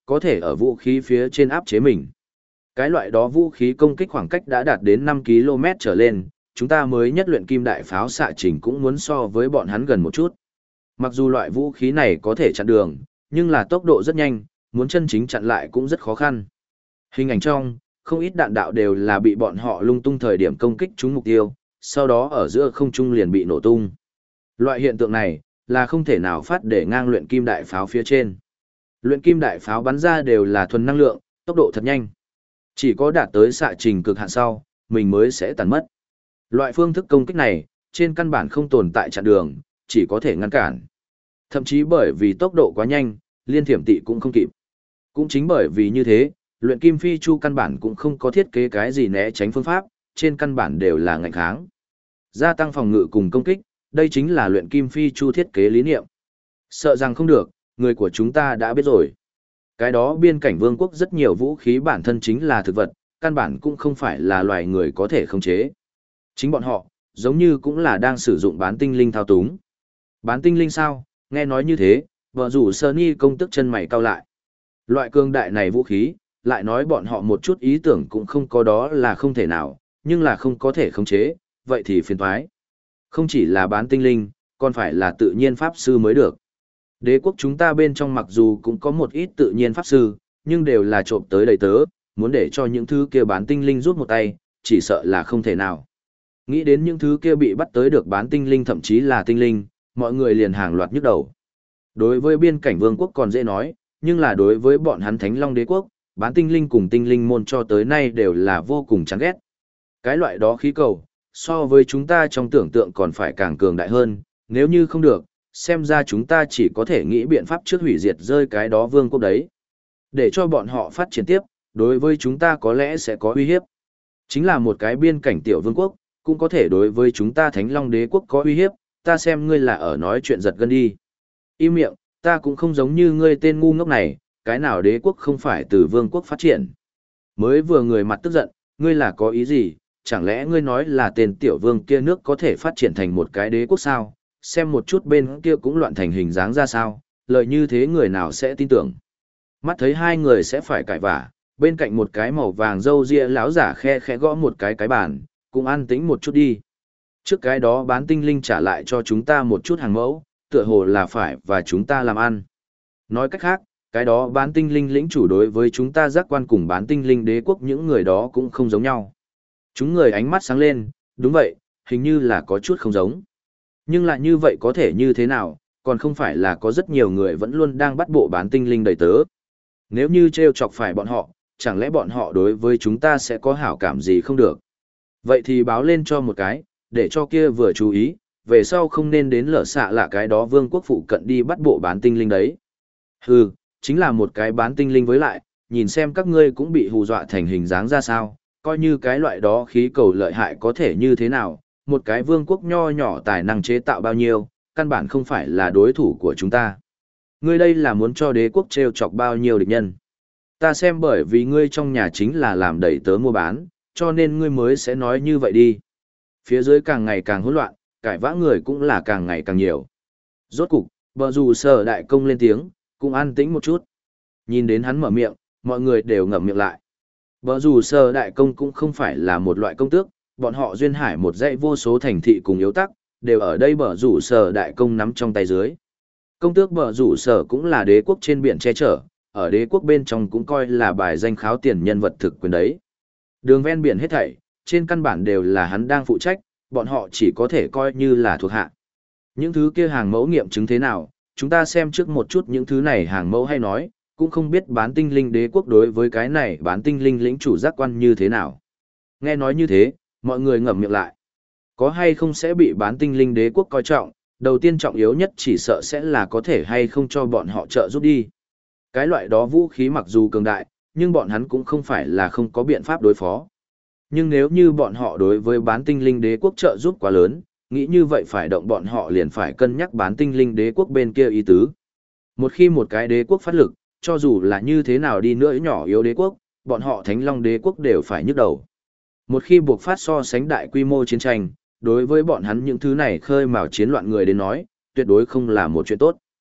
có thể ở vũ khí phía trên áp chế mình. Cái loại đó vũ khí công kích khoảng cách đã đạt đến 5 km trở lên, chúng ta mới nhất luyện kim đại pháo xạ trình cũng muốn so với bọn hắn gần một chút. Mặc dù loại vũ khí này có thể chặn đường, nhưng là tốc độ rất nhanh, muốn chân chính chặn lại cũng rất khó khăn. Hình ảnh trong, không ít đạn đạo đều là bị bọn họ lung tung thời điểm công kích trúng mục tiêu, sau đó ở giữa không trung liền bị nổ tung. Loại hiện tượng này, là không thể nào phát để ngang luyện kim đại pháo phía trên. Luyện kim đại pháo bắn ra đều là thuần năng lượng, tốc độ thật nhanh. Chỉ có đạt tới xạ trình cực hạn sau, mình mới sẽ tàn mất. Loại phương thức công kích này, trên căn bản không tồn tại chặn đường, chỉ có thể ngăn cản. Thậm chí bởi vì tốc độ quá nhanh, liên thiểm tị cũng không kịp. Cũng chính bởi vì như thế, luyện kim phi chu căn bản cũng không có thiết kế cái gì né tránh phương pháp, trên căn bản đều là ngạnh kháng. Gia tăng phòng ngự cùng công kích, đây chính là luyện kim phi chu thiết kế lý niệm. Sợ rằng không được, người của chúng ta đã biết rồi. Cái đó biên cảnh vương quốc rất nhiều vũ khí bản thân chính là thực vật, căn bản cũng không phải là loài người có thể khống chế. Chính bọn họ, giống như cũng là đang sử dụng bán tinh linh thao túng. Bán tinh linh sao? Nghe nói như thế, vợ rủ Sunny công tức chân mày cau lại. Loại cương đại này vũ khí, lại nói bọn họ một chút ý tưởng cũng không có đó là không thể nào, nhưng là không có thể khống chế, vậy thì phiền toái. Không chỉ là bán tinh linh, còn phải là tự nhiên pháp sư mới được. Đế quốc chúng ta bên trong mặc dù cũng có một ít tự nhiên pháp sư, nhưng đều là trộm tới đầy tớ, muốn để cho những thứ kia bán tinh linh rút một tay, chỉ sợ là không thể nào. Nghĩ đến những thứ kia bị bắt tới được bán tinh linh thậm chí là tinh linh, mọi người liền hàng loạt nhức đầu. Đối với biên cảnh vương quốc còn dễ nói, nhưng là đối với bọn hắn Thánh Long đế quốc, bán tinh linh cùng tinh linh môn cho tới nay đều là vô cùng chán ghét. Cái loại đó khí cầu, so với chúng ta trong tưởng tượng còn phải càng cường đại hơn, nếu như không được, xem ra chúng ta chỉ có thể nghĩ biện pháp trước hủy diệt rơi cái đó vương quốc đấy. Để cho bọn họ phát triển tiếp, đối với chúng ta có lẽ sẽ có uy hiếp. Chính là một cái biên cảnh tiểu vương quốc, cũng có thể đối với chúng ta Thánh Long đế quốc có uy hiếp, ta xem ngươi là ở nói chuyện giật gân đi. Im miệng, ta cũng không giống như ngươi tên ngu ngốc này, cái nào đế quốc không phải từ vương quốc phát triển. Mới vừa người mặt tức giận, ngươi là có ý gì, chẳng lẽ ngươi nói là tên tiểu vương kia nước có thể phát triển thành một cái đế quốc sao, xem một chút bên kia cũng loạn thành hình dáng ra sao, lời như thế người nào sẽ tin tưởng. Mắt thấy hai người sẽ phải cãi vả, bên cạnh một cái màu vàng râu ria láo giả khe khẽ gõ một cái bàn, cũng an tĩnh một chút đi. Trước cái đó bán tinh linh trả lại cho chúng ta một chút hàng mẫu, tựa hồ là phải và chúng ta làm ăn. Nói cách khác, cái đó bán tinh linh lĩnh chủ đối với chúng ta giác quan cùng bán tinh linh đế quốc những người đó cũng không giống nhau. Chúng người ánh mắt sáng lên, đúng vậy, hình như là có chút không giống. Nhưng lại như vậy có thể như thế nào, còn không phải là có rất nhiều người vẫn luôn đang bắt bộ bán tinh linh đầy tớ. Nếu như trêu chọc phải bọn họ, chẳng lẽ bọn họ đối với chúng ta sẽ có hảo cảm gì không được. Vậy thì báo lên cho một cái, để cho kia vừa chú ý, về sau không nên đến lở xạ là cái đó vương quốc phụ cận đi bắt bộ bán tinh linh đấy. Hừ, chính là một cái bán tinh linh với lại, nhìn xem các ngươi cũng bị hù dọa thành hình dáng ra sao, coi như cái loại đó khí cầu lợi hại có thể như thế nào, một cái vương quốc nho nhỏ tài năng chế tạo bao nhiêu, căn bản không phải là đối thủ của chúng ta. Ngươi đây là muốn cho đế quốc trêu chọc bao nhiêu địch nhân. Ta xem bởi vì ngươi trong nhà chính là làm đầy tớ mua bán, cho nên ngươi mới sẽ nói như vậy đi. Phía dưới càng ngày càng hỗn loạn, cãi vã người cũng là càng ngày càng nhiều. Rốt cục, bờ rủ sở đại công lên tiếng, cũng an tĩnh một chút. Nhìn đến hắn mở miệng, mọi người đều ngậm miệng lại. Bờ rủ sở đại công cũng không phải là một loại công tước, bọn họ duyên hải một dãy vô số thành thị cùng yếu tắc, đều ở đây bờ rủ sở đại công nắm trong tay dưới. Công tước bờ rủ sở cũng là đế quốc trên biển che chở, ở đế quốc bên trong cũng coi là bài danh kháo tiền nhân vật thực quyền đấy. Đường ven biển hết thảy, trên căn bản đều là hắn đang phụ trách, bọn họ chỉ có thể coi như là thuộc hạ. Những thứ kia hàng mẫu nghiệm chứng thế nào, chúng ta xem trước một chút những thứ này hàng mẫu hay nói, cũng không biết bán tinh linh đế quốc đối với cái này bán tinh linh lĩnh chủ giác quan như thế nào. Nghe nói như thế, mọi người ngậm miệng lại. Có hay không sẽ bị bán tinh linh đế quốc coi trọng, đầu tiên trọng yếu nhất chỉ sợ sẽ là có thể hay không cho bọn họ trợ giúp đi. Cái loại đó vũ khí mặc dù cường đại, nhưng bọn hắn cũng không phải là không có biện pháp đối phó. Nhưng nếu như bọn họ đối với bán tinh linh đế quốc trợ giúp quá lớn, nghĩ như vậy phải động bọn họ liền phải cân nhắc bán tinh linh đế quốc bên kia ý tứ. Một khi một cái đế quốc phát lực, cho dù là như thế nào đi nữa nhỏ yếu đế quốc, bọn họ Thánh Long đế quốc đều phải nhức đầu. Một khi buộc phát so sánh đại quy mô chiến tranh, đối với bọn hắn những thứ này khơi mào chiến loạn người đến nói, tuyệt đối không là một chuyện tốt.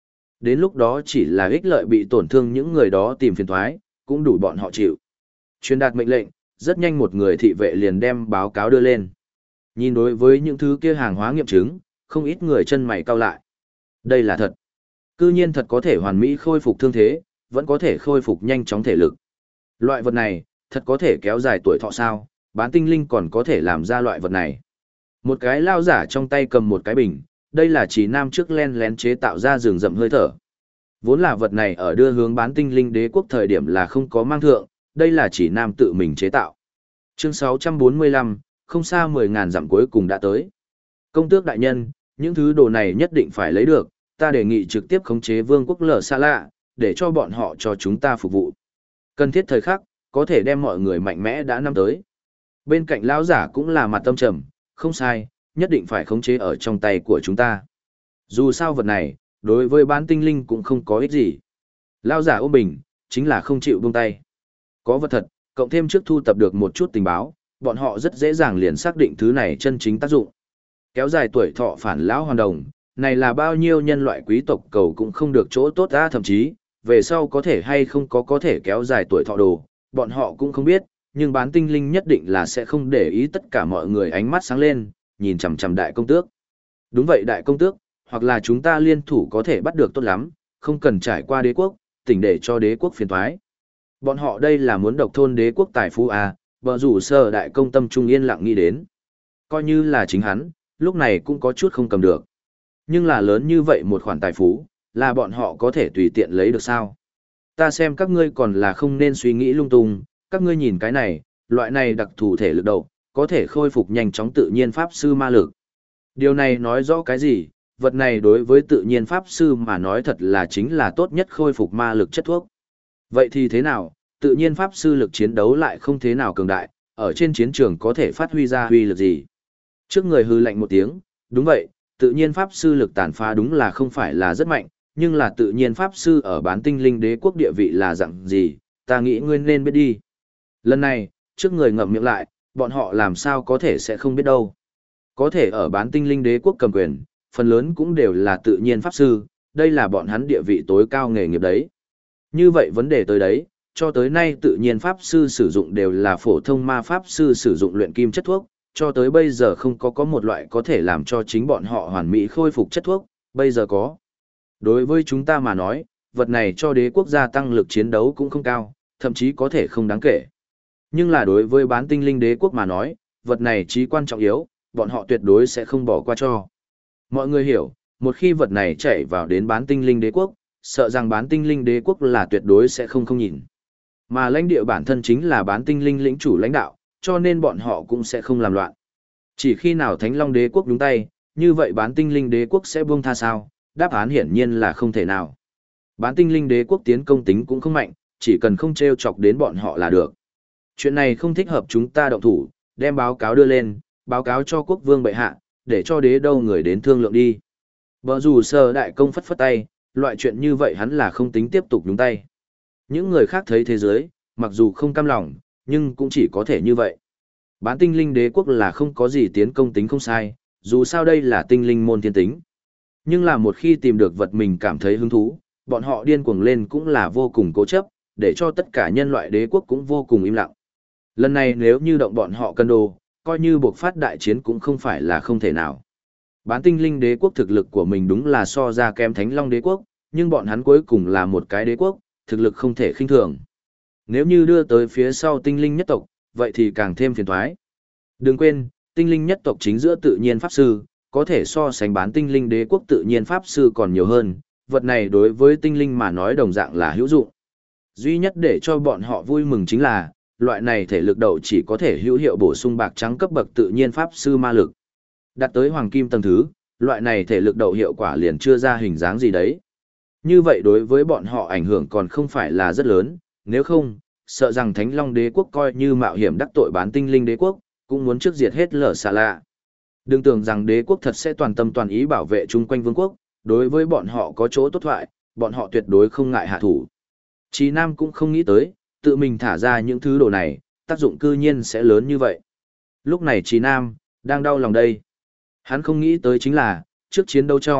đến lúc đó chỉ là ích lợi bị tổn thương những người đó tìm phiền toái, cũng đủ bọn họ chịu. Truyền đạt mệnh lệnh, rất nhanh một người thị vệ liền đem báo cáo đưa lên. Nhìn đối với những thứ kia hàng hóa nghiệm chứng, không ít người chân mày cau lại. Đây là thật. Cư nhiên thật có thể hoàn mỹ khôi phục thương thế, vẫn có thể khôi phục nhanh chóng thể lực. Loại vật này, thật có thể kéo dài tuổi thọ sao, bán tinh linh còn có thể làm ra loại vật này. Một cái lao giả trong tay cầm một cái bình, đây là chỉ nam trước len lén chế tạo ra rừng rậm hơi thở. Vốn là vật này ở đưa hướng bán tinh linh đế quốc thời điểm là không có mang thượng, đây là chỉ nam tự mình chế tạo. Chương 645, không xa 10.000 dặm cuối cùng đã tới. Công tước đại nhân, những thứ đồ này nhất định phải lấy được, ta đề nghị trực tiếp khống chế vương quốc lở xa lạ, để cho bọn họ cho chúng ta phục vụ. Cần thiết thời khắc, có thể đem mọi người mạnh mẽ đã năm tới. Bên cạnh lão giả cũng là mặt tâm trầm, không sai, nhất định phải khống chế ở trong tay của chúng ta. Dù sao vật này, đối với bán tinh linh cũng không có ích gì. Lão giả ôm bình, chính là không chịu buông tay. Có vật thật, cộng thêm trước thu tập được một chút tình báo, bọn họ rất dễ dàng liền xác định thứ này chân chính tác dụng. Kéo dài tuổi thọ phản lão hoàn đồng, này là bao nhiêu nhân loại quý tộc cầu cũng không được chỗ tốt ra, thậm chí, về sau có thể hay không có thể kéo dài tuổi thọ đồ, bọn họ cũng không biết, nhưng bán tinh linh nhất định là sẽ không để ý tất cả mọi người ánh mắt sáng lên, nhìn chằm chằm đại công tước. Đúng vậy đại công tước, hoặc là chúng ta liên thủ có thể bắt được tốt lắm, không cần trải qua đế quốc, tỉnh để cho đế quốc phiền toái. Bọn họ đây là muốn độc thôn đế quốc tài phú à, bờ rủ sở đại công tâm trung yên lặng nghĩ đến. Coi như là chính hắn, lúc này cũng có chút không cầm được. Nhưng là lớn như vậy một khoản tài phú, là bọn họ có thể tùy tiện lấy được sao? Ta xem các ngươi còn là không nên suy nghĩ lung tung, các ngươi nhìn cái này, loại này đặc thù thể lực đầu, có thể khôi phục nhanh chóng tự nhiên pháp sư ma lực. Điều này nói rõ cái gì? Vật này đối với tự nhiên pháp sư mà nói thật là chính là tốt nhất khôi phục ma lực chất thuốc. Vậy thì thế nào? Tự nhiên pháp sư lực chiến đấu lại không thế nào cường đại, ở trên chiến trường có thể phát huy ra huy lực gì? Trước người hư lạnh một tiếng, đúng vậy, tự nhiên pháp sư lực tàn phá đúng là không phải là rất mạnh, nhưng là tự nhiên pháp sư ở bán tinh linh đế quốc địa vị là dạng gì, ta nghĩ ngươi nên biết đi. Lần này, trước người ngậm miệng lại, bọn họ làm sao có thể sẽ không biết đâu. Có thể ở bán tinh linh đế quốc cầm quyền, phần lớn cũng đều là tự nhiên pháp sư, đây là bọn hắn địa vị tối cao nghề nghiệp đấy. Như vậy vấn đề tới đấy, cho tới nay tự nhiên pháp sư sử dụng đều là phổ thông ma pháp sư sử dụng luyện kim chất thuốc, cho tới bây giờ không có một loại có thể làm cho chính bọn họ hoàn mỹ khôi phục chất thuốc, bây giờ có. Đối với chúng ta mà nói, vật này cho đế quốc gia tăng lực chiến đấu cũng không cao, thậm chí có thể không đáng kể. Nhưng là đối với bán tinh linh đế quốc mà nói, vật này chí quan trọng yếu, bọn họ tuyệt đối sẽ không bỏ qua cho. Mọi người hiểu, một khi vật này chạy vào đến bán tinh linh đế quốc, sợ rằng bán tinh linh đế quốc là tuyệt đối sẽ không nhìn. Mà lãnh địa bản thân chính là bán tinh linh lĩnh chủ lãnh đạo, cho nên bọn họ cũng sẽ không làm loạn. Chỉ khi nào Thánh Long đế quốc nhúng tay, như vậy bán tinh linh đế quốc sẽ buông tha sao? Đáp án hiển nhiên là không thể nào. Bán tinh linh đế quốc tiến công tính cũng không mạnh, chỉ cần không treo chọc đến bọn họ là được. Chuyện này không thích hợp chúng ta động thủ, đem báo cáo đưa lên, báo cáo cho quốc vương bệ hạ, để cho đế đâu người đến thương lượng đi. Bở rủ sở đại công phất phất tay, loại chuyện như vậy hắn là không tính tiếp tục nhúng tay. Những người khác thấy thế giới, mặc dù không cam lòng, nhưng cũng chỉ có thể như vậy. Bán tinh linh đế quốc là không có gì tiến công tính không sai, dù sao đây là tinh linh môn thiên tính. Nhưng là một khi tìm được vật mình cảm thấy hứng thú, bọn họ điên cuồng lên cũng là vô cùng cố chấp, để cho tất cả nhân loại đế quốc cũng vô cùng im lặng. Lần này nếu như động bọn họ cân đồ, coi như buộc phát đại chiến cũng không phải là không thể nào. Bán tinh linh đế quốc thực lực của mình đúng là so ra kém Thánh Long đế quốc, nhưng bọn hắn cuối cùng là một cái đế quốc, thực lực không thể khinh thường. Nếu như đưa tới phía sau tinh linh nhất tộc, vậy thì càng thêm phiền toái. Đừng quên, tinh linh nhất tộc chính giữa tự nhiên pháp sư, có thể so sánh bán tinh linh đế quốc tự nhiên pháp sư còn nhiều hơn, vật này đối với tinh linh mà nói đồng dạng là hữu dụng. Duy nhất để cho bọn họ vui mừng chính là, loại này thể lực đầu chỉ có thể hữu hiệu bổ sung bạc trắng cấp bậc tự nhiên pháp sư ma lực. Đạt tới hoàng kim tầng thứ, loại này thể lực đầu hiệu quả liền chưa ra hình dáng gì đấy. Như vậy đối với bọn họ ảnh hưởng còn không phải là rất lớn, nếu không, sợ rằng Thánh Long đế quốc coi như mạo hiểm đắc tội bán tinh linh đế quốc, cũng muốn trước diệt hết lở xà lạ. Đừng tưởng rằng đế quốc thật sẽ toàn tâm toàn ý bảo vệ chung quanh vương quốc, đối với bọn họ có chỗ tốt thoại, bọn họ tuyệt đối không ngại hạ thủ. Chí Nam cũng không nghĩ tới, tự mình thả ra những thứ đồ này, tác dụng cư nhiên sẽ lớn như vậy. Lúc này Chí Nam, đang đau lòng đây. Hắn không nghĩ tới chính là, trước chiến đấu trong,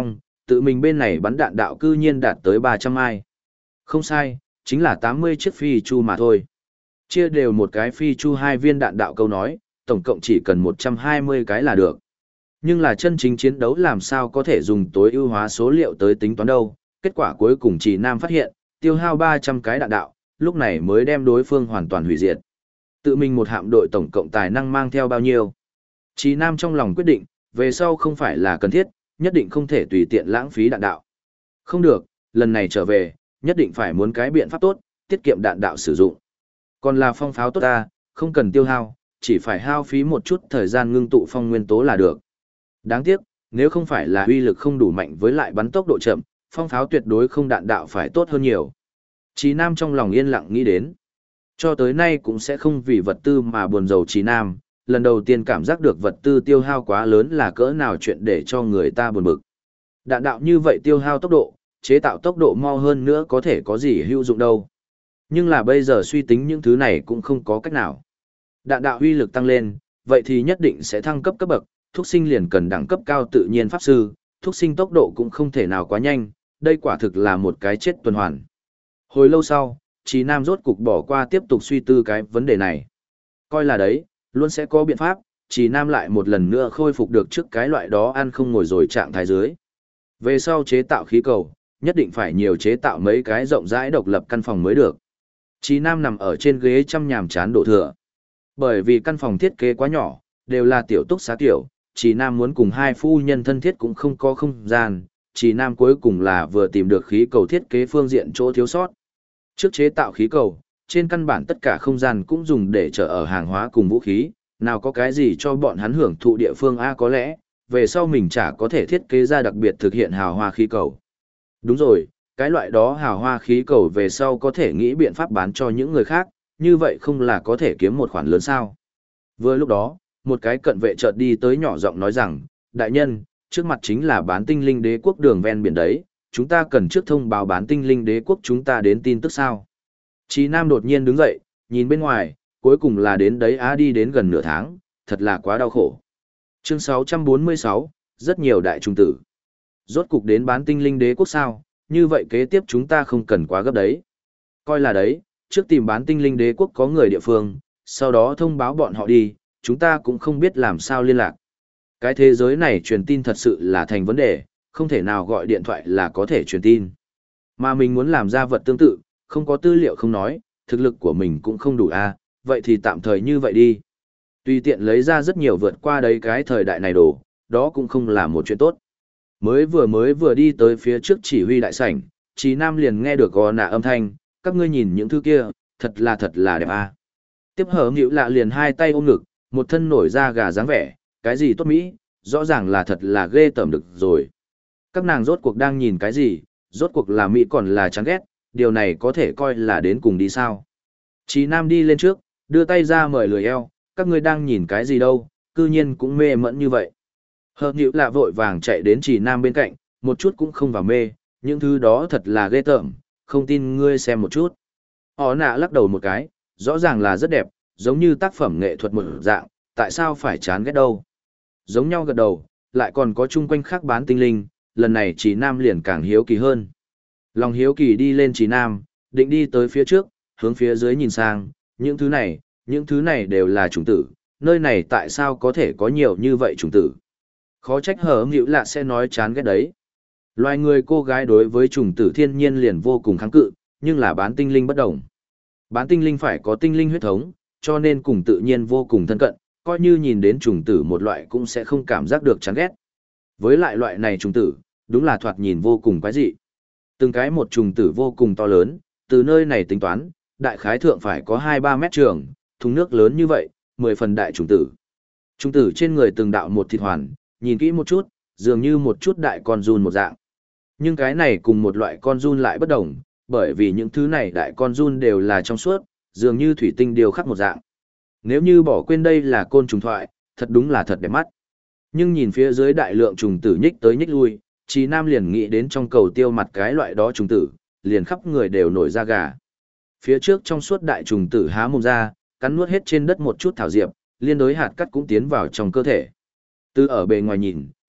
tự mình bên này bắn đạn đạo cư nhiên đạt tới 300 mai. Không sai, chính là 80 chiếc phi chu mà thôi. Chia đều một cái phi chu 2 viên đạn đạo câu nói, tổng cộng chỉ cần 120 cái là được. Nhưng là chân chính chiến đấu làm sao có thể dùng tối ưu hóa số liệu tới tính toán đâu, kết quả cuối cùng chỉ Nam phát hiện, tiêu hao 300 cái đạn đạo, lúc này mới đem đối phương hoàn toàn hủy diệt. Tự mình một hạm đội tổng cộng tài năng mang theo bao nhiêu? Chỉ Nam trong lòng quyết định, về sau không phải là cần thiết, nhất định không thể tùy tiện lãng phí đạn đạo. Không được, lần này trở về, nhất định phải muốn cái biện pháp tốt, tiết kiệm đạn đạo sử dụng. Còn là phong pháo tốt ta, không cần tiêu hao, chỉ phải hao phí một chút thời gian ngưng tụ phong nguyên tố là được. Đáng tiếc, nếu không phải là uy lực không đủ mạnh với lại bắn tốc độ chậm, phong pháo tuyệt đối không đạn đạo phải tốt hơn nhiều. Chí Nam trong lòng yên lặng nghĩ đến. Cho tới nay cũng sẽ không vì vật tư mà buồn rầu Chí Nam, lần đầu tiên cảm giác được vật tư tiêu hao quá lớn là cỡ nào chuyện để cho người ta buồn bực. Đạn đạo như vậy tiêu hao tốc độ, chế tạo tốc độ mau hơn nữa có thể có gì hữu dụng đâu. Nhưng là bây giờ suy tính những thứ này cũng không có cách nào. Đạn đạo uy lực tăng lên, vậy thì nhất định sẽ thăng cấp cấp bậc, thuốc sinh liền cần đẳng cấp cao tự nhiên pháp sư, thuốc sinh tốc độ cũng không thể nào quá nhanh, đây quả thực là một cái chết tuần hoàn. Hồi lâu sau, Chí Nam rốt cục bỏ qua tiếp tục suy tư cái vấn đề này. Coi là đấy, luôn sẽ có biện pháp, Chí Nam lại một lần nữa khôi phục được trước cái loại đó ăn không ngồi rồi trạng thái dưới. Về sau chế tạo khí cầu, nhất định phải nhiều chế tạo mấy cái rộng rãi độc lập căn phòng mới được. Chí Nam nằm ở trên ghế chăm nhàm chán đổ thừa. Bởi vì căn phòng thiết kế quá nhỏ, đều là tiểu túc xá tiểu, Chí Nam muốn cùng hai phu nhân thân thiết cũng không có không gian, Chí Nam cuối cùng là vừa tìm được khí cầu thiết kế phương diện chỗ thiếu sót. Trước chế tạo khí cầu, trên căn bản tất cả không gian cũng dùng để chở ở hàng hóa cùng vũ khí, nào có cái gì cho bọn hắn hưởng thụ địa phương A có lẽ, về sau mình chả có thể thiết kế ra đặc biệt thực hiện hào hoa khí cầu. Đúng rồi, cái loại đó hào hoa khí cầu về sau có thể nghĩ biện pháp bán cho những người khác, như vậy không là có thể kiếm một khoản lớn sao. Vừa lúc đó, một cái cận vệ chợt đi tới nhỏ giọng nói rằng, đại nhân, trước mặt chính là bán tinh linh đế quốc đường ven biển đấy, chúng ta cần trước thông báo bán tinh linh đế quốc chúng ta đến tin tức sao. Chí Nam đột nhiên đứng dậy, nhìn bên ngoài, cuối cùng là đến đấy á đi đến gần nửa tháng, thật là quá đau khổ. Chương 646, rất nhiều đại trung tử. Rốt cục đến bán tinh linh đế quốc sao, như vậy kế tiếp chúng ta không cần quá gấp đấy. Coi là đấy, trước tìm bán tinh linh đế quốc có người địa phương, sau đó thông báo bọn họ đi, chúng ta cũng không biết làm sao liên lạc. Cái thế giới này truyền tin thật sự là thành vấn đề, không thể nào gọi điện thoại là có thể truyền tin. Mà mình muốn làm ra vật tương tự, không có tư liệu không nói, thực lực của mình cũng không đủ a, vậy thì tạm thời như vậy đi. Tùy tiện lấy ra rất nhiều vượt qua đấy cái thời đại này đồ, đó cũng không là một chuyện tốt. Mới vừa đi tới phía trước chỉ huy đại sảnh, Chí Nam liền nghe được gò nạ âm thanh, các ngươi nhìn những thứ kia, thật là đẹp a. Tiếp hở nghịu lạ liền hai tay ôm ngực, một thân nổi da gà dáng vẻ, cái gì tốt mỹ, rõ ràng là thật là ghê tởm được rồi. Các nàng rốt cuộc đang nhìn cái gì, rốt cuộc là mỹ còn là chán ghét, điều này có thể coi là đến cùng đi sao. Chí Nam đi lên trước, đưa tay ra mời lười eo, các ngươi đang nhìn cái gì đâu, cư nhiên cũng mê mẫn như vậy. Hợp nhữ lạ vội vàng chạy đến Chí Nam bên cạnh, một chút cũng không vào mê, những thứ đó thật là ghê tởm, không tin ngươi xem một chút. Họ nạ lắc đầu một cái, rõ ràng là rất đẹp, giống như tác phẩm nghệ thuật một dạng, tại sao phải chán ghét đâu. Giống nhau gật đầu, lại còn có chung quanh khác bán tinh linh, lần này Chí Nam liền càng hiếu kỳ hơn. Lòng hiếu kỳ đi lên Chí Nam, định đi tới phía trước, hướng phía dưới nhìn sang, những thứ này đều là chủng tử, nơi này tại sao có thể có nhiều như vậy chủng tử. Khó trách hở nghịu lạ sẽ nói chán ghét đấy. Loài người cô gái đối với chủng tử thiên nhiên liền vô cùng kháng cự, nhưng là bán tinh linh bất đồng. Bán tinh linh phải có tinh linh huyết thống, cho nên cùng tự nhiên vô cùng thân cận, coi như nhìn đến chủng tử một loại cũng sẽ không cảm giác được chán ghét. Với lại loại này chủng tử, đúng là thoạt nhìn vô cùng quái dị. Từng cái một chủng tử vô cùng to lớn, từ nơi này tính toán, đại khái thượng phải có 2-3 mét trường, thùng nước lớn như vậy, 10 phần đại chủng tử. Chủng tử trên người từng đạo một thịt hoàn, nhìn kỹ một chút, dường như một chút đại con giun một dạng. Nhưng cái này cùng một loại con giun lại bất đồng, bởi vì những thứ này đại con giun đều là trong suốt, dường như thủy tinh điều khắc một dạng. Nếu như bỏ quên đây là côn trùng thoại, thật đúng là thật đẹp mắt. Nhưng nhìn phía dưới đại lượng trùng tử nhích tới nhích lui, Chí Nam liền nghĩ đến trong cầu tiêu mặt cái loại đó trùng tử, liền khắp người đều nổi da gà. Phía trước trong suốt đại trùng tử há mồm ra, cắn nuốt hết trên đất một chút thảo diệp, liên đối hạt cắt cũng tiến vào trong cơ thể. Từ ở bề ngoài nhìn,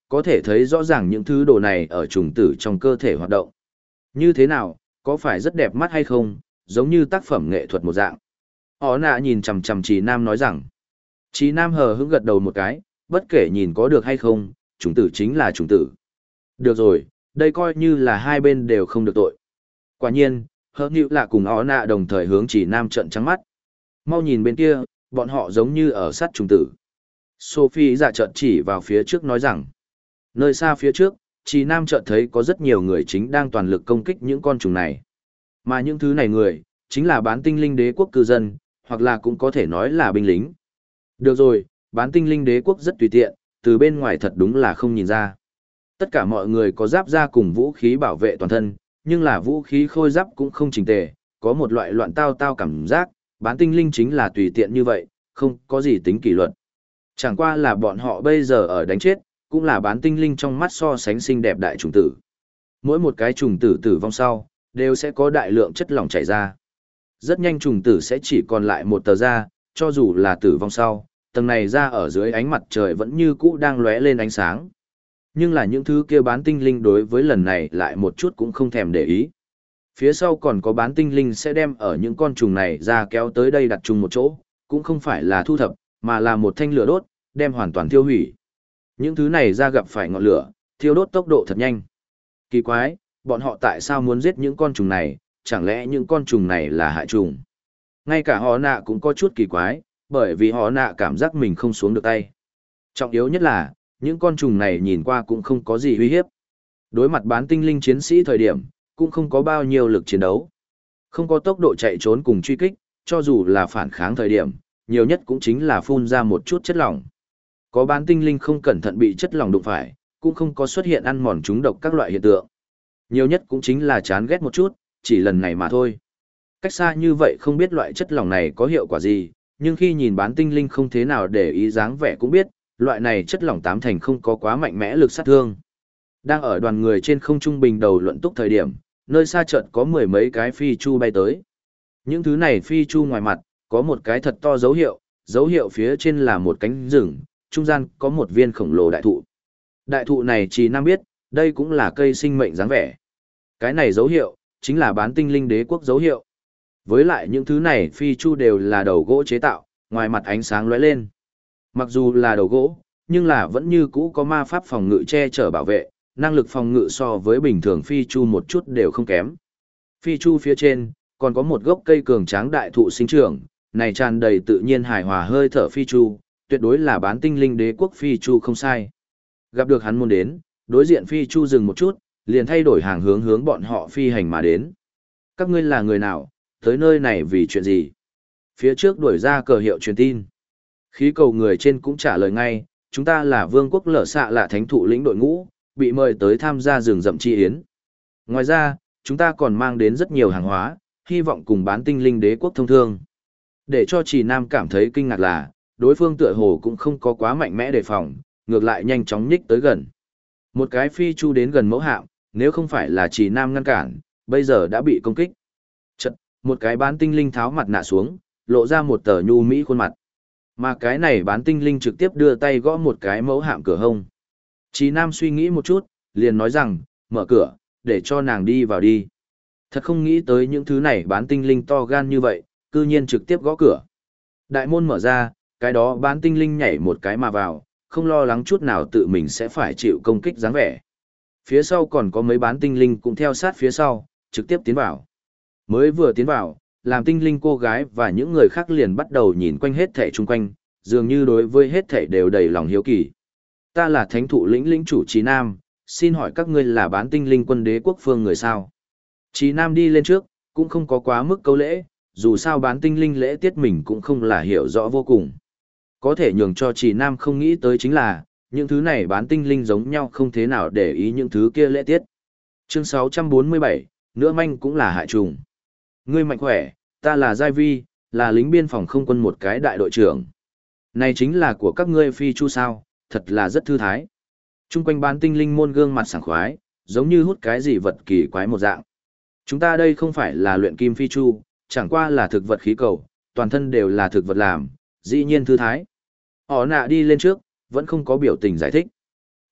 có thể thấy rõ ràng những thứ đồ này ở trùng tử trong cơ thể hoạt động. Như thế nào, có phải rất đẹp mắt hay không, giống như tác phẩm nghệ thuật một dạng. Ó nạ nhìn chằm chằm Trì Nam nói rằng. Trì Nam hờ hững gật đầu một cái, bất kể nhìn có được hay không, trùng tử chính là trùng tử. Được rồi, đây coi như là hai bên đều không được tội. Quả nhiên, hờ nhịu là cùng Ó nạ đồng thời hướng Trì Nam trợn trắng mắt. Mau nhìn bên kia, bọn họ giống như ở sát trùng tử. Sophie dạ trợn chỉ vào phía trước nói rằng. Nơi xa phía trước, Trì Nam chợt thấy có rất nhiều người chính đang toàn lực công kích những con trùng này. Mà những thứ này người, chính là bán tinh linh đế quốc cư dân, hoặc là cũng có thể nói là binh lính. Được rồi, bán tinh linh đế quốc rất tùy tiện, từ bên ngoài thật đúng là không nhìn ra. Tất cả mọi người có giáp da cùng vũ khí bảo vệ toàn thân, nhưng là vũ khí khôi giáp cũng không chỉnh tề, có một loại loạn tao tao cảm giác, bán tinh linh chính là tùy tiện như vậy, không có gì tính kỷ luật. Chẳng qua là bọn họ bây giờ ở đánh chết, cũng là bán tinh linh trong mắt so sánh xinh đẹp đại trùng tử. Mỗi một cái trùng tử tử vong sau, đều sẽ có đại lượng chất lỏng chảy ra. Rất nhanh trùng tử sẽ chỉ còn lại một tờ da, cho dù là tử vong sau, tầng này da ở dưới ánh mặt trời vẫn như cũ đang lóe lên ánh sáng. Nhưng là những thứ kia bán tinh linh đối với lần này lại một chút cũng không thèm để ý. Phía sau còn có bán tinh linh sẽ đem ở những con trùng này ra kéo tới đây đặt chung một chỗ, cũng không phải là thu thập, mà là một thanh lửa đốt, đem hoàn toàn tiêu hủy. Những thứ này ra gặp phải ngọn lửa, thiêu đốt tốc độ thật nhanh. Kỳ quái, bọn họ tại sao muốn giết những con trùng này, chẳng lẽ những con trùng này là hại trùng? Ngay cả họ nạ cũng có chút kỳ quái, bởi vì họ nạ cảm giác mình không xuống được tay. Trọng yếu nhất là, những con trùng này nhìn qua cũng không có gì uy hiếp. Đối mặt bán tinh linh chiến sĩ thời điểm, cũng không có bao nhiêu lực chiến đấu. Không có tốc độ chạy trốn cùng truy kích, cho dù là phản kháng thời điểm, nhiều nhất cũng chính là phun ra một chút chất lỏng. Có bán tinh linh không cẩn thận bị chất lỏng đụng phải, cũng không có xuất hiện ăn mòn trúng độc các loại hiện tượng. Nhiều nhất cũng chính là chán ghét một chút, chỉ lần này mà thôi. Cách xa như vậy không biết loại chất lỏng này có hiệu quả gì, nhưng khi nhìn bán tinh linh không thế nào để ý dáng vẻ cũng biết, loại này chất lỏng tám thành không có quá mạnh mẽ lực sát thương. Đang ở đoàn người trên không trung bình đầu luận túc thời điểm, nơi xa chợt có mười mấy cái phi chu bay tới. Những thứ này phi chu ngoài mặt, có một cái thật to dấu hiệu phía trên là một cánh rừng, trung gian có một viên khổng lồ đại thụ. Đại thụ này Trì Nam biết, đây cũng là cây sinh mệnh dáng vẻ. Cái này dấu hiệu, chính là bán tinh linh đế quốc dấu hiệu. Với lại những thứ này phi chu đều là đầu gỗ chế tạo, ngoài mặt ánh sáng lóe lên. Mặc dù là đầu gỗ, nhưng là vẫn như cũ có ma pháp phòng ngự che chở bảo vệ, năng lực phòng ngự so với bình thường phi chu một chút đều không kém. Phi chu phía trên, còn có một gốc cây cường tráng đại thụ sinh trưởng, này tràn đầy tự nhiên hài hòa hơi thở phi chu, tuyệt đối là bán tinh linh đế quốc phi chu không sai. Gặp được hắn muốn đến, đối diện phi chu dừng một chút, liền thay đổi hàng hướng bọn họ phi hành mà đến. Các ngươi là người nào, tới nơi này vì chuyện gì? Phía trước đuổi ra cờ hiệu truyền tin. Khí cầu người trên cũng trả lời ngay, chúng ta là vương quốc lở xạ là thánh thụ lĩnh đội ngũ, bị mời tới tham gia rừng rậm chi yến. Ngoài ra, chúng ta còn mang đến rất nhiều hàng hóa, hy vọng cùng bán tinh linh đế quốc thông thương. Để cho Trì Nam cảm thấy kinh ngạc là, đối phương tựa hồ cũng không có quá mạnh mẽ đề phòng, ngược lại nhanh chóng nhích tới gần. Một cái phi chu đến gần mẫu hạm, nếu không phải là Trì Nam ngăn cản, bây giờ đã bị công kích. Chật, một cái bán tinh linh tháo mặt nạ xuống, lộ ra một tờ nhu mỹ khuôn mặt. Mà cái này bán tinh linh trực tiếp đưa tay gõ một cái mẫu hạm cửa hông. Trì Nam suy nghĩ một chút, liền nói rằng, mở cửa, để cho nàng đi vào đi. Thật không nghĩ tới những thứ này bán tinh linh to gan như vậy, cư nhiên trực tiếp gõ cửa. Đại môn mở ra, cái đó bán tinh linh nhảy một cái mà vào, không lo lắng chút nào tự mình sẽ phải chịu công kích dáng vẻ. Phía sau còn có mấy bán tinh linh cũng theo sát phía sau, trực tiếp tiến vào. Mới vừa tiến vào, làm tinh linh cô gái và những người khác liền bắt đầu nhìn quanh hết thảy chung quanh, dường như đối với hết thảy đều đầy lòng hiếu kỳ. Ta là thánh thụ lĩnh chủ Trì Nam, xin hỏi các ngươi là bán tinh linh quân đế quốc phương người sao? Trì Nam đi lên trước, cũng không có quá mức câu lễ, dù sao bán tinh linh lễ tiết mình cũng không là hiểu rõ vô cùng. Có thể nhường cho Trì Nam không nghĩ tới chính là, những thứ này bán tinh linh giống nhau không thế nào để ý những thứ kia lễ tiết. Chương 647, nữa manh cũng là hại trùng. Ngươi mạnh khỏe, ta là Giai Vi, là lính biên phòng không quân một cái đại đội trưởng. Này chính là của các ngươi phi chu sao, thật là rất thư thái. Trung quanh bán tinh linh môn gương mặt sảng khoái, giống như hút cái gì vật kỳ quái một dạng. Chúng ta đây không phải là luyện kim phi chu, chẳng qua là thực vật khí cầu, toàn thân đều là thực vật làm, dĩ nhiên thư thái. Họ nạ đi lên trước, vẫn không có biểu tình giải thích.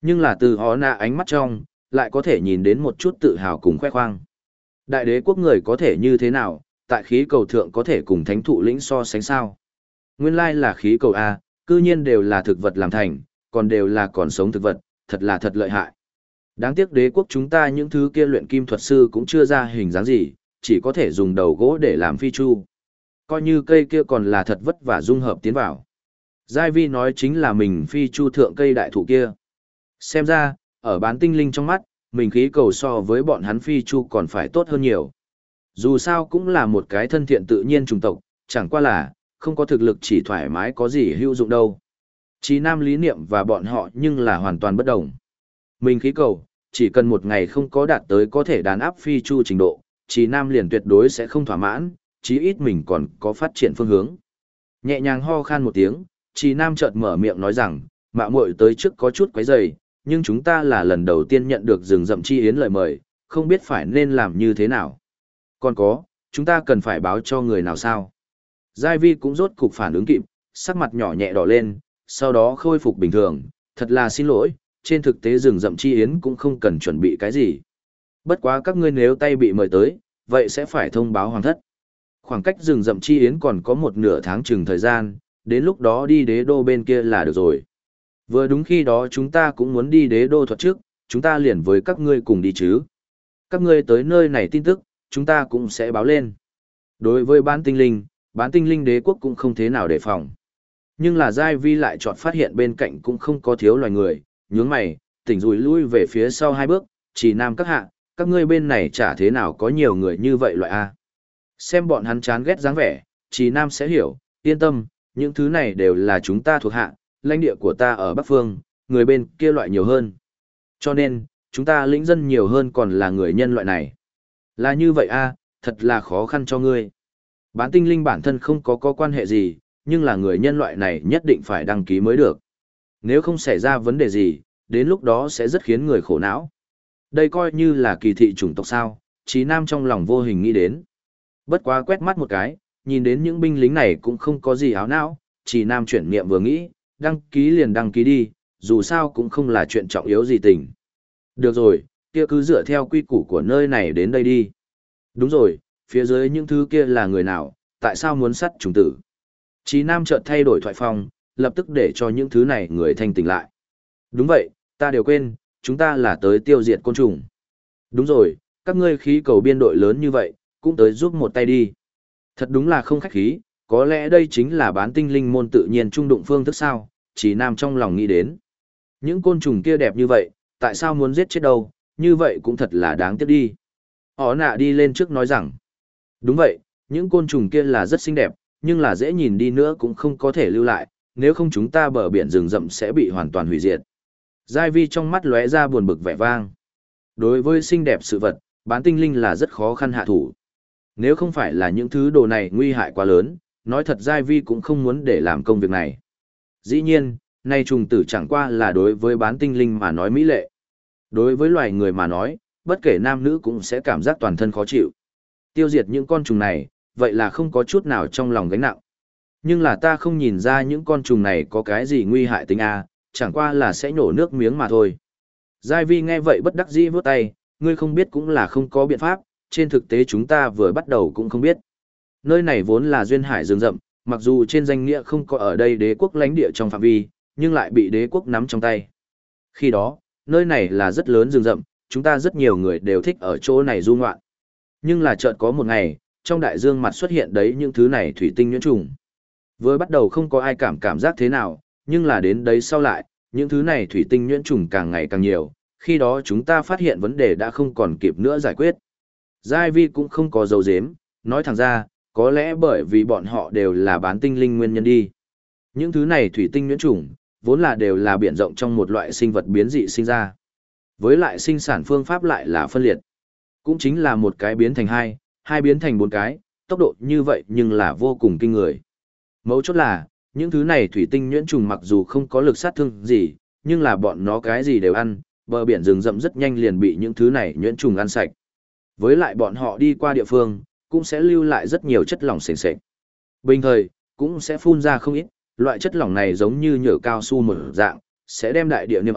Nhưng là từ họ nạ ánh mắt trong, lại có thể nhìn đến một chút tự hào cùng khoe khoang. Đại đế quốc người có thể như thế nào, tại khí cầu thượng có thể cùng thánh thụ lĩnh so sánh sao? Nguyên lai là khí cầu A, cư nhiên đều là thực vật làm thành, còn đều là còn sống thực vật, thật là thật lợi hại. Đáng tiếc đế quốc chúng ta những thứ kia luyện kim thuật sư cũng chưa ra hình dáng gì, chỉ có thể dùng đầu gỗ để làm phi chu. Coi như cây kia còn là thật vất vả dung hợp tiến vào. Giai Vi nói chính là mình phi chu thượng cây đại thụ kia. Xem ra, ở bán tinh linh trong mắt, mình khí cầu so với bọn hắn phi chu còn phải tốt hơn nhiều. Dù sao cũng là một cái thân thiện tự nhiên chủng tộc, chẳng qua là, không có thực lực chỉ thoải mái có gì hữu dụng đâu. Chí Nam lý niệm và bọn họ nhưng là hoàn toàn bất đồng. Mình khí cầu, chỉ cần một ngày không có đạt tới có thể đàn áp phi chu trình độ, Chí Nam liền tuyệt đối sẽ không thỏa mãn, chí ít mình còn có phát triển phương hướng. Nhẹ nhàng ho khan một tiếng, Chí Nam chợt mở miệng nói rằng, mạo muội tới trước có chút quấy rầy, nhưng chúng ta là lần đầu tiên nhận được rừng rậm chi yến lời mời, không biết phải nên làm như thế nào. Còn có, chúng ta cần phải báo cho người nào sao? Giai Vi cũng rốt cục phản ứng kịp, sắc mặt nhỏ nhẹ đỏ lên, sau đó khôi phục bình thường, thật là xin lỗi, trên thực tế rừng rậm chi yến cũng không cần chuẩn bị cái gì. Bất quá các ngươi nếu tay bị mời tới, vậy sẽ phải thông báo hoàng thất. Khoảng cách rừng rậm chi yến còn có một nửa tháng chừng thời gian, đến lúc đó đi đế đô bên kia là được rồi. Vừa đúng khi đó chúng ta cũng muốn đi đế đô thuật trước, chúng ta liền với các ngươi cùng đi chứ. Các ngươi tới nơi này tin tức, chúng ta cũng sẽ báo lên. Đối với bán tinh linh đế quốc cũng không thế nào đề phòng. Nhưng là Giai Vi lại chọn phát hiện bên cạnh cũng không có thiếu loài người, nhướng mày, tỉnh rùi lui về phía sau 2 bước, chỉ Nam các hạ, các ngươi bên này chả thế nào có nhiều người như vậy loại A. Xem bọn hắn chán ghét dáng vẻ, chỉ Nam sẽ hiểu, yên tâm, những thứ này đều là chúng ta thuộc hạ, lãnh địa của ta ở Bắc Phương, người bên kia loại nhiều hơn. Cho nên, chúng ta lĩnh dân nhiều hơn còn là người nhân loại này. Là như vậy A, thật là khó khăn cho ngươi. Bán tinh linh bản thân không có quan hệ gì, nhưng là người nhân loại này nhất định phải đăng ký mới được. Nếu không xảy ra vấn đề gì, đến lúc đó sẽ rất khiến người khổ não. Đây coi như là kỳ thị chủng tộc sao, Chí Nam trong lòng vô hình nghĩ đến. Bất quá quét mắt một cái, nhìn đến những binh lính này cũng không có gì áo não, Chí Nam chuyển niệm vừa nghĩ, đăng ký liền đăng ký đi, dù sao cũng không là chuyện trọng yếu gì tình. Được rồi, kia cứ dựa theo quy củ của nơi này đến đây đi. Đúng rồi, phía dưới những thứ kia là người nào, tại sao muốn sắt chúng tử? Chí Nam chợt thay đổi thoại phong, lập tức để cho những thứ này người thanh tỉnh lại. Đúng vậy, ta đều quên, chúng ta là tới tiêu diệt côn trùng. Đúng rồi, các ngươi khí cầu biên đội lớn như vậy, cũng tới giúp một tay đi. Thật đúng là không khách khí, có lẽ đây chính là bán tinh linh môn tự nhiên trung đụng phương thức sao, Chí Nam trong lòng nghĩ đến. Những côn trùng kia đẹp như vậy, tại sao muốn giết chết đâu, như vậy cũng thật là đáng tiếc đi. Họ nạ đi lên trước nói rằng, đúng vậy, những côn trùng kia là rất xinh đẹp, nhưng là dễ nhìn đi nữa cũng không có thể lưu lại, nếu không chúng ta bờ biển rừng rậm sẽ bị hoàn toàn hủy diệt. Giai Vi trong mắt lóe ra buồn bực vẻ vang. Đối với xinh đẹp sự vật, bán tinh linh là rất khó khăn hạ thủ. Nếu không phải là những thứ đồ này nguy hại quá lớn, nói thật Giai Vi cũng không muốn để làm công việc này. Dĩ nhiên, nay trùng tử chẳng qua là đối với bán tinh linh mà nói mỹ lệ. Đối với loài người mà nói, bất kể nam nữ cũng sẽ cảm giác toàn thân khó chịu. Tiêu diệt những con trùng này, vậy là không có chút nào trong lòng gánh nặng. Nhưng là ta không nhìn ra những con trùng này có cái gì nguy hại tính a, chẳng qua là sẽ nhổ nước miếng mà thôi. Giai Vi nghe vậy bất đắc dĩ vớt tay, ngươi không biết cũng là không có biện pháp, trên thực tế chúng ta vừa bắt đầu cũng không biết. Nơi này vốn là duyên hải rừng rậm, mặc dù trên danh nghĩa không có ở đây đế quốc lãnh địa trong phạm vi, nhưng lại bị đế quốc nắm trong tay. Khi đó, nơi này là rất lớn rừng rậm, chúng ta rất nhiều người đều thích ở chỗ này du ngoạn. Nhưng là chợt có một ngày, trong đại dương mặt xuất hiện đấy những thứ này thủy tinh nhuyễn trùng. Vừa bắt đầu không có ai cảm giác thế nào, nhưng là đến đấy sau lại, những thứ này thủy tinh nhuyễn trùng càng ngày càng nhiều, khi đó chúng ta phát hiện vấn đề đã không còn kịp nữa giải quyết. Giai Vi cũng không có dấu dếm, nói thẳng ra, có lẽ bởi vì bọn họ đều là bán tinh linh nguyên nhân đi. Những thứ này thủy tinh nhuyễn trùng, vốn là đều là biển rộng trong một loại sinh vật biến dị sinh ra. Với lại sinh sản phương pháp lại là phân liệt. Cũng chính là một cái biến thành hai, hai biến thành 4 cái, tốc độ như vậy nhưng là vô cùng kinh người. Mấu chốt là, những thứ này thủy tinh nhuyễn trùng mặc dù không có lực sát thương gì, nhưng là bọn nó cái gì đều ăn, bờ biển rừng rậm rất nhanh liền bị những thứ này nhuyễn trùng ăn sạch. Với lại bọn họ đi qua địa phương, cũng sẽ lưu lại rất nhiều chất lỏng sền sệt. Bình thời, cũng sẽ phun ra không ít, loại chất lỏng này giống như nhựa cao su một dạng, sẽ đem đại địa niêm ở,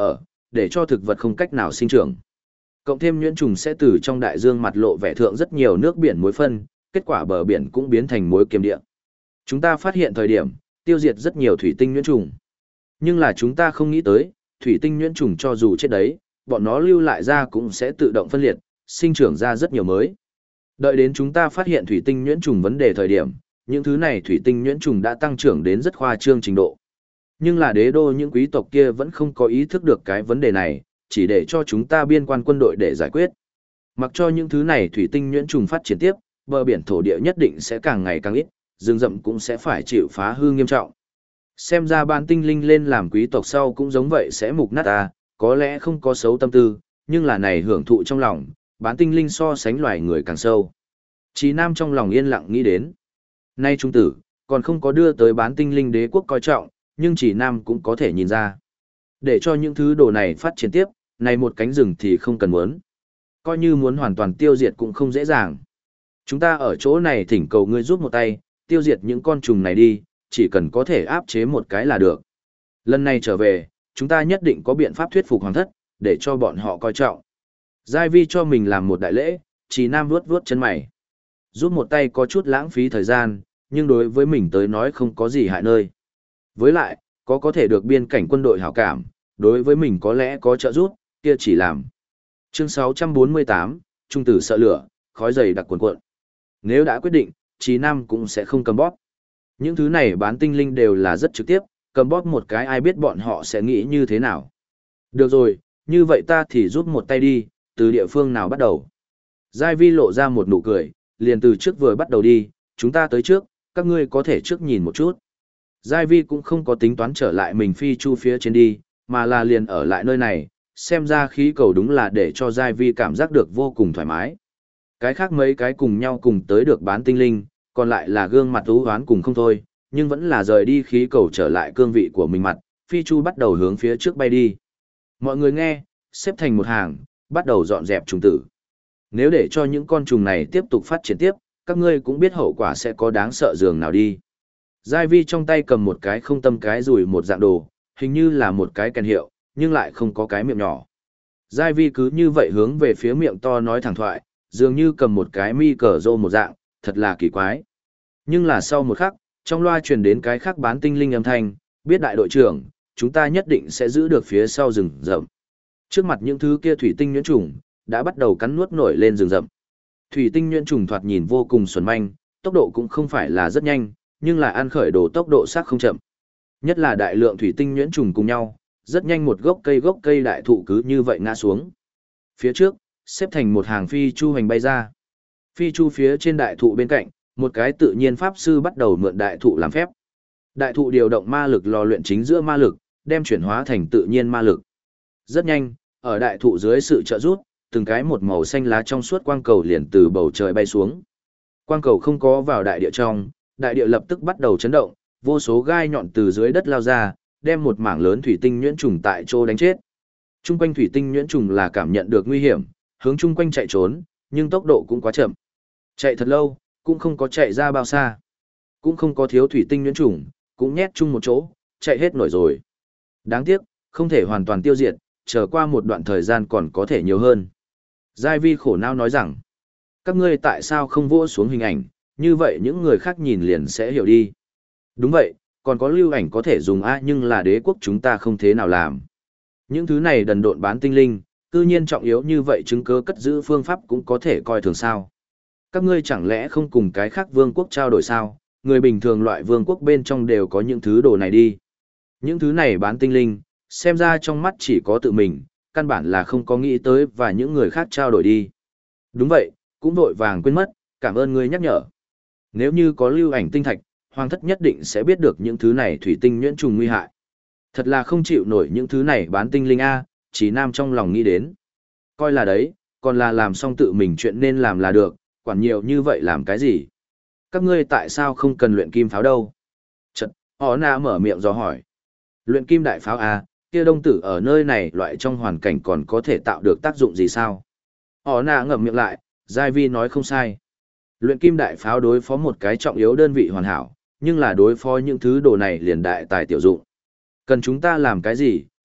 để cho thực vật không cách nào sinh trưởng. Cộng thêm nhuyễn trùng sẽ từ trong đại dương mặt lộ vẻ thượng rất nhiều nước biển muối phân, kết quả bờ biển cũng biến thành muối kiềm địa. Chúng ta phát hiện thời điểm, tiêu diệt rất nhiều thủy tinh nhuyễn trùng. Nhưng là chúng ta không nghĩ tới, thủy tinh nhuyễn trùng cho dù chết đấy, bọn nó lưu lại ra cũng sẽ tự động phân liệt, sinh trưởng ra rất nhiều mới. Đợi đến chúng ta phát hiện thủy tinh nhuyễn trùng vấn đề thời điểm, những thứ này thủy tinh nhuyễn trùng đã tăng trưởng đến rất khoa trương trình độ. Nhưng là đế đô những quý tộc kia vẫn không có ý thức được cái vấn đề này, chỉ để cho chúng ta biên quan quân đội để giải quyết. Mặc cho những thứ này thủy tinh nhuyễn trùng phát triển tiếp, bờ biển thổ địa nhất định sẽ càng ngày càng ít, rừng rậm cũng sẽ phải chịu phá hư nghiêm trọng. Xem ra bán tinh linh lên làm quý tộc sau cũng giống vậy sẽ mục nát ta, có lẽ không có xấu tâm tư, nhưng là này hưởng thụ trong lòng, bán tinh linh so sánh loài người càng sâu. Chí Nam trong lòng yên lặng nghĩ đến. Nay trung tử, còn không có đưa tới bán tinh linh đế quốc coi trọng, nhưng Chí Nam cũng có thể nhìn ra. Để cho những thứ đồ này phát triển tiếp, này một cánh rừng thì không cần muốn. Coi như muốn hoàn toàn tiêu diệt cũng không dễ dàng. Chúng ta ở chỗ này thỉnh cầu ngươi giúp một tay, tiêu diệt những con trùng này đi, chỉ cần có thể áp chế một cái là được. Lần này trở về, chúng ta nhất định có biện pháp thuyết phục hoàng thất, để cho bọn họ coi trọng. Giai Vi cho mình làm một đại lễ, Chí Nam vuốt vuốt chân mày. Giúp một tay có chút lãng phí thời gian, nhưng đối với mình tới nói không có gì hại nơi. Với lại, có thể được biên cảnh quân đội hảo cảm, đối với mình có lẽ có trợ giúp, kia chỉ làm. Chương 648, Trung tử sợ lửa, khói dày đặc cuồn cuộn. Nếu đã quyết định, Chí Nam cũng sẽ không cầm bóp. Những thứ này bán tinh linh đều là rất trực tiếp, cầm bóp một cái ai biết bọn họ sẽ nghĩ như thế nào. Được rồi, như vậy ta thì giúp một tay đi, từ địa phương nào bắt đầu. Giai Vi lộ ra một nụ cười, liền từ trước vừa bắt đầu đi, chúng ta tới trước, các ngươi có thể trước nhìn một chút. Giai Vi cũng không có tính toán trở lại mình phi chu phía trên đi, mà là liền ở lại nơi này, xem ra khí cầu đúng là để cho Giai Vi cảm giác được vô cùng thoải mái. Cái khác mấy cái cùng nhau cùng tới được bán tinh linh, còn lại là gương mặt ú hoán cùng không thôi, nhưng vẫn là rời đi khí cầu trở lại cương vị của mình mặt, phi chu bắt đầu hướng phía trước bay đi. Mọi người nghe, xếp thành một hàng, bắt đầu dọn dẹp trùng tử. Nếu để cho những con trùng này tiếp tục phát triển tiếp, các ngươi cũng biết hậu quả sẽ có đáng sợ dường nào đi. Giai Vi trong tay cầm một cái không tâm cái rùi một dạng đồ, hình như là một cái kèn hiệu, nhưng lại không có cái miệng nhỏ. Giai Vi cứ như vậy hướng về phía miệng to nói thẳng thoại, dường như cầm một cái mi cờ rô một dạng, thật là kỳ quái. Nhưng là sau một khắc, trong loa truyền đến cái khác bán tinh linh âm thanh, biết đại đội trưởng, chúng ta nhất định sẽ giữ được phía sau rừng rậm. Trước mặt những thứ kia thủy tinh nhuyễn trùng, đã bắt đầu cắn nuốt nổi lên rừng rậm. Thủy tinh nhuyễn trùng thoạt nhìn vô cùng xuẩn manh, tốc độ cũng không phải là rất nhanh, nhưng là ăn khởi đồ tốc độ sắc không chậm. Nhất là đại lượng thủy tinh nhuyễn trùng cùng nhau, rất nhanh một gốc cây đại thụ cứ như vậy ngã xuống. Phía trước, xếp thành một hàng phi chu hành bay ra. Phi chu phía trên đại thụ bên cạnh, một cái tự nhiên pháp sư bắt đầu mượn đại thụ làm phép. Đại thụ điều động ma lực lò luyện chính giữa ma lực, đem chuyển hóa thành tự nhiên ma lực. Rất nhanh, ở đại thụ dưới sự trợ giúp, từng cái một màu xanh lá trong suốt quang cầu liền từ bầu trời bay xuống. Quang cầu không có vào đại địa trong, đại địa lập tức bắt đầu chấn động, vô số gai nhọn từ dưới đất lao ra, đem một mảng lớn thủy tinh nhuyễn trùng tại chỗ đánh chết. Trung quanh thủy tinh nhuyễn trùng là cảm nhận được nguy hiểm, hướng chung quanh chạy trốn, nhưng tốc độ cũng quá chậm. Chạy thật lâu, cũng không có chạy ra bao xa. Cũng không có thiếu thủy tinh nhuyễn trùng, cũng nhét chung một chỗ, chạy hết nổi rồi. Đáng tiếc, không thể hoàn toàn tiêu diệt, chờ qua một đoạn thời gian còn có thể nhiều hơn. Giai Vi khổ não nói rằng, các ngươi tại sao không vỗ xuống hình ảnh, như vậy những người khác nhìn liền sẽ hiểu đi. Đúng vậy, còn có lưu ảnh có thể dùng nhưng là đế quốc chúng ta không thế nào làm. Những thứ này đần độn bán tinh linh, cư nhiên trọng yếu như vậy chứng cứ cất giữ phương pháp cũng có thể coi thường sao. Các ngươi chẳng lẽ không cùng cái khác vương quốc trao đổi sao, người bình thường loại vương quốc bên trong đều có những thứ đồ này đi. Những thứ này bán tinh linh, xem ra trong mắt chỉ có tự mình, căn bản là không có nghĩ tới và những người khác trao đổi đi. Đúng vậy, cũng vội vàng quên mất, cảm ơn ngươi nhắc nhở. Nếu như có lưu ảnh tinh thạch, hoàng thất nhất định sẽ biết được những thứ này thủy tinh nhuyễn trùng nguy hại. Thật là không chịu nổi những thứ này bán tinh linh Chí Nam trong lòng nghĩ đến. Coi là đấy, còn là làm xong tự mình chuyện nên làm là được, quản nhiều như vậy làm cái gì? Các ngươi tại sao không cần luyện kim pháo đâu? Chật, họ na mở miệng dò hỏi. Luyện kim đại pháo kia đông tử ở nơi này loại trong hoàn cảnh còn có thể tạo được tác dụng gì sao? Họ na ngậm miệng lại, Giai Vi nói không sai. Luyện kim đại pháo đối phó một cái trọng yếu đơn vị hoàn hảo, nhưng là đối phó những thứ đồ này liền đại tài tiểu dụng. Cần chúng ta làm cái gì,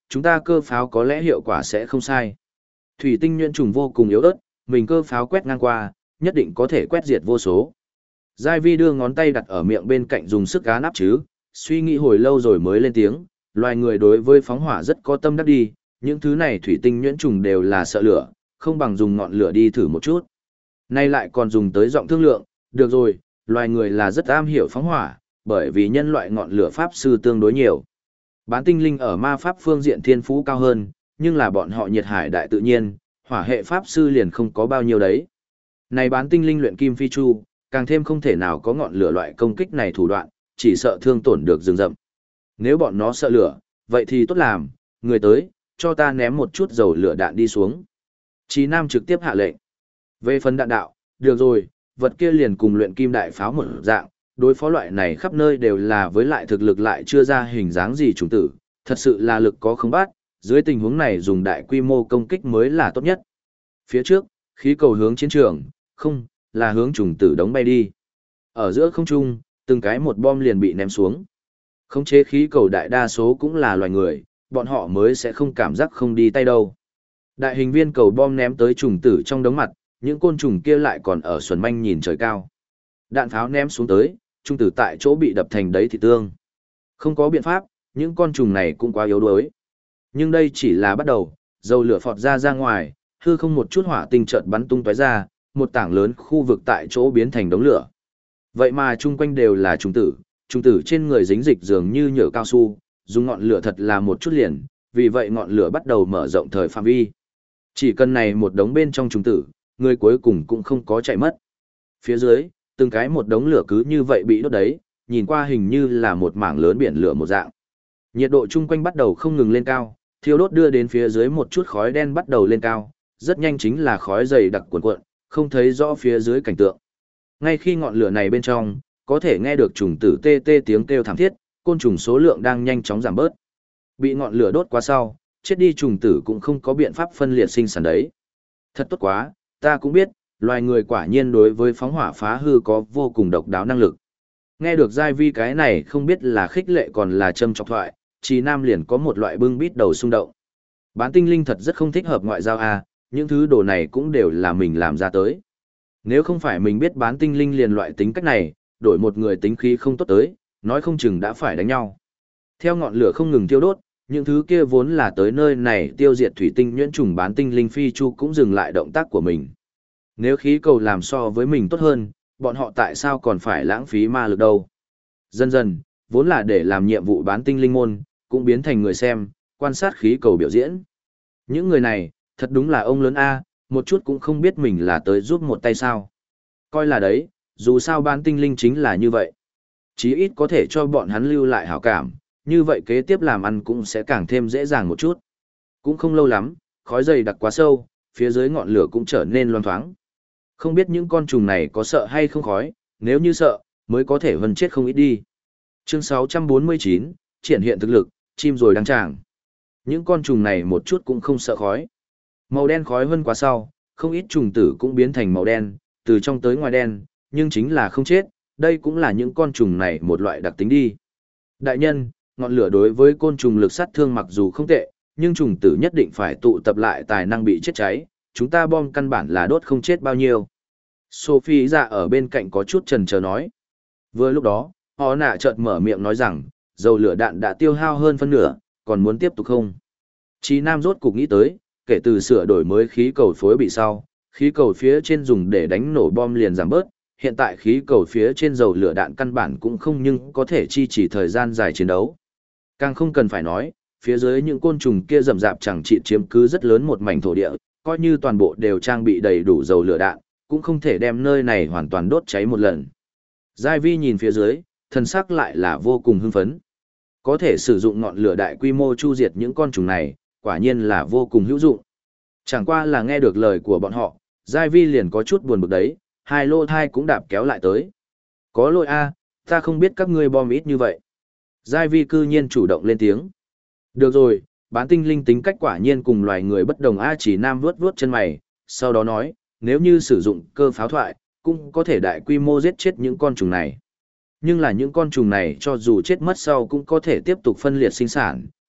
chúng ta cơ pháo có lẽ hiệu quả sẽ không sai. Thủy tinh nhuyễn trùng vô cùng yếu ớt, mình cơ pháo quét ngang qua, nhất định có thể quét diệt vô số. Giai Vi đưa ngón tay đặt ở miệng bên cạnh dùng sức gán áp chứ, suy nghĩ hồi lâu rồi mới lên tiếng, loài người đối với phóng hỏa rất có tâm đắc đi, những thứ này thủy tinh nhuyễn trùng đều là sợ lửa, không bằng dùng ngọn lửa đi thử một chút. Nay lại còn dùng tới giọng thương lượng, được rồi, loài người là rất am hiểu phóng hỏa, bởi vì nhân loại ngọn lửa pháp sư tương đối nhiều. Bán tinh linh ở ma pháp phương diện thiên phú cao hơn, nhưng là bọn họ nhiệt hải đại tự nhiên, hỏa hệ pháp sư liền không có bao nhiêu đấy. Này bán tinh linh luyện kim phi chu, càng thêm không thể nào có ngọn lửa loại công kích này thủ đoạn, chỉ sợ thương tổn được rừng rậm. Nếu bọn nó sợ lửa, vậy thì tốt làm, người tới, cho ta ném một chút dầu lửa đạn đi xuống. Chí Nam trực tiếp hạ lệnh. Về phần đạn đạo, được rồi, vật kia liền cùng luyện kim đại pháo một dạng, đối phó loại này khắp nơi đều là với lại thực lực lại chưa ra hình dáng gì chủng tử, thật sự là lực có không bắt, dưới tình huống này dùng đại quy mô công kích mới là tốt nhất. Phía trước, khí cầu hướng chiến trường, không, là hướng chủng tử đống bay đi. Ở giữa không trung, từng cái một bom liền bị ném xuống. Khống chế khí cầu đại đa số cũng là loài người, bọn họ mới sẽ không cảm giác không đi tay đâu. Đại hình viên cầu bom ném tới trùng tử trong đống mặt, những côn trùng kia lại còn ở xuẩn manh nhìn trời cao. Đạn pháo ném xuống tới, trùng tử tại chỗ bị đập thành đấy thì tương. Không có biện pháp, những con trùng này cũng quá yếu đuối. Nhưng đây chỉ là bắt đầu, dầu lửa phọt ra ngoài, hư không một chút hỏa tinh chợt bắn tung tóe ra, một tảng lớn khu vực tại chỗ biến thành đống lửa. Vậy mà chung quanh đều là trùng tử trên người dính dịch dường như nhựa cao su, dùng ngọn lửa thật là một chút liền, vì vậy ngọn lửa bắt đầu mở rộng thời phạm vi. Chỉ cần này một đống bên trong trùng tử, người cuối cùng cũng không có chạy mất. Phía dưới, từng cái một đống lửa cứ như vậy bị đốt đấy, nhìn qua hình như là một mảng lớn biển lửa một dạng. Nhiệt độ chung quanh bắt đầu không ngừng lên cao, thiêu đốt đưa đến phía dưới một chút khói đen bắt đầu lên cao, rất nhanh chính là khói dày đặc cuộn cuộn, không thấy rõ phía dưới cảnh tượng. Ngay khi ngọn lửa này bên trong, có thể nghe được trùng tử tê tê tiếng kêu thảm thiết, côn trùng số lượng đang nhanh chóng giảm bớt. Bị ngọn lửa đốt quá sau, chết đi trùng tử cũng không có biện pháp phân liệt sinh sản đấy. Thật tốt quá, ta cũng biết, loài người quả nhiên đối với phóng hỏa phá hư có vô cùng độc đáo năng lực. Nghe được Giai Vi cái này không biết là khích lệ còn là châm chọc thoại, Chí Nam liền có một loại bưng bít đầu xung động. Bán tinh linh thật rất không thích hợp ngoại giao a, những thứ đồ này cũng đều là mình làm ra tới. Nếu không phải mình biết bán tinh linh liền loại tính cách này, đổi một người tính khí không tốt tới, nói không chừng đã phải đánh nhau. Theo ngọn lửa không ngừng thiêu đốt, những thứ kia vốn là tới nơi này tiêu diệt thủy tinh nhuyễn trùng bán tinh linh phi chu cũng dừng lại động tác của mình. Nếu khí cầu làm so với mình tốt hơn, bọn họ tại sao còn phải lãng phí ma lực đâu? Dần dần, vốn là để làm nhiệm vụ bán tinh linh môn, cũng biến thành người xem, quan sát khí cầu biểu diễn. Những người này, thật đúng là ông lớn A, một chút cũng không biết mình là tới giúp một tay sao. Coi là đấy, dù sao bán tinh linh chính là như vậy. Chí ít có thể cho bọn hắn lưu lại hảo cảm, như vậy kế tiếp làm ăn cũng sẽ càng thêm dễ dàng một chút. Cũng không lâu lắm, khói dày đặc quá sâu, phía dưới ngọn lửa cũng trở nên loang thoáng. Không biết những con trùng này có sợ hay không khói, nếu như sợ, mới có thể vần chết không ít đi. Chương 649, triển hiện thực lực, chim rồi đăng tràng. Những con trùng này một chút cũng không sợ khói. Màu đen khói hơn quá sau, không ít trùng tử cũng biến thành màu đen, từ trong tới ngoài đen, nhưng chính là không chết, đây cũng là những con trùng này một loại đặc tính đi. Đại nhân, ngọn lửa đối với côn trùng lực sát thương mặc dù không tệ, nhưng trùng tử nhất định phải tụ tập lại tài năng bị chết cháy, chúng ta bom căn bản là đốt không chết bao nhiêu. Sophie dạ ở bên cạnh có chút chần chờ nói. Vừa lúc đó, họ nạ chợt mở miệng nói rằng, dầu lửa đạn đã tiêu hao hơn phân nửa, còn muốn tiếp tục không? Chí Nam rốt cục nghĩ tới, kể từ sửa đổi mới khí cầu phối bị sau, khí cầu phía trên dùng để đánh nổ bom liền giảm bớt, hiện tại khí cầu phía trên dầu lửa đạn căn bản cũng không nhưng có thể chi trì thời gian dài chiến đấu. Càng không cần phải nói, phía dưới những côn trùng kia rậm rạp chẳng trị chiếm cứ rất lớn một mảnh thổ địa, coi như toàn bộ đều trang bị đầy đủ dầu lửa đạn, cũng không thể đem nơi này hoàn toàn đốt cháy một lần. Giai Vi nhìn phía dưới, thân sắc lại là vô cùng hưng phấn. Có thể sử dụng ngọn lửa đại quy mô chu diệt những con trùng này, quả nhiên là vô cùng hữu dụng. Chẳng qua là nghe được lời của bọn họ, Giai Vi liền có chút buồn bực đấy, hai lô thai cũng đạp kéo lại tới. Có lỗi a, ta không biết các ngươi bom ít như vậy. Giai Vi cư nhiên chủ động lên tiếng. Được rồi, bán tinh linh tính cách quả nhiên cùng loài người bất đồng a. Chỉ Nam vuốt vuốt chân mày, sau đó nói, nếu như sử dụng cơ pháo thoại, cũng có thể đại quy mô giết chết những con trùng này. Nhưng là những con trùng này cho dù chết mất sau cũng có thể tiếp tục phân liệt sinh sản,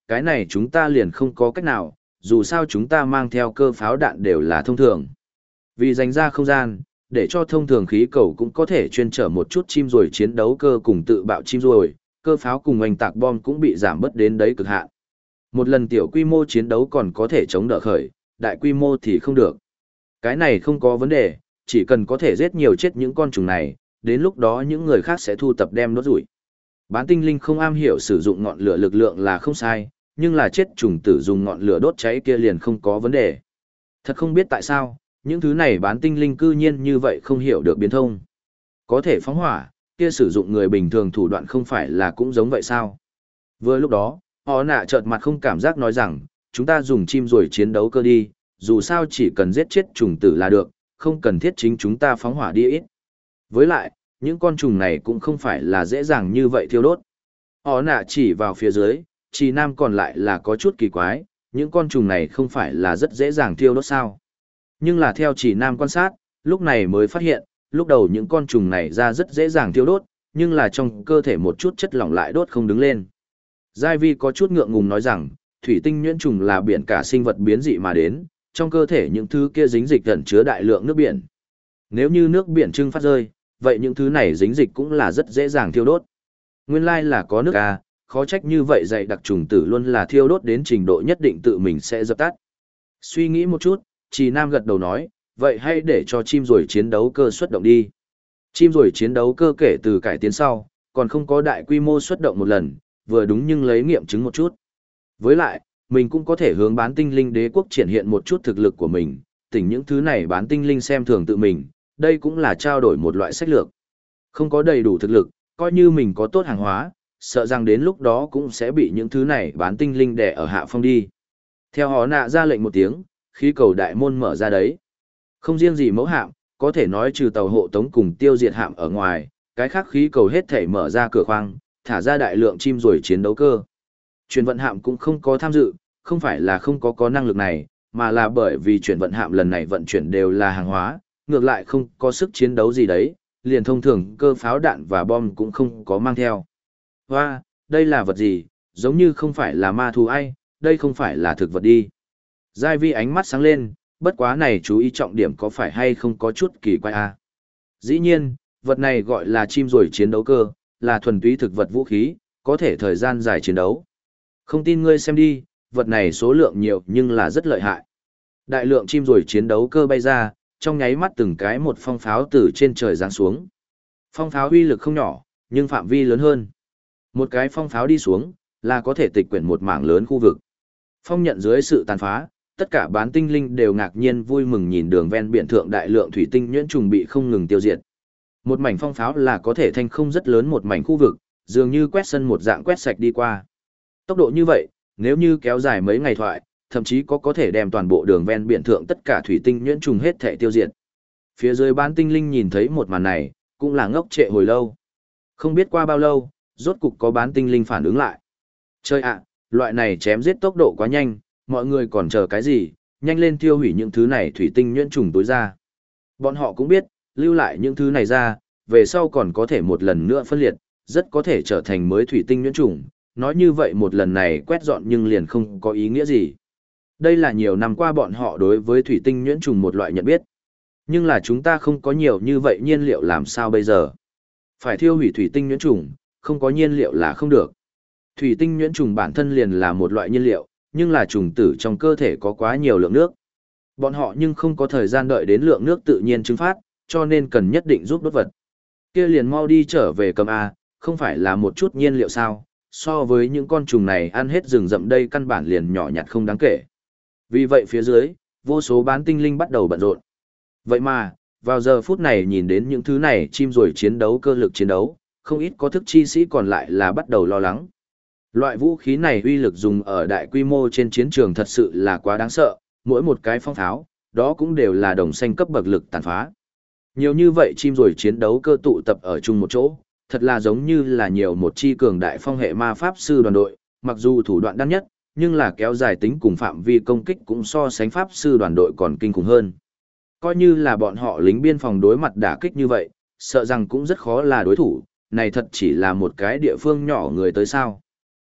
cái này chúng ta liền không có cách nào, dù sao chúng ta mang theo cơ pháo đạn đều là thông thường. Vì dành ra không gian, để cho thông thường khí cầu cũng có thể chuyên trở một chút chim ruồi chiến đấu cơ cùng tự bạo chim ruồi, cơ pháo cùng oanh tạc bom cũng bị giảm bớt đến đấy cực hạn. Một lần tiểu quy mô chiến đấu còn có thể chống đỡ khởi, đại quy mô thì không được. Cái này không có vấn đề, chỉ cần có thể giết nhiều chết những con trùng này, đến lúc đó những người khác sẽ thu tập đem đốt rủi. Bán tinh linh không am hiểu sử dụng ngọn lửa lực lượng là không sai, nhưng là chết trùng tử dùng ngọn lửa đốt cháy kia liền không có vấn đề. Thật không biết tại sao, những thứ này bán tinh linh cư nhiên như vậy không hiểu được biến thông. Có thể phóng hỏa, kia sử dụng người bình thường thủ đoạn không phải là cũng giống vậy sao? Vừa lúc đó, họ nạ chợt mặt không cảm giác nói rằng, chúng ta dùng chim rồi chiến đấu cơ đi, dù sao chỉ cần giết chết trùng tử là được, không cần thiết chính chúng ta phóng hỏa đi ít. Với lại, những con trùng này cũng không phải là dễ dàng như vậy thiêu đốt. Họ nạ chỉ vào phía dưới, chỉ nam còn lại là có chút kỳ quái, những con trùng này không phải là rất dễ dàng thiêu đốt sao. Nhưng là theo chỉ nam quan sát, lúc này mới phát hiện, lúc đầu những con trùng này ra rất dễ dàng thiêu đốt, nhưng là trong cơ thể một chút chất lỏng lại đốt không đứng lên. Giai Vi có chút ngượng ngùng nói rằng, thủy tinh nhuyễn trùng là biển cả sinh vật biến dị mà đến, trong cơ thể những thứ kia dính dịch ẩn chứa đại lượng nước biển. Nếu như nước biển trưng phát rơi, vậy những thứ này dính dịch cũng là rất dễ dàng thiêu đốt. Nguyên lai là có nước à, khó trách như vậy dày đặc trùng tử luôn là thiêu đốt đến trình độ nhất định tự mình sẽ dập tắt. Suy nghĩ một chút, Trì Nam gật đầu nói, vậy hãy để cho chim rồi chiến đấu cơ xuất động đi. Chim rồi chiến đấu cơ kể từ cải tiến sau, còn không có đại quy mô xuất động một lần, vừa đúng nhưng lấy nghiệm chứng một chút. Với lại, mình cũng có thể hướng bán tinh linh đế quốc triển hiện một chút thực lực của mình, tỉnh những thứ này bán tinh linh xem thường tự mình, đây cũng là trao đổi một loại sách lược. Không có đầy đủ thực lực, coi như mình có tốt hàng hóa, sợ rằng đến lúc đó cũng sẽ bị những thứ này bán tinh linh đè ở hạ phong đi. Theo họ nạ ra lệnh một tiếng, khí cầu đại môn mở ra đấy. Không riêng gì mẫu hạm, có thể nói trừ tàu hộ tống cùng tiêu diệt hạm ở ngoài, cái khác khí cầu hết thể mở ra cửa khoang, thả ra đại lượng chim rồi chiến đấu cơ. Chuyển vận hạm cũng không có tham dự, không phải là không có năng lực này, mà là bởi vì chuyển vận hạm lần này vận chuyển đều là hàng hóa, ngược lại không có sức chiến đấu gì đấy, liền thông thường cơ pháo đạn và bom cũng không có mang theo. Hoa, đây là vật gì, giống như không phải là ma thú ai, đây không phải là thực vật đi. Giai Vi ánh mắt sáng lên, bất quá này chú ý trọng điểm có phải hay không có chút kỳ quái à. Dĩ nhiên, vật này gọi là chim rồi chiến đấu cơ, là thuần túy thực vật vũ khí, có thể thời gian dài chiến đấu. Không tin ngươi xem đi, vật này số lượng nhiều nhưng là rất lợi hại. Đại lượng chim rồi chiến đấu cơ bay ra, trong nháy mắt từng cái một phong pháo từ trên trời giáng xuống. Phong pháo uy lực không nhỏ, nhưng phạm vi lớn hơn. Một cái phong pháo đi xuống, là có thể tịch quyển một mảng lớn khu vực. Phong nhận dưới sự tàn phá, tất cả bán tinh linh đều ngạc nhiên vui mừng nhìn đường ven biển thượng đại lượng thủy tinh nhuyễn trùng bị không ngừng tiêu diệt. Một mảnh phong pháo là có thể thanh không rất lớn một mảnh khu vực, dường như quét sân một dạng quét sạch đi qua. Tốc độ như vậy, nếu như kéo dài mấy ngày thoại, thậm chí có thể đem toàn bộ đường ven biển thượng tất cả thủy tinh nhuyễn trùng hết thể tiêu diệt. Phía dưới bán tinh linh nhìn thấy một màn này, cũng là ngốc trệ hồi lâu. Không biết qua bao lâu, rốt cục có bán tinh linh phản ứng lại. Chơi ạ, loại này chém giết tốc độ quá nhanh, mọi người còn chờ cái gì, nhanh lên tiêu hủy những thứ này thủy tinh nhuyễn trùng tối ra. Bọn họ cũng biết, lưu lại những thứ này ra, về sau còn có thể một lần nữa phân liệt, rất có thể trở thành mới thủy tinh nhuyễn trùng. Nói như vậy một lần này quét dọn nhưng liền không có ý nghĩa gì. Đây là nhiều năm qua bọn họ đối với thủy tinh nhuyễn trùng một loại nhận biết. Nhưng là chúng ta không có nhiều như vậy nhiên liệu làm sao bây giờ? Phải thiêu hủy thủy tinh nhuyễn trùng, không có nhiên liệu là không được. Thủy tinh nhuyễn trùng bản thân liền là một loại nhiên liệu, nhưng là trùng tử trong cơ thể có quá nhiều lượng nước. Bọn họ nhưng không có thời gian đợi đến lượng nước tự nhiên chứng phát, cho nên cần nhất định giúp đốt vật. Kia liền mau đi trở về cầm A, không phải là một chút nhiên liệu sao, so với những con trùng này ăn hết rừng rậm đây căn bản liền nhỏ nhặt không đáng kể. Vì vậy phía dưới, vô số bán tinh linh bắt đầu bận rộn. Vậy mà, vào giờ phút này nhìn đến những thứ này chim rồi chiến đấu cơ lực chiến đấu, không ít có thức chi sĩ còn lại là bắt đầu lo lắng. Loại vũ khí này uy lực dùng ở đại quy mô trên chiến trường thật sự là quá đáng sợ, mỗi một cái phong pháo, đó cũng đều là đồng xanh cấp bậc lực tàn phá. Nhiều như vậy chim rồi chiến đấu cơ tụ tập ở chung một chỗ, thật là giống như là nhiều một chi cường đại phong hệ ma pháp sư đoàn đội, mặc dù thủ đoạn đắt nhất, nhưng là kéo dài tính cùng phạm vi công kích cũng so sánh pháp sư đoàn đội còn kinh khủng hơn. Coi như là bọn họ lính biên phòng đối mặt đả kích như vậy, sợ rằng cũng rất khó là đối thủ, này thật chỉ là một cái địa phương nhỏ người tới sao.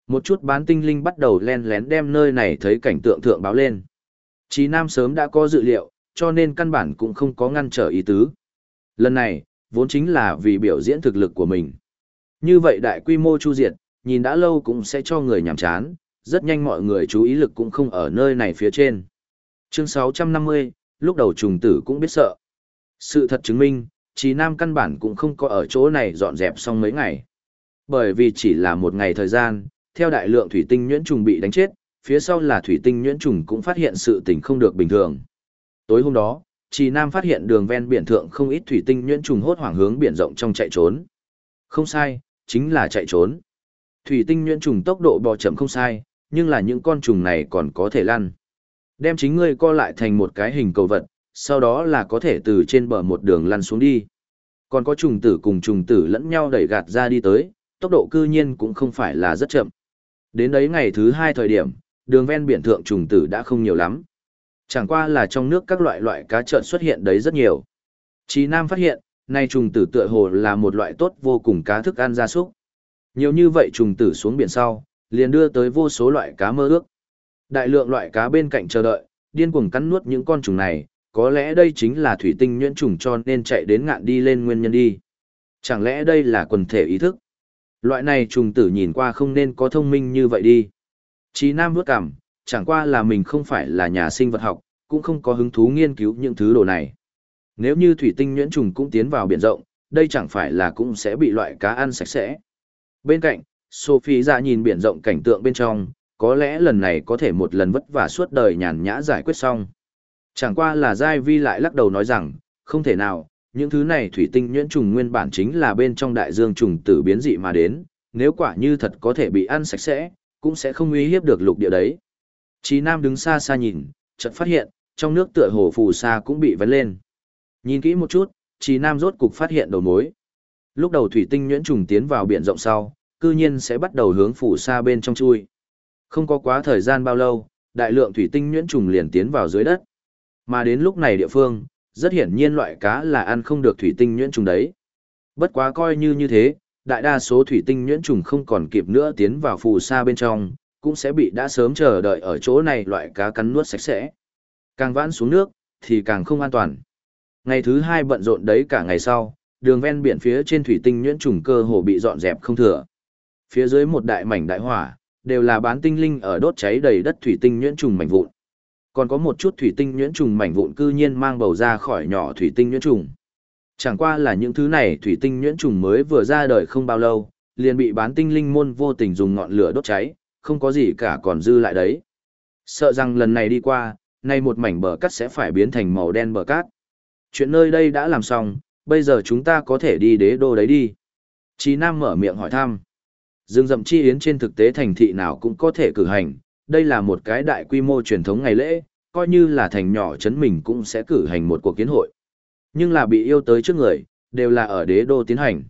Một chút bán tinh linh bắt đầu len lén đem nơi này thấy cảnh tượng thượng báo lên. Chí Nam sớm đã có dự liệu, cho nên căn bản cũng không có ngăn trở ý tứ. Lần này, vốn chính là vì biểu diễn thực lực của mình. Như vậy đại quy mô chu diệt, nhìn đã lâu cũng sẽ cho người nhàm chán, rất nhanh mọi người chú ý lực cũng không ở nơi này phía trên. Chương 650, lúc đầu trùng tử cũng biết sợ. Sự thật chứng minh, Chí Nam căn bản cũng không có ở chỗ này dọn dẹp xong mấy ngày. Bởi vì chỉ là một ngày thời gian, theo đại lượng thủy tinh nhuyễn trùng bị đánh chết, phía sau là thủy tinh nhuyễn trùng cũng phát hiện sự tình không được bình thường. Tối hôm đó, Chí Nam phát hiện đường ven biển thượng không ít thủy tinh nhuyễn trùng hốt hoảng hướng biển rộng trong chạy trốn. Không sai, chính là chạy trốn. Thủy tinh nhuyễn trùng tốc độ bò chậm không sai, nhưng là những con trùng này còn có thể lăn. Đem chính ngươi co lại thành một cái hình cầu vật, sau đó là có thể từ trên bờ một đường lăn xuống đi. Còn có trùng tử cùng trùng tử lẫn nhau đẩy gạt ra đi tới, tốc độ cư nhiên cũng không phải là rất chậm. Đến đấy ngày thứ 2 thời điểm, đường ven biển thượng trùng tử đã không nhiều lắm. Chẳng qua là trong nước các loại cá trợn xuất hiện đấy rất nhiều. Chí Nam phát hiện, nay trùng tử tựa hồ là một loại tốt vô cùng cá thức ăn gia súc. Nhiều như vậy trùng tử xuống biển sau, liền đưa tới vô số loại cá mơ ước. Đại lượng loại cá bên cạnh chờ đợi, điên cuồng cắn nuốt những con trùng này, có lẽ đây chính là thủy tinh nhuyễn trùng cho nên chạy đến ngạn đi lên nguyên nhân đi. Chẳng lẽ đây là quần thể ý thức? Loại này trùng tử nhìn qua không nên có thông minh như vậy đi. Chí Nam vuốt cằm, chẳng qua là mình không phải là nhà sinh vật học, cũng không có hứng thú nghiên cứu những thứ đồ này. Nếu như thủy tinh nhuyễn trùng cũng tiến vào biển rộng, đây chẳng phải là cũng sẽ bị loại cá ăn sạch sẽ. Bên cạnh, Sophie ra nhìn biển rộng cảnh tượng bên trong, có lẽ lần này có thể một lần vất vả suốt đời nhàn nhã giải quyết xong. Chẳng qua là Giai Vi lại lắc đầu nói rằng, không thể nào, những thứ này thủy tinh nhuyễn trùng nguyên bản chính là bên trong đại dương trùng tử biến dị mà đến, nếu quả như thật có thể bị ăn sạch sẽ, cũng sẽ không uy hiếp được lục địa đấy. Chí Nam đứng xa xa nhìn, chợt phát hiện, trong nước tựa hồ phù sa cũng bị vấn lên. Nhìn kỹ một chút, Chí Nam rốt cục phát hiện đầu mối. Lúc đầu thủy tinh nhuyễn trùng tiến vào biển rộng sau, cư nhiên sẽ bắt đầu hướng phù sa bên trong chui. Không có quá thời gian bao lâu, đại lượng thủy tinh nhuyễn trùng liền tiến vào dưới đất. Mà đến lúc này địa phương, rất hiển nhiên loại cá là ăn không được thủy tinh nhuyễn trùng đấy. Bất quá coi như thế, đại đa số thủy tinh nhuyễn trùng không còn kịp nữa tiến vào phù sa bên trong, cũng sẽ bị đã sớm chờ đợi ở chỗ này loại cá cắn nuốt sạch sẽ. Càng vãn xuống nước, thì càng không an toàn. Ngày thứ 2 bận rộn đấy cả ngày sau, đường ven biển phía trên thủy tinh nhuyễn trùng cơ hồ bị dọn dẹp không thừa. Phía dưới một đại mảnh đại hỏa, đều là bán tinh linh ở đốt cháy đầy đất thủy tinh nhuyễn trùng mảnh vụn. Còn có một chút thủy tinh nhuyễn trùng mảnh vụn cư nhiên mang bầu ra khỏi nhỏ thủy tinh nhuyễn trùng. Chẳng qua là những thứ này thủy tinh nhuyễn trùng mới vừa ra đời không bao lâu, liền bị bán tinh linh môn vô tình dùng ngọn lửa đốt cháy, không có gì cả còn dư lại đấy. Sợ rằng lần này đi qua, nay một mảnh bờ cát sẽ phải biến thành màu đen bờ cát. Chuyện nơi đây đã làm xong, bây giờ chúng ta có thể đi đế đô đấy đi. Chí Nam mở miệng hỏi thăm. Rừng rậm chi yến trên thực tế thành thị nào cũng có thể cử hành, đây là một cái đại quy mô truyền thống ngày lễ, coi như là thành nhỏ trấn mình cũng sẽ cử hành một cuộc kiến hội. Nhưng là bị yêu tới trước người, đều là ở đế đô tiến hành.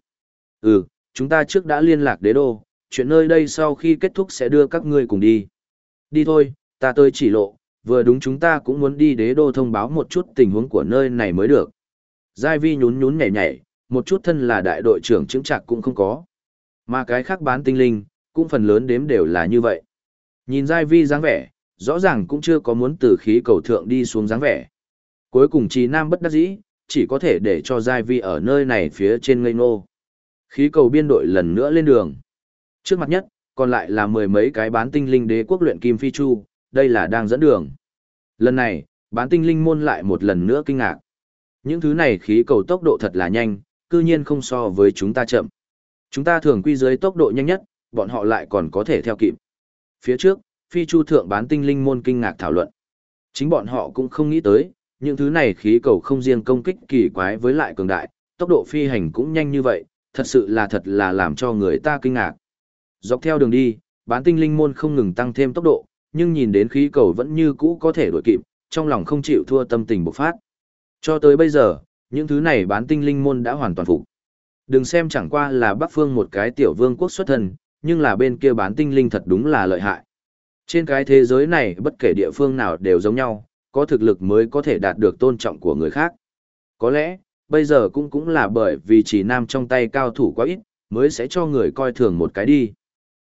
Chúng ta trước đã liên lạc đế đô, chuyện nơi đây sau khi kết thúc sẽ đưa các ngươi cùng đi. Đi thôi, ta tới chỉ lộ, vừa đúng chúng ta cũng muốn đi đế đô thông báo một chút tình huống của nơi này mới được. Giai Vi nhún nhún nhảy nhảy, một chút thân là đại đội trưởng chứng trạc cũng không có. Mà cái khác bán tinh linh, cũng phần lớn đếm đều là như vậy. Nhìn Giai Vi dáng vẻ, rõ ràng cũng chưa có muốn từ khí cầu thượng đi xuống dáng vẻ. Cuối cùng Chí Nam bất đắc dĩ, chỉ có thể để cho Giai Vi ở nơi này phía trên ngây ngô. Khí cầu biên đội lần nữa lên đường. Trước mặt nhất, còn lại là mười mấy cái bán tinh linh đế quốc luyện kim phi chu, đây là đang dẫn đường. Lần này, bán tinh linh môn lại một lần nữa kinh ngạc. Những thứ này khí cầu tốc độ thật là nhanh, cư nhiên không so với chúng ta chậm. Chúng ta thường quy dưới tốc độ nhanh nhất, bọn họ lại còn có thể theo kịp. Phía trước, phi chu thượng bán tinh linh môn kinh ngạc thảo luận. Chính bọn họ cũng không nghĩ tới, những thứ này khí cầu không riêng công kích kỳ quái với lại cường đại, tốc độ phi hành cũng nhanh như vậy, thật là làm cho người ta kinh ngạc. Dọc theo đường đi, bán tinh linh môn không ngừng tăng thêm tốc độ, nhưng nhìn đến khí cầu vẫn như cũ có thể đuổi kịp, trong lòng không chịu thua tâm tình bộc phát. Cho tới bây giờ, những thứ này bán tinh linh môn đã hoàn toàn phục. Đừng xem chẳng qua là Bắc Phương một cái tiểu vương quốc xuất thân, nhưng là bên kia bán tinh linh thật đúng là lợi hại. Trên cái thế giới này bất kể địa phương nào đều giống nhau, có thực lực mới có thể đạt được tôn trọng của người khác. Có lẽ, bây giờ cũng là bởi vì chỉ nam trong tay cao thủ quá ít, mới sẽ cho người coi thường một cái đi.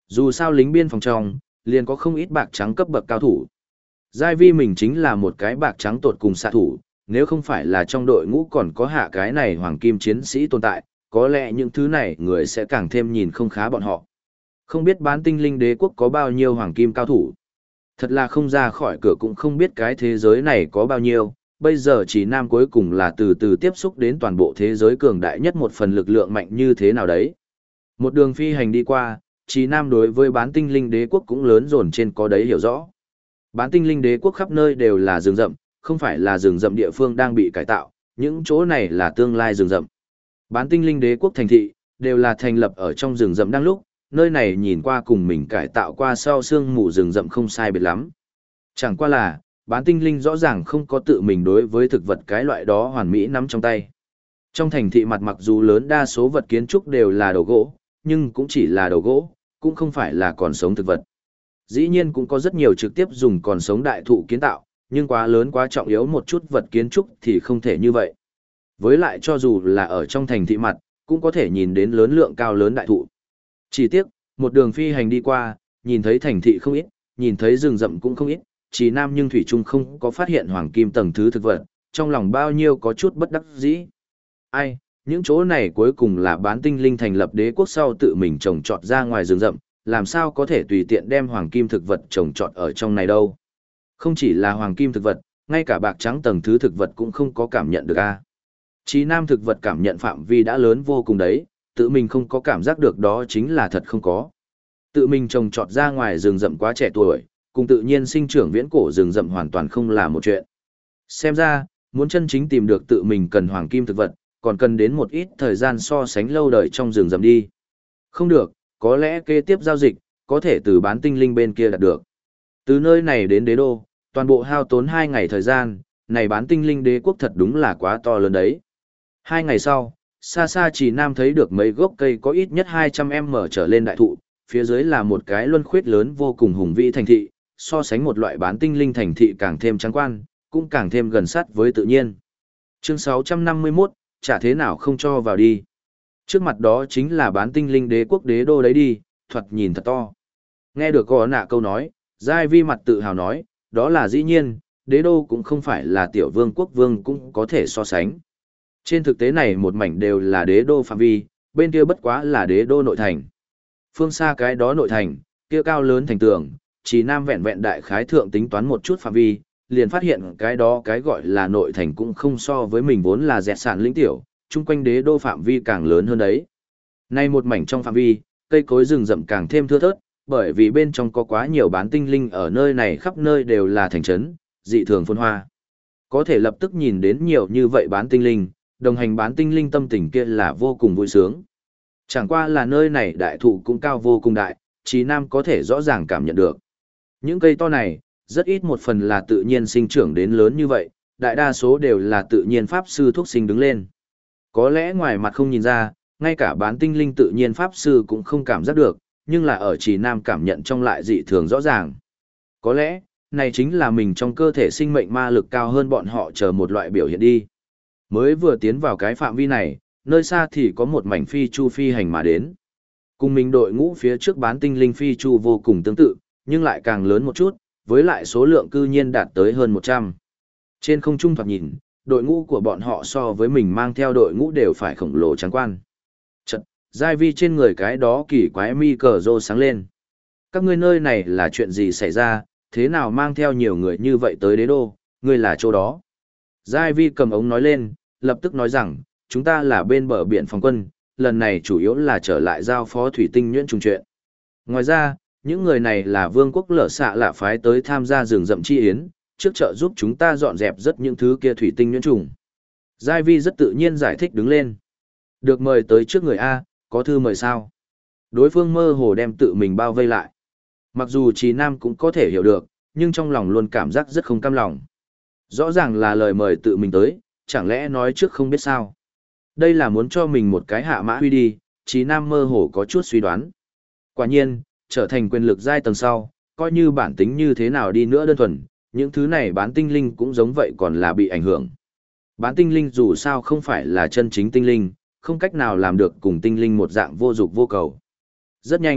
Dù sao lính biên phòng trong, liền có không ít bạc trắng cấp bậc cao thủ. Giai Vi mình chính là một cái bạc trắng tột cùng xạ thủ, nếu không phải là trong đội ngũ còn có hạ cái này hoàng kim chiến sĩ tồn tại, có lẽ những thứ này người sẽ càng thêm nhìn không khá bọn họ. Không biết bán tinh linh đế quốc có bao nhiêu hoàng kim cao thủ. Thật là không ra khỏi cửa cũng không biết cái thế giới này có bao nhiêu, bây giờ chỉ Nam cuối cùng là từ từ tiếp xúc đến toàn bộ thế giới cường đại nhất một phần lực lượng mạnh như thế nào đấy. Một đường phi hành đi qua, chỉ Nam đối với bán tinh linh đế quốc cũng lớn dồn trên có đấy hiểu rõ. Bán tinh linh đế quốc khắp nơi đều là rừng rậm, không phải là rừng rậm địa phương đang bị cải tạo, những chỗ này là tương lai rừng rậm. Bán tinh linh đế quốc thành thị, đều là thành lập ở trong rừng rậm đang lúc, nơi này nhìn qua cùng mình cải tạo qua sau sương mù rừng rậm không sai biệt lắm. Chẳng qua là, bán tinh linh rõ ràng không có tự mình đối với thực vật cái loại đó hoàn mỹ nắm trong tay. Trong thành thị mặt mặc dù lớn đa số vật kiến trúc đều là đầu gỗ, nhưng cũng chỉ là đầu gỗ, cũng không phải là còn sống thực vật. Dĩ nhiên cũng có rất nhiều trực tiếp dùng còn sống đại thụ kiến tạo, nhưng quá lớn quá trọng yếu một chút vật kiến trúc thì không thể như vậy. Với lại cho dù là ở trong thành thị mặt, cũng có thể nhìn đến lớn lượng cao lớn đại thụ. Chỉ tiếc, một đường phi hành đi qua, nhìn thấy thành thị không ít, nhìn thấy rừng rậm cũng không ít, chỉ Nam nhưng thủy chung không có phát hiện hoàng kim tầng thứ thực vật, trong lòng bao nhiêu có chút bất đắc dĩ. Ai, những chỗ này cuối cùng là bán tinh linh thành lập đế quốc sau tự mình trồng trọt ra ngoài rừng rậm, làm sao có thể tùy tiện đem hoàng kim thực vật trồng trọt ở trong này đâu. Không chỉ là hoàng kim thực vật, ngay cả bạc trắng tầng thứ thực vật cũng không có cảm nhận được a. Chí Nam thực vật cảm nhận phạm vi đã lớn vô cùng đấy, tự mình không có cảm giác được đó chính là thật không có. Tự mình trồng trọt ra ngoài rừng rậm quá trẻ tuổi, cùng tự nhiên sinh trưởng viễn cổ rừng rậm hoàn toàn không là một chuyện. Xem ra, muốn chân chính tìm được tự mình cần hoàng kim thực vật, còn cần đến một ít thời gian so sánh lâu đời trong rừng rậm đi. Không được, có lẽ kế tiếp giao dịch, có thể từ bán tinh linh bên kia đạt được. Từ nơi này đến đế đô, toàn bộ hao tốn 2 ngày thời gian, này bán tinh linh đế quốc thật đúng là quá to lớn đấy. 2 ngày sau, xa xa chỉ Nam thấy được mấy gốc cây có ít nhất 200m trở lên đại thụ, phía dưới là một cái luân khuyết lớn vô cùng hùng vĩ thành thị, so sánh một loại bán tinh linh thành thị càng thêm trắng quan, cũng càng thêm gần sát với tự nhiên. Chương 651, chả thế nào không cho vào đi. Trước mặt đó chính là bán tinh linh đế quốc đế đô đấy đi, thoạt nhìn thật to. Nghe được gõ nạ câu nói, Giai Vi mặt tự hào nói, đó là dĩ nhiên, đế đô cũng không phải là tiểu vương quốc vương cũng có thể so sánh. Trên thực tế này một mảnh đều là đế đô phạm vi, bên kia bất quá là đế đô nội thành. Phương xa cái đó nội thành, kia cao lớn thành tường, chỉ Nam vẹn vẹn đại khái thượng tính toán một chút phạm vi, liền phát hiện cái đó cái gọi là nội thành cũng không so với mình vốn là dẹt sản lĩnh tiểu, chung quanh đế đô phạm vi càng lớn hơn đấy. Nay một mảnh trong phạm vi, cây cối rừng rậm càng thêm thưa thớt, bởi vì bên trong có quá nhiều bán tinh linh ở nơi này khắp nơi đều là thành trấn, dị thường phồn hoa. Có thể lập tức nhìn đến nhiều như vậy bán tinh linh, đồng hành bán tinh linh tâm tình kia là vô cùng vui sướng. Chẳng qua là nơi này đại thụ cũng cao vô cùng đại, Chí Nam có thể rõ ràng cảm nhận được. Những cây to này, rất ít một phần là tự nhiên sinh trưởng đến lớn như vậy, đại đa số đều là tự nhiên pháp sư thuốc sinh đứng lên. Có lẽ ngoài mặt không nhìn ra, ngay cả bán tinh linh tự nhiên pháp sư cũng không cảm giác được, nhưng là ở Chí Nam cảm nhận trong lại dị thường rõ ràng. Có lẽ, này chính là mình trong cơ thể sinh mệnh ma lực cao hơn bọn họ chờ một loại biểu hiện đi. Mới vừa tiến vào cái phạm vi này, nơi xa thì có một mảnh phi chu phi hành mà đến. Cùng mình đội ngũ phía trước bán tinh linh phi chu vô cùng tương tự, nhưng lại càng lớn một chút, với lại số lượng cư nhiên đạt tới hơn 100. Trên không trung thoạt nhìn, đội ngũ của bọn họ so với mình mang theo đội ngũ đều phải khổng lồ trắng quan. Chật, Giai Vi trên người cái đó kỳ quái mi cờ rô sáng lên. Các ngươi nơi này là chuyện gì xảy ra, thế nào mang theo nhiều người như vậy tới đế đô, ngươi là chỗ đó. Giai Vi cầm ống nói lên, lập tức nói rằng, chúng ta là bên bờ biển phòng quân, lần này chủ yếu là trở lại giao phó thủy tinh nhuyễn trùng chuyện. Ngoài ra, những người này là vương quốc lở xạ lạ phái tới tham gia rừng rậm chi yến, trước chợ giúp chúng ta dọn dẹp rất những thứ kia thủy tinh nhuyễn trùng. Giai Vi rất tự nhiên giải thích đứng lên. Được mời tới trước người A, có thư mời sao? Đối phương mơ hồ đem tự mình bao vây lại. Mặc dù Chí Nam cũng có thể hiểu được, nhưng trong lòng luôn cảm giác rất không cam lòng. Rõ ràng là lời mời tự mình tới, chẳng lẽ nói trước không biết sao? Đây là muốn cho mình một cái hạ mã huy đi, Chí Nam mơ hồ có chút suy đoán. Quả nhiên, trở thành quyền lực giai tầng sau, coi như bản tính như thế nào đi nữa đơn thuần, những thứ này bán tinh linh cũng giống vậy còn là bị ảnh hưởng. Bán tinh linh dù sao không phải là chân chính tinh linh, không cách nào làm được cùng tinh linh một dạng vô dục vô cầu. Rất nhanh,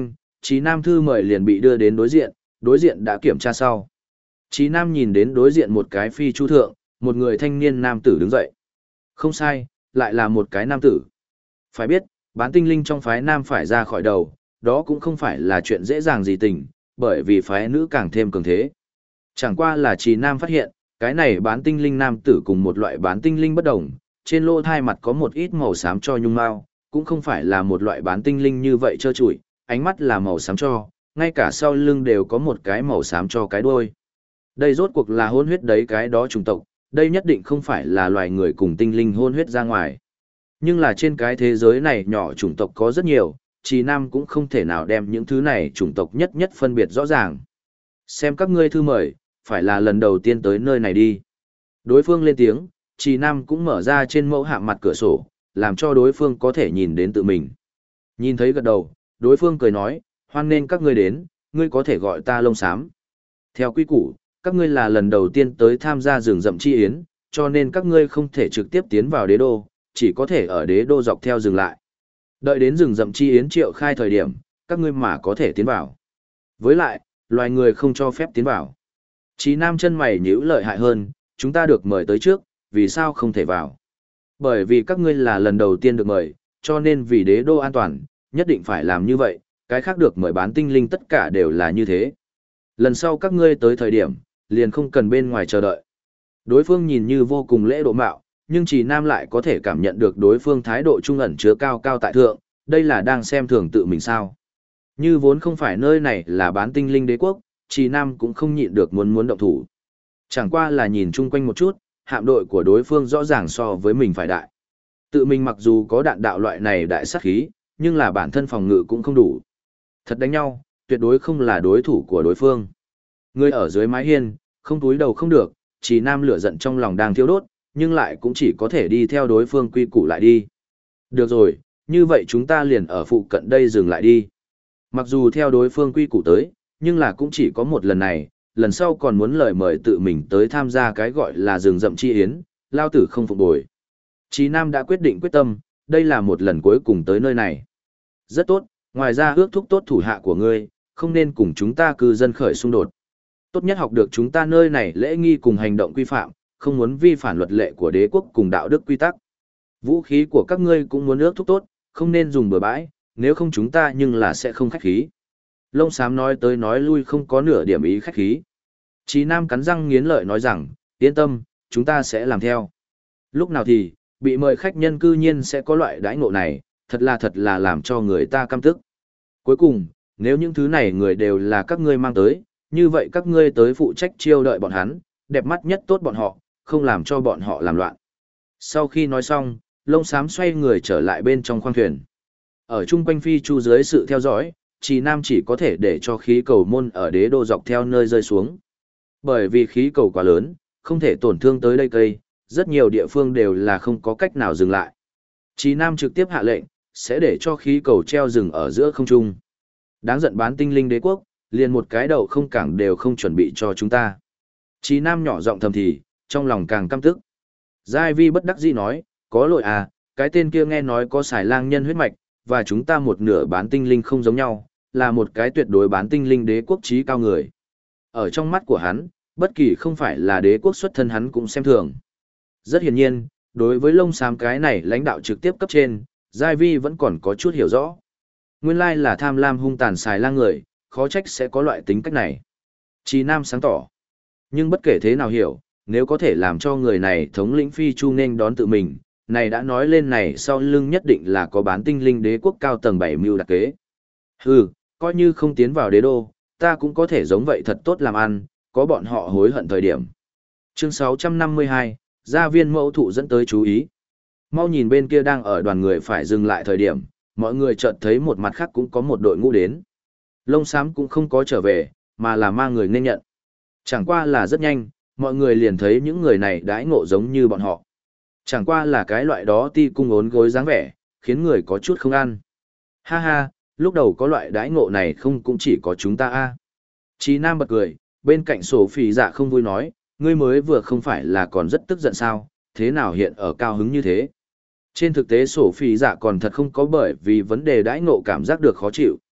Chí Nam thư mời liền bị đưa đến đối diện đã kiểm tra sau. Chí Nam nhìn đến đối diện một cái phi chu thượng, một người thanh niên nam tử đứng dậy. Không sai, lại là một cái nam tử. Phải biết, bán tinh linh trong phái nam phải ra khỏi đầu, đó cũng không phải là chuyện dễ dàng gì tình, bởi vì phái nữ càng thêm cường thế. Chẳng qua là Chí Nam phát hiện, cái này bán tinh linh nam tử cùng một loại bán tinh linh bất đồng, trên lỗ thai mặt có một ít màu xám cho nhung mao, cũng không phải là một loại bán tinh linh như vậy trơ trụi, ánh mắt là màu xám cho, ngay cả sau lưng đều có một cái màu xám cho cái đuôi. Đây rốt cuộc là hôn huyết đấy cái đó chủng tộc, đây nhất định không phải là loài người cùng tinh linh hôn huyết ra ngoài. Nhưng là trên cái thế giới này nhỏ chủng tộc có rất nhiều, Trì Nam cũng không thể nào đem những thứ này chủng tộc nhất nhất phân biệt rõ ràng. Xem các ngươi thư mời, phải là lần đầu tiên tới nơi này đi. Đối phương lên tiếng, Trì Nam cũng mở ra trên mẫu hạm mặt cửa sổ, làm cho đối phương có thể nhìn đến tự mình. Nhìn thấy gật đầu, đối phương cười nói, hoan nên các ngươi đến, ngươi có thể gọi ta Lông Xám. Theo quy củ, các ngươi là lần đầu tiên tới tham gia rừng rậm chi yến, cho nên các ngươi không thể trực tiếp tiến vào đế đô, chỉ có thể ở đế đô dọc theo dừng lại. Đợi đến rừng rậm chi yến triệu khai thời điểm, các ngươi mà có thể tiến vào. Với lại, loài người không cho phép tiến vào. Chí Nam chân mày nhíu lợi hại hơn, chúng ta được mời tới trước, vì sao không thể vào? Bởi vì các ngươi là lần đầu tiên được mời, cho nên vì đế đô an toàn, nhất định phải làm như vậy, cái khác được mời bán tinh linh tất cả đều là như thế. Lần sau các ngươi tới thời điểm, liền không cần bên ngoài chờ đợi. Đối phương nhìn như vô cùng lễ độ mạo, nhưng Trì Nam lại có thể cảm nhận được đối phương thái độ trung ẩn chứa cao cao tại thượng, đây là đang xem thường tự mình sao. Như vốn không phải nơi này là bán tinh linh đế quốc, Trì Nam cũng không nhịn được muốn động thủ. Chẳng qua là nhìn chung quanh một chút, hạm đội của đối phương rõ ràng so với mình phải đại. Tự mình mặc dù có đạn đạo loại này đại sát khí, nhưng là bản thân phòng ngự cũng không đủ. Thật đánh nhau, tuyệt đối không là đối thủ của đối phương. Người ở dưới mái hiên, không túi đầu không được, Trì Nam lửa giận trong lòng đang thiêu đốt, nhưng lại cũng chỉ có thể đi theo đối phương quy củ lại đi. Được rồi, như vậy chúng ta liền ở phụ cận đây dừng lại đi. Mặc dù theo đối phương quy củ tới, nhưng là cũng chỉ có một lần này, lần sau còn muốn lời mời tự mình tới tham gia cái gọi là rừng rậm chi yến, lao tử không phục bồi. Chí Nam đã quyết định quyết tâm, đây là một lần cuối cùng tới nơi này. Rất tốt, ngoài ra ước thúc tốt thủ hạ của ngươi, không nên cùng chúng ta cư dân khởi xung đột. Tốt nhất học được chúng ta nơi này lễ nghi cùng hành động quy phạm, không muốn vi phản luật lệ của đế quốc cùng đạo đức quy tắc. Vũ khí của các ngươi cũng muốn ước thúc tốt, không nên dùng bừa bãi, nếu không chúng ta nhưng là sẽ không khách khí. Lông Xám nói tới nói lui không có nửa điểm ý khách khí. Chí Nam cắn răng nghiến lợi nói rằng, yên tâm, chúng ta sẽ làm theo. Lúc nào thì, bị mời khách nhân cư nhiên sẽ có loại đãi ngộ này, thật là làm cho người ta căm tức. Cuối cùng, nếu những thứ này người đều là các ngươi mang tới, như vậy các ngươi tới phụ trách chiêu đợi bọn hắn, đẹp mắt nhất tốt bọn họ, không làm cho bọn họ làm loạn. Sau khi nói xong, Lông Xám xoay người trở lại bên trong khoang thuyền. Ở chung quanh phi chu dưới sự theo dõi, Trì Nam chỉ có thể để cho khí cầu môn ở đế đô dọc theo nơi rơi xuống. Bởi vì khí cầu quá lớn, không thể tổn thương tới đây cây, rất nhiều địa phương đều là không có cách nào dừng lại. Trì Nam trực tiếp hạ lệnh, sẽ để cho khí cầu treo rừng ở giữa không trung. Đáng giận bán tinh linh đế quốc, liền một cái đầu không cảng đều không chuẩn bị cho chúng ta. Trì Nam nhỏ giọng thầm thì, trong lòng càng căm tức. Giai Vi bất đắc dĩ nói, có lỗi à, cái tên kia nghe nói có xài lang nhân huyết mạch, và chúng ta một nửa bán tinh linh không giống nhau, là một cái tuyệt đối bán tinh linh đế quốc trí cao người. Ở trong mắt của hắn, bất kỳ không phải là đế quốc xuất thân hắn cũng xem thường. Rất hiển nhiên, đối với Lông Xám cái này lãnh đạo trực tiếp cấp trên, Giai Vi vẫn còn có chút hiểu rõ. Nguyên lai là tham lam hung tàn xài lang người, khó trách sẽ có loại tính cách này. Trì Nam sáng tỏ. Nhưng bất kể thế nào hiểu, nếu có thể làm cho người này thống lĩnh phi chu nên đón tự mình, này đã nói lên này sau lưng nhất định là có bán tinh linh đế quốc cao tầng 7 mưu đặc kế. Hừ, coi như không tiến vào đế đô, ta cũng có thể giống vậy thật tốt làm ăn, có bọn họ hối hận thời điểm. Chương 652, gia viên mẫu thụ dẫn tới chú ý. Mau nhìn bên kia đang ở đoàn người phải dừng lại thời điểm, mọi người chợt thấy một mặt khác cũng có một đội ngũ đến. Lông Xám cũng không có trở về, mà là mang người nên nhận. Chẳng qua là rất nhanh, mọi người liền thấy những người này đãi ngộ giống như bọn họ. Chẳng qua là cái loại đó ti cung ốn gối dáng vẻ, khiến người có chút không ăn. Ha ha, lúc đầu có loại đãi ngộ này không cũng chỉ có chúng ta a. Chí Nam bật cười, bên cạnh sổ phỉ dạ không vui nói, ngươi mới vừa không phải là còn rất tức giận sao, thế nào hiện ở cao hứng như thế. Trên thực tế sổ phỉ dạ còn thật không có bởi vì vấn đề đãi ngộ cảm giác được khó chịu,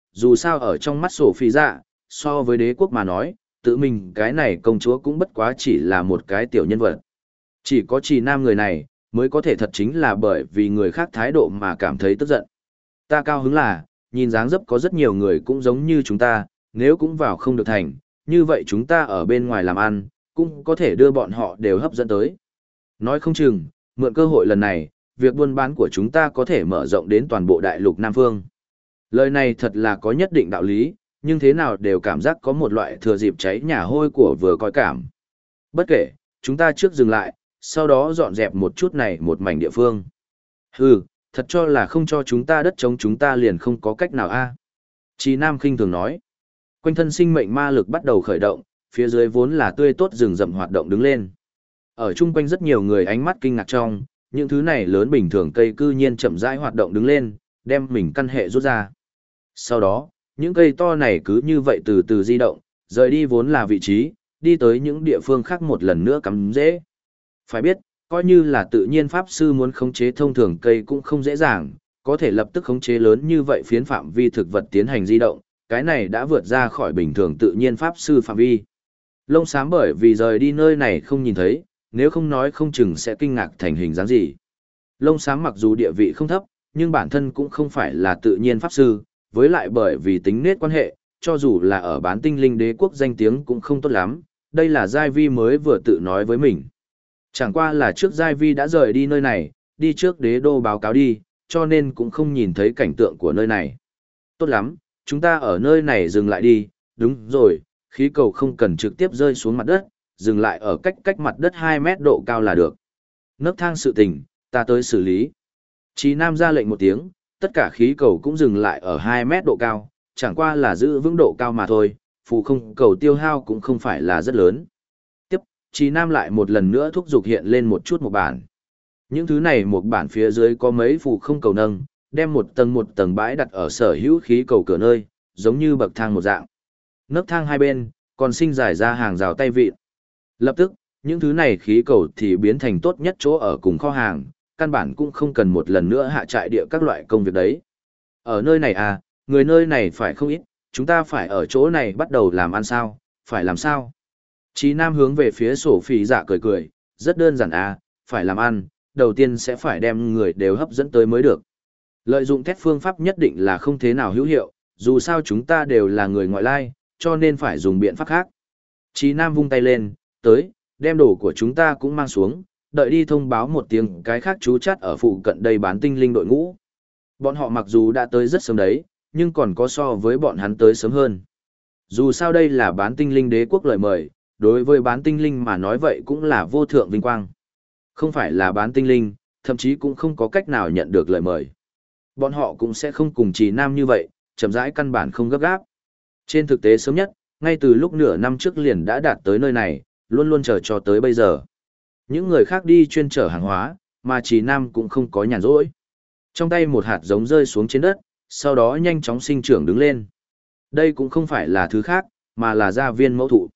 dù sao ở trong mắt sổ phi dạ, so với đế quốc mà nói, tự mình cái này công chúa cũng bất quá chỉ là một cái tiểu nhân vật. Chỉ có Trì Nam người này, mới có thể thật chính là bởi vì người khác thái độ mà cảm thấy tức giận. Ta cao hứng là, nhìn dáng dấp có rất nhiều người cũng giống như chúng ta, nếu cũng vào không được thành, như vậy chúng ta ở bên ngoài làm ăn, cũng có thể đưa bọn họ đều hấp dẫn tới. Nói không chừng, mượn cơ hội lần này, việc buôn bán của chúng ta có thể mở rộng đến toàn bộ đại lục Nam Phương. Lời này thật là có nhất định đạo lý, nhưng thế nào đều cảm giác có một loại thừa dịp cháy nhà hôi của vừa coi cảm. Bất kể, chúng ta trước dừng lại, sau đó dọn dẹp một chút này một mảnh địa phương. Hừ, thật cho là không cho chúng ta đất trống chúng ta liền không có cách nào a. Chí Nam khinh thường nói. Quanh thân sinh mệnh ma lực bắt đầu khởi động, phía dưới vốn là tươi tốt rừng rậm hoạt động đứng lên. Ở chung quanh rất nhiều người ánh mắt kinh ngạc trong, những thứ này lớn bình thường cây cư nhiên chậm rãi hoạt động đứng lên, đem mình căn hệ rút ra. Sau đó, những cây to này cứ như vậy từ từ di động, rời đi vốn là vị trí, đi tới những địa phương khác một lần nữa cắm rễ. Phải biết, coi như là tự nhiên pháp sư muốn khống chế thông thường cây cũng không dễ dàng, có thể lập tức khống chế lớn như vậy phiến phạm vi thực vật tiến hành di động, cái này đã vượt ra khỏi bình thường tự nhiên pháp sư phạm vi. Lông xám bởi vì rời đi nơi này không nhìn thấy, nếu không nói không chừng sẽ kinh ngạc thành hình dáng gì. Lông xám mặc dù địa vị không thấp, nhưng bản thân cũng không phải là tự nhiên pháp sư, với lại bởi vì tính nết quan hệ, cho dù là ở bán tinh linh đế quốc danh tiếng cũng không tốt lắm, đây là Giai Vi mới vừa tự nói với mình. Chẳng qua là trước Giai Vi đã rời đi nơi này, đi trước đế đô báo cáo đi, cho nên cũng không nhìn thấy cảnh tượng của nơi này. Tốt lắm, chúng ta ở nơi này dừng lại đi, đúng rồi, khí cầu không cần trực tiếp rơi xuống mặt đất, dừng lại ở cách mặt đất 2 mét độ cao là được. Nấc thang sự tình, ta tới xử lý. Chí Nam ra lệnh một tiếng, tất cả khí cầu cũng dừng lại ở 2 mét độ cao, chẳng qua là giữ vững độ cao mà thôi, phù không cầu tiêu hao cũng không phải là rất lớn. Tiếp, Chí Nam lại một lần nữa thúc giục hiện lên một chút một bản. Những thứ này một bản phía dưới có mấy phù không cầu nâng, đem một tầng bãi đặt ở sở hữu khí cầu cửa nơi, giống như bậc thang một dạng. Nấc thang hai bên, còn sinh giải ra hàng rào tay vịn. Lập tức, những thứ này khí cầu thì biến thành tốt nhất chỗ ở cùng kho hàng, căn bản cũng không cần một lần nữa hạ trại địa các loại công việc đấy. Ở nơi này à, người nơi này phải không ít, chúng ta phải ở chỗ này bắt đầu làm ăn sao, phải làm sao? Chí Nam hướng về phía sổ phỉ dạ cười cười, rất đơn giản à, phải làm ăn, đầu tiên sẽ phải đem người đều hấp dẫn tới mới được. Lợi dụng thét phương pháp nhất định là không thế nào hữu hiệu, dù sao chúng ta đều là người ngoại lai, cho nên phải dùng biện pháp khác. Chí Nam vung tay lên, tới, đem đồ của chúng ta cũng mang xuống, đợi đi thông báo một tiếng cái khác chú chắt ở phụ cận đây bán tinh linh đội ngũ. Bọn họ mặc dù đã tới rất sớm đấy, nhưng còn có so với bọn hắn tới sớm hơn. Dù sao đây là bán tinh linh đế quốc lời mời, đối với bán tinh linh mà nói vậy cũng là vô thượng vinh quang. Không phải là bán tinh linh, thậm chí cũng không có cách nào nhận được lời mời. Bọn họ cũng sẽ không cùng Trì Nam như vậy, chậm rãi căn bản không gấp gáp. Trên thực tế sớm nhất, ngay từ lúc nửa năm trước liền đã đạt tới nơi này, luôn luôn chờ cho tới bây giờ. Những người khác đi chuyên chở hàng hóa, mà Trì Nam cũng không có nhàn rỗi. Trong tay một hạt giống rơi xuống trên đất, sau đó nhanh chóng sinh trưởng đứng lên. Đây cũng không phải là thứ khác, mà là gia viên mẫu thụ.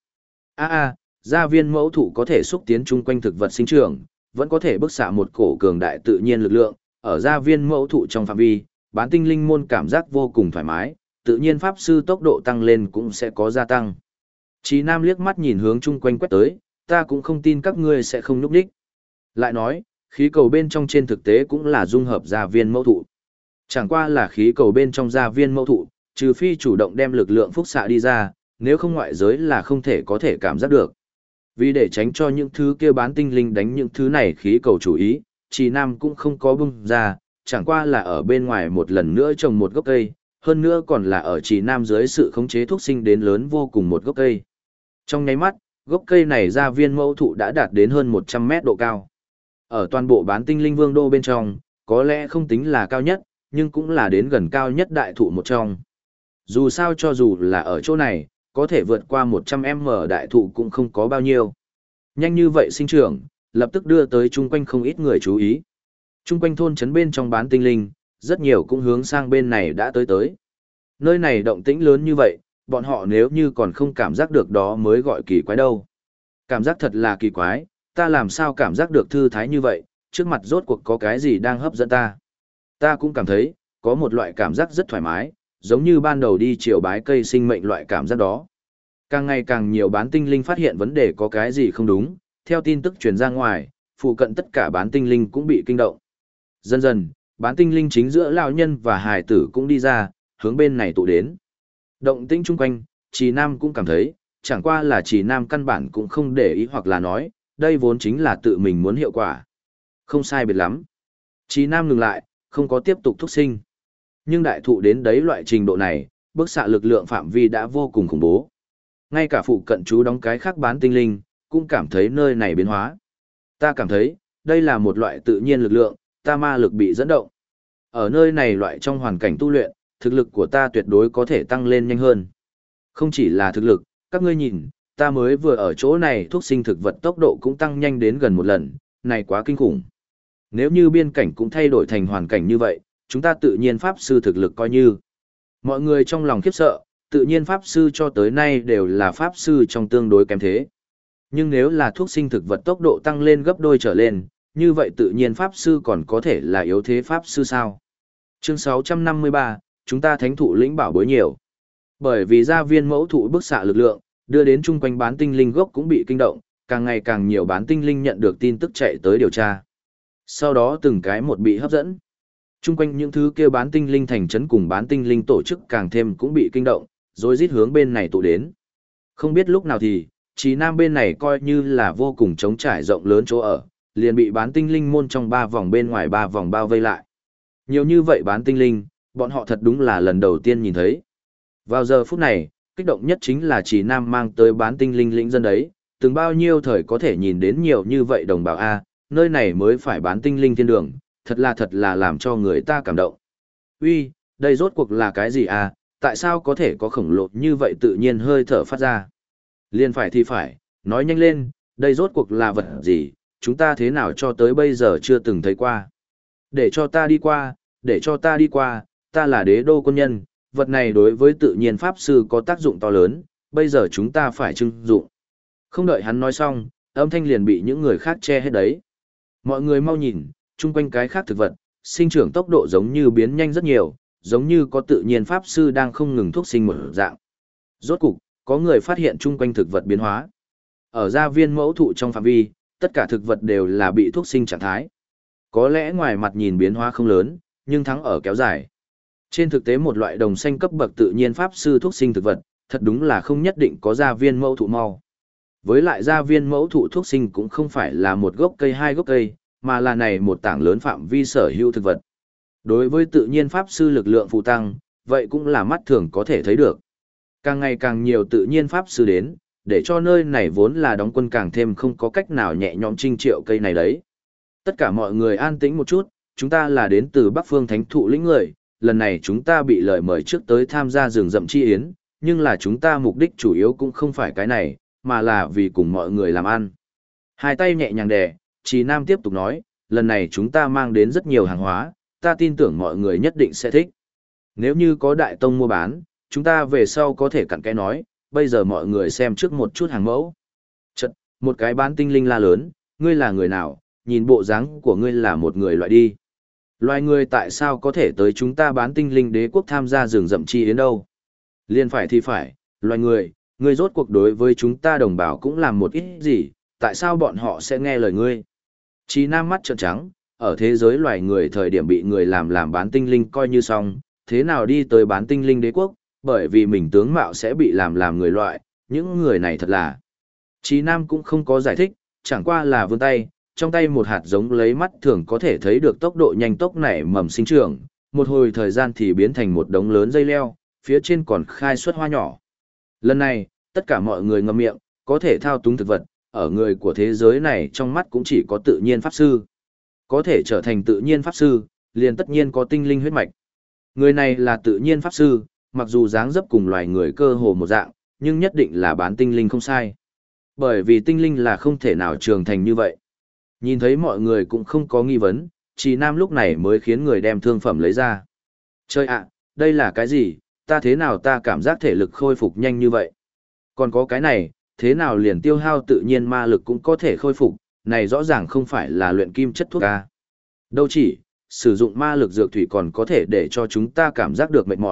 Gia viên mẫu thụ có thể xúc tiến chung quanh thực vật sinh trưởng, vẫn có thể bức xạ một cổ cường đại tự nhiên lực lượng. Ở gia viên mẫu thụ trong phạm vi, bán tinh linh môn cảm giác vô cùng thoải mái, tự nhiên pháp sư tốc độ tăng lên cũng sẽ có gia tăng. Chí Nam liếc mắt nhìn hướng chung quanh quét tới, ta cũng không tin các ngươi sẽ không núp đích. Lại nói, khí cầu bên trong trên thực tế cũng là dung hợp gia viên mẫu thụ. Chẳng qua là khí cầu bên trong gia viên mẫu thụ, trừ phi chủ động đem lực lượng phúc xạ đi ra, nếu không ngoại giới là không thể có thể cảm giác được. Vì để tránh cho những thứ kia bán tinh linh đánh những thứ này khí cầu chủ ý, Chí Nam cũng không có bung ra, chẳng qua là ở bên ngoài một lần nữa trồng một gốc cây, hơn nữa còn là ở Chí Nam dưới sự khống chế thuốc sinh đến lớn vô cùng một gốc cây. Trong nháy mắt, gốc cây này gia viên mẫu thụ đã đạt đến hơn 100 mét độ cao. Ở toàn bộ bán tinh linh vương đô bên trong, có lẽ không tính là cao nhất, nhưng cũng là đến gần cao nhất đại thụ một trong. Dù sao cho dù là ở chỗ này, có thể vượt qua 100m đại thụ cũng không có bao nhiêu. Nhanh như vậy sinh trưởng, lập tức đưa tới chung quanh không ít người chú ý. Chung quanh thôn trấn bên trong bán tinh linh, rất nhiều cũng hướng sang bên này đã tới. Nơi này động tĩnh lớn như vậy, bọn họ nếu như còn không cảm giác được đó mới gọi kỳ quái đâu. Cảm giác thật là kỳ quái, ta làm sao cảm giác được thư thái như vậy, trước mặt rốt cuộc có cái gì đang hấp dẫn ta. Ta cũng cảm thấy, có một loại cảm giác rất thoải mái, giống như ban đầu đi chiều bái cây sinh mệnh loại cảm giác đó. Càng ngày càng nhiều bán tinh linh phát hiện vấn đề có cái gì không đúng, theo tin tức truyền ra ngoài, phụ cận tất cả bán tinh linh cũng bị kinh động. Dần dần, bán tinh linh chính giữa lão nhân và hài tử cũng đi ra, hướng bên này tụ đến. Động tĩnh chung quanh, Trì Nam cũng cảm thấy, chẳng qua là Trì Nam căn bản cũng không để ý hoặc là nói, đây vốn chính là tự mình muốn hiệu quả. Không sai biệt lắm. Trì Nam ngừng lại, không có tiếp tục thúc sinh. Nhưng đại thụ đến đấy loại trình độ này, bức xạ lực lượng phạm vi đã vô cùng khủng bố. Ngay cả phụ cận chú đóng cái khác bán tinh linh, cũng cảm thấy nơi này biến hóa. Ta cảm thấy, đây là một loại tự nhiên lực lượng, ta ma lực bị dẫn động. Ở nơi này loại trong hoàn cảnh tu luyện, thực lực của ta tuyệt đối có thể tăng lên nhanh hơn. Không chỉ là thực lực, các ngươi nhìn, ta mới vừa ở chỗ này thuốc sinh thực vật tốc độ cũng tăng nhanh đến gần một lần, này quá kinh khủng. Nếu như biên cảnh cũng thay đổi thành hoàn cảnh như vậy, chúng ta tự nhiên pháp sư thực lực coi như. Mọi người trong lòng khiếp sợ, tự nhiên pháp sư cho tới nay đều là pháp sư trong tương đối kém thế. Nhưng nếu là thuốc sinh thực vật tốc độ tăng lên gấp đôi trở lên, như vậy tự nhiên pháp sư còn có thể là yếu thế pháp sư sao? Chương 653, chúng ta thánh thụ lĩnh bảo bối nhiều. Bởi vì gia viên mẫu thụ bức xạ lực lượng, đưa đến chung quanh bán tinh linh gốc cũng bị kinh động, càng ngày càng nhiều bán tinh linh nhận được tin tức chạy tới điều tra. Sau đó từng cái một bị hấp dẫn. Chung quanh những thứ kia bán tinh linh thành trấn cùng bán tinh linh tổ chức càng thêm cũng bị kinh động, rồi rít hướng bên này tụ đến. Không biết lúc nào thì, Trì Nam bên này coi như là vô cùng trống trải rộng lớn chỗ ở, liền bị bán tinh linh môn trong 3 vòng bên ngoài 3 vòng bao vây lại. Nhiều như vậy bán tinh linh, bọn họ thật đúng là lần đầu tiên nhìn thấy. Vào giờ phút này, kích động nhất chính là Trì Nam mang tới bán tinh linh lĩnh dân đấy, từng bao nhiêu thời có thể nhìn đến nhiều như vậy đồng bào A, nơi này mới phải bán tinh linh thiên đường, thật là làm cho người ta cảm động. Uy, đây rốt cuộc là cái gì à, tại sao có thể có khổng lồ như vậy tự nhiên hơi thở phát ra? Liên phải thì phải, nói nhanh lên, đây rốt cuộc là vật gì, chúng ta thế nào cho tới bây giờ chưa từng thấy qua. Để cho ta đi qua, để cho ta đi qua, ta là đế đô quân nhân, vật này đối với tự nhiên pháp sư có tác dụng to lớn, bây giờ chúng ta phải trưng dụng. Không đợi hắn nói xong, âm thanh liền bị những người khác che hết đấy. Mọi người mau nhìn, chung quanh cái khác thực vật, sinh trưởng tốc độ giống như biến nhanh rất nhiều, giống như có tự nhiên pháp sư đang không ngừng thuốc sinh một dạng. Rốt cục, có người phát hiện chung quanh thực vật biến hóa. Ở gia viên mẫu thụ trong phạm vi, tất cả thực vật đều là bị thuốc sinh trạng thái. Có lẽ ngoài mặt nhìn biến hóa không lớn, nhưng thắng ở kéo dài. Trên thực tế một loại đồng xanh cấp bậc tự nhiên pháp sư thuốc sinh thực vật, thật đúng là không nhất định có gia viên mẫu thụ mau. Với lại gia viên mẫu thụ thuốc sinh cũng không phải là một gốc cây hai gốc cây, mà là này một tảng lớn phạm vi sở hữu thực vật. Đối với tự nhiên pháp sư lực lượng phụ tăng, vậy cũng là mắt thường có thể thấy được. Càng ngày càng nhiều tự nhiên pháp sư đến, để cho nơi này vốn là đóng quân càng thêm không có cách nào nhẹ nhõm trinh triệu cây này đấy. Tất cả mọi người an tĩnh một chút, chúng ta là đến từ Bắc Phương Thánh Thụ lĩnh người, lần này chúng ta bị lời mời trước tới tham gia rừng rậm chi yến, nhưng là chúng ta mục đích chủ yếu cũng không phải cái này, mà là vì cùng mọi người làm ăn. Hai tay nhẹ nhàng đè, Trì Nam tiếp tục nói, lần này chúng ta mang đến rất nhiều hàng hóa, ta tin tưởng mọi người nhất định sẽ thích. Nếu như có đại tông mua bán, chúng ta về sau có thể cặn kẽ nói, bây giờ mọi người xem trước một chút hàng mẫu. Chật, một cái bán tinh linh la lớn, ngươi là người nào, nhìn bộ dáng của ngươi là một người loại đi. Loài người tại sao có thể tới chúng ta bán tinh linh đế quốc tham gia rừng rậm chi yến đâu? Liên phải thì phải, loài người, ngươi rốt cuộc đối với chúng ta đồng bào cũng làm một ít gì, tại sao bọn họ sẽ nghe lời ngươi? Chí Nam mắt trợn trắng, ở thế giới loài người thời điểm bị người làm bán tinh linh coi như xong, thế nào đi tới bán tinh linh đế quốc, bởi vì mình tướng mạo sẽ bị làm người loại, những người này thật là. Chí Nam cũng không có giải thích, chẳng qua là vươn tay, trong tay một hạt giống lấy mắt thường có thể thấy được tốc độ nhanh tốc nảy mầm sinh trưởng, một hồi thời gian thì biến thành một đống lớn dây leo, phía trên còn khai xuất hoa nhỏ. Lần này, tất cả mọi người ngậm miệng, có thể thao túng thực vật, ở người của thế giới này trong mắt cũng chỉ có tự nhiên pháp sư. Có thể trở thành tự nhiên pháp sư, liền tất nhiên có tinh linh huyết mạch. Người này là tự nhiên pháp sư, mặc dù dáng dấp cùng loài người cơ hồ một dạng, nhưng nhất định là bán tinh linh không sai. Bởi vì tinh linh là không thể nào trưởng thành như vậy. Nhìn thấy mọi người cũng không có nghi vấn, Trì Nam lúc này mới khiến người đem thương phẩm lấy ra. Trời ạ, đây là cái gì, ta thế nào ta cảm giác thể lực khôi phục nhanh như vậy? Còn có cái này, thế nào liền tiêu hao tự nhiên ma lực cũng có thể khôi phục, này rõ ràng không phải là luyện kim chất thuốc ca. Đâu chỉ, sử dụng ma lực dược thủy còn có thể để cho chúng ta cảm giác được mệt mỏi,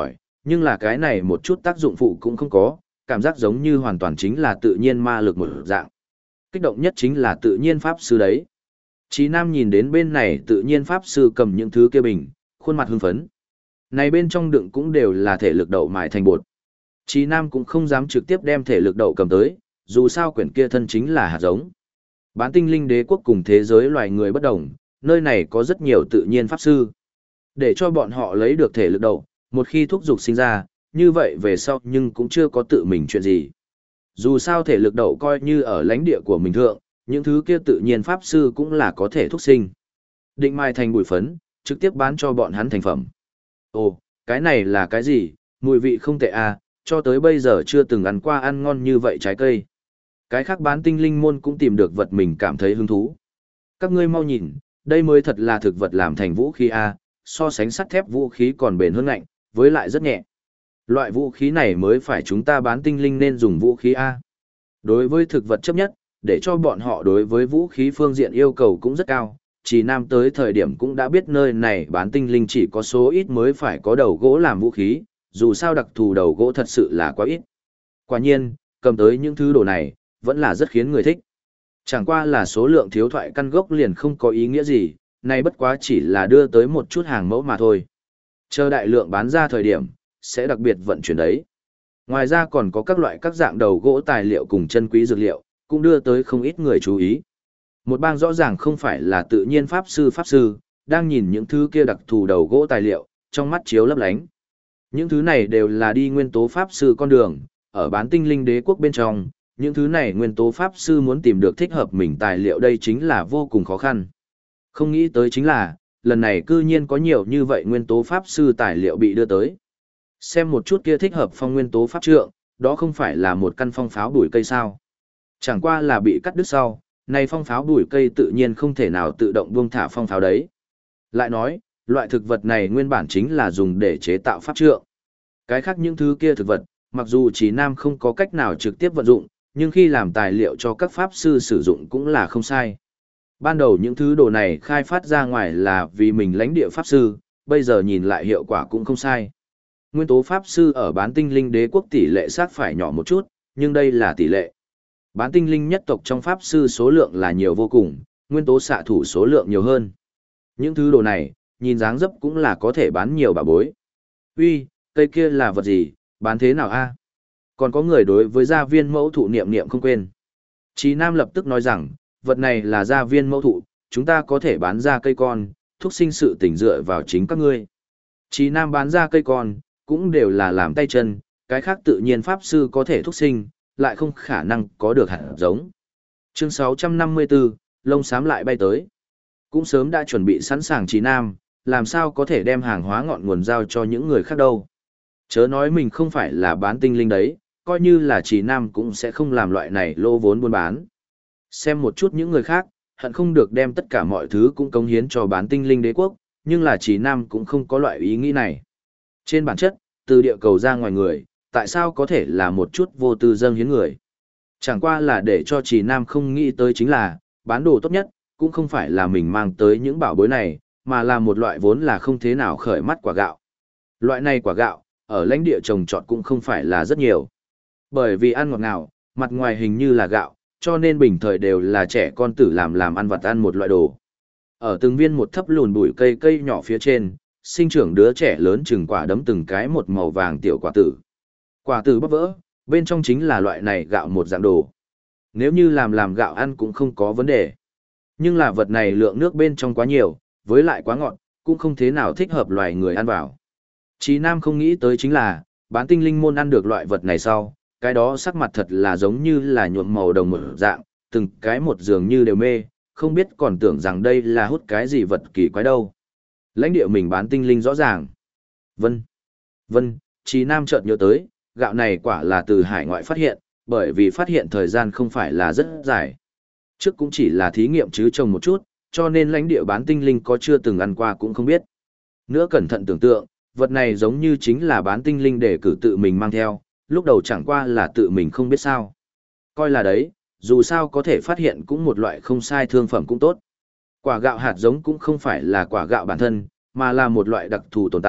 nhưng là cái này một chút tác dụng phụ cũng không có, cảm giác giống như hoàn toàn chính là tự nhiên ma lực một dạng. Kích động nhất chính là tự nhiên pháp sư đấy. Chí Nam nhìn đến bên này tự nhiên pháp sư cầm những thứ kia bình, khuôn mặt hưng phấn. Này bên trong đựng cũng đều là thể lực đậu mài thành bột. Chí Nam cũng không dám trực tiếp đem thể lực đậu cầm tới, dù sao quyển kia thân chính là hạt giống. Bán tinh linh đế quốc cùng thế giới loài người bất đồng, nơi này có rất nhiều tự nhiên pháp sư. Để cho bọn họ lấy được thể lực đậu, một khi thúc dục sinh ra, như vậy về sau nhưng cũng chưa có tự mình chuyện gì. Dù sao thể lực đậu coi như ở lãnh địa của mình thượng, những thứ kia tự nhiên pháp sư cũng là có thể thúc sinh. Định mai thành bụi phấn, trực tiếp bán cho bọn hắn thành phẩm. Ồ, cái này là cái gì, mùi vị không tệ à, cho tới bây giờ chưa từng ăn qua ăn ngon như vậy trái cây. Cái khác bán tinh linh môn cũng tìm được vật mình cảm thấy hứng thú. Các ngươi mau nhìn, đây mới thật là thực vật làm thành vũ khí à, so sánh sắt thép vũ khí còn bền hơn ngạnh, với lại rất nhẹ. Loại vũ khí này mới phải chúng ta bán tinh linh nên dùng vũ khí A. Đối với thực vật chấp nhất, để cho bọn họ đối với vũ khí phương diện yêu cầu cũng rất cao. Chỉ Nam tới thời điểm cũng đã biết nơi này bán tinh linh chỉ có số ít mới phải có đầu gỗ làm vũ khí, dù sao đặc thù đầu gỗ thật sự là quá ít. Quả nhiên, cầm tới những thứ đồ này, vẫn là rất khiến người thích. Chẳng qua là số lượng thiếu thoại căn gốc liền không có ý nghĩa gì, này bất quá chỉ là đưa tới một chút hàng mẫu mà thôi. Chờ đại lượng bán ra thời điểm, sẽ đặc biệt vận chuyển đấy. Ngoài ra còn có các loại các dạng đầu gỗ tài liệu cùng chân quý dược liệu, cũng đưa tới không ít người chú ý. Một bang rõ ràng không phải là tự nhiên pháp sư, đang nhìn những thứ kia đặc thù đầu gỗ tài liệu, trong mắt chiếu lấp lánh. Những thứ này đều là đi nguyên tố pháp sư con đường, ở bán tinh linh đế quốc bên trong, những thứ này nguyên tố pháp sư muốn tìm được thích hợp mình tài liệu đây chính là vô cùng khó khăn. Không nghĩ tới chính là, lần này cư nhiên có nhiều như vậy nguyên tố pháp sư tài liệu bị đưa tới. Xem một chút kia thích hợp phong nguyên tố pháp trượng, đó không phải là một căn phong pháo bùi cây sao. Chẳng qua là bị cắt đứt sau, này phong pháo bùi cây tự nhiên không thể nào tự động buông thả phong pháo đấy. Lại nói, loại thực vật này nguyên bản chính là dùng để chế tạo pháp trượng. Cái khác những thứ kia thực vật, mặc dù Chí Nam không có cách nào trực tiếp vận dụng, nhưng khi làm tài liệu cho các pháp sư sử dụng cũng là không sai. Ban đầu những thứ đồ này khai phát ra ngoài là vì mình lãnh địa pháp sư, bây giờ nhìn lại hiệu quả cũng không sai. Nguyên tố pháp sư ở bán tinh linh đế quốc tỷ lệ xác phải nhỏ một chút, nhưng đây là tỷ lệ. Bán tinh linh nhất tộc trong pháp sư số lượng là nhiều vô cùng, nguyên tố xạ thủ số lượng nhiều hơn. Những thứ đồ này, nhìn dáng dấp cũng là có thể bán nhiều bà bối. Uy, cây kia là vật gì, bán thế nào a? Còn có người đối với gia viên mẫu thụ niệm niệm không quên. Chí Nam lập tức nói rằng, vật này là gia viên mẫu thụ, chúng ta có thể bán ra cây con, thúc sinh sự tỉnh dựa vào chính các ngươi. Chí Nam bán ra cây con, cũng đều là làm tay chân, cái khác tự nhiên pháp sư có thể thúc sinh, lại không khả năng có được hạt giống. Chương 654, lông xám lại bay tới. Cũng sớm đã chuẩn bị sẵn sàng Chí Nam, làm sao có thể đem hàng hóa ngọn nguồn giao cho những người khác đâu. Chớ nói mình không phải là bán tinh linh đấy, coi như là Chí Nam cũng sẽ không làm loại này lô vốn buôn bán. Xem một chút những người khác, hận không được đem tất cả mọi thứ cũng cống hiến cho bán tinh linh đế quốc, nhưng là Chí Nam cũng không có loại ý nghĩ này. Trên bản chất, từ địa cầu ra ngoài người, tại sao có thể là một chút vô tư dâng hiến người? Chẳng qua là để cho Chí Nam không nghĩ tới chính là, bán đồ tốt nhất, cũng không phải là mình mang tới những bảo bối này, mà là một loại vốn là không thế nào khởi mắt quả gạo. Loại này quả gạo, ở lãnh địa trồng trọt cũng không phải là rất nhiều. Bởi vì ăn ngọt ngào, mặt ngoài hình như là gạo, cho nên bình thời đều là trẻ con tử làm ăn vặt ăn một loại đồ. Ở từng viên một thấp lùn bụi cây nhỏ phía trên, sinh trưởng đứa trẻ lớn chừng quả đấm từng cái một màu vàng tiểu quả tử. Quả tử bóp vỡ, bên trong chính là loại này gạo một dạng đồ. Nếu như làm gạo ăn cũng không có vấn đề. Nhưng là vật này lượng nước bên trong quá nhiều, với lại quá ngọt, cũng không thế nào thích hợp loài người ăn vào. Chí Nam không nghĩ tới chính là, bán tinh linh môn ăn được loại vật này sau, cái đó sắc mặt thật là giống như là nhuộm màu đồng một dạng, từng cái một dường như đều mê, không biết còn tưởng rằng đây là hút cái gì vật kỳ quái đâu. Lãnh địa mình bán tinh linh rõ ràng. Vân, Chí Nam chợt nhớ tới, gạo này quả là từ hải ngoại phát hiện, bởi vì phát hiện thời gian không phải là rất dài. Trước cũng chỉ là thí nghiệm chứ trồng một chút, cho nên lãnh địa bán tinh linh có chưa từng ăn qua cũng không biết. Nữa cẩn thận tưởng tượng, vật này giống như chính là bán tinh linh để cử tự mình mang theo, lúc đầu chẳng qua là tự mình không biết sao. Coi là đấy, dù sao có thể phát hiện cũng một loại không sai thương phẩm cũng tốt. Quả gạo hạt giống cũng không phải là quả gạo bản thân, mà là một loại đặc thù tồn tại,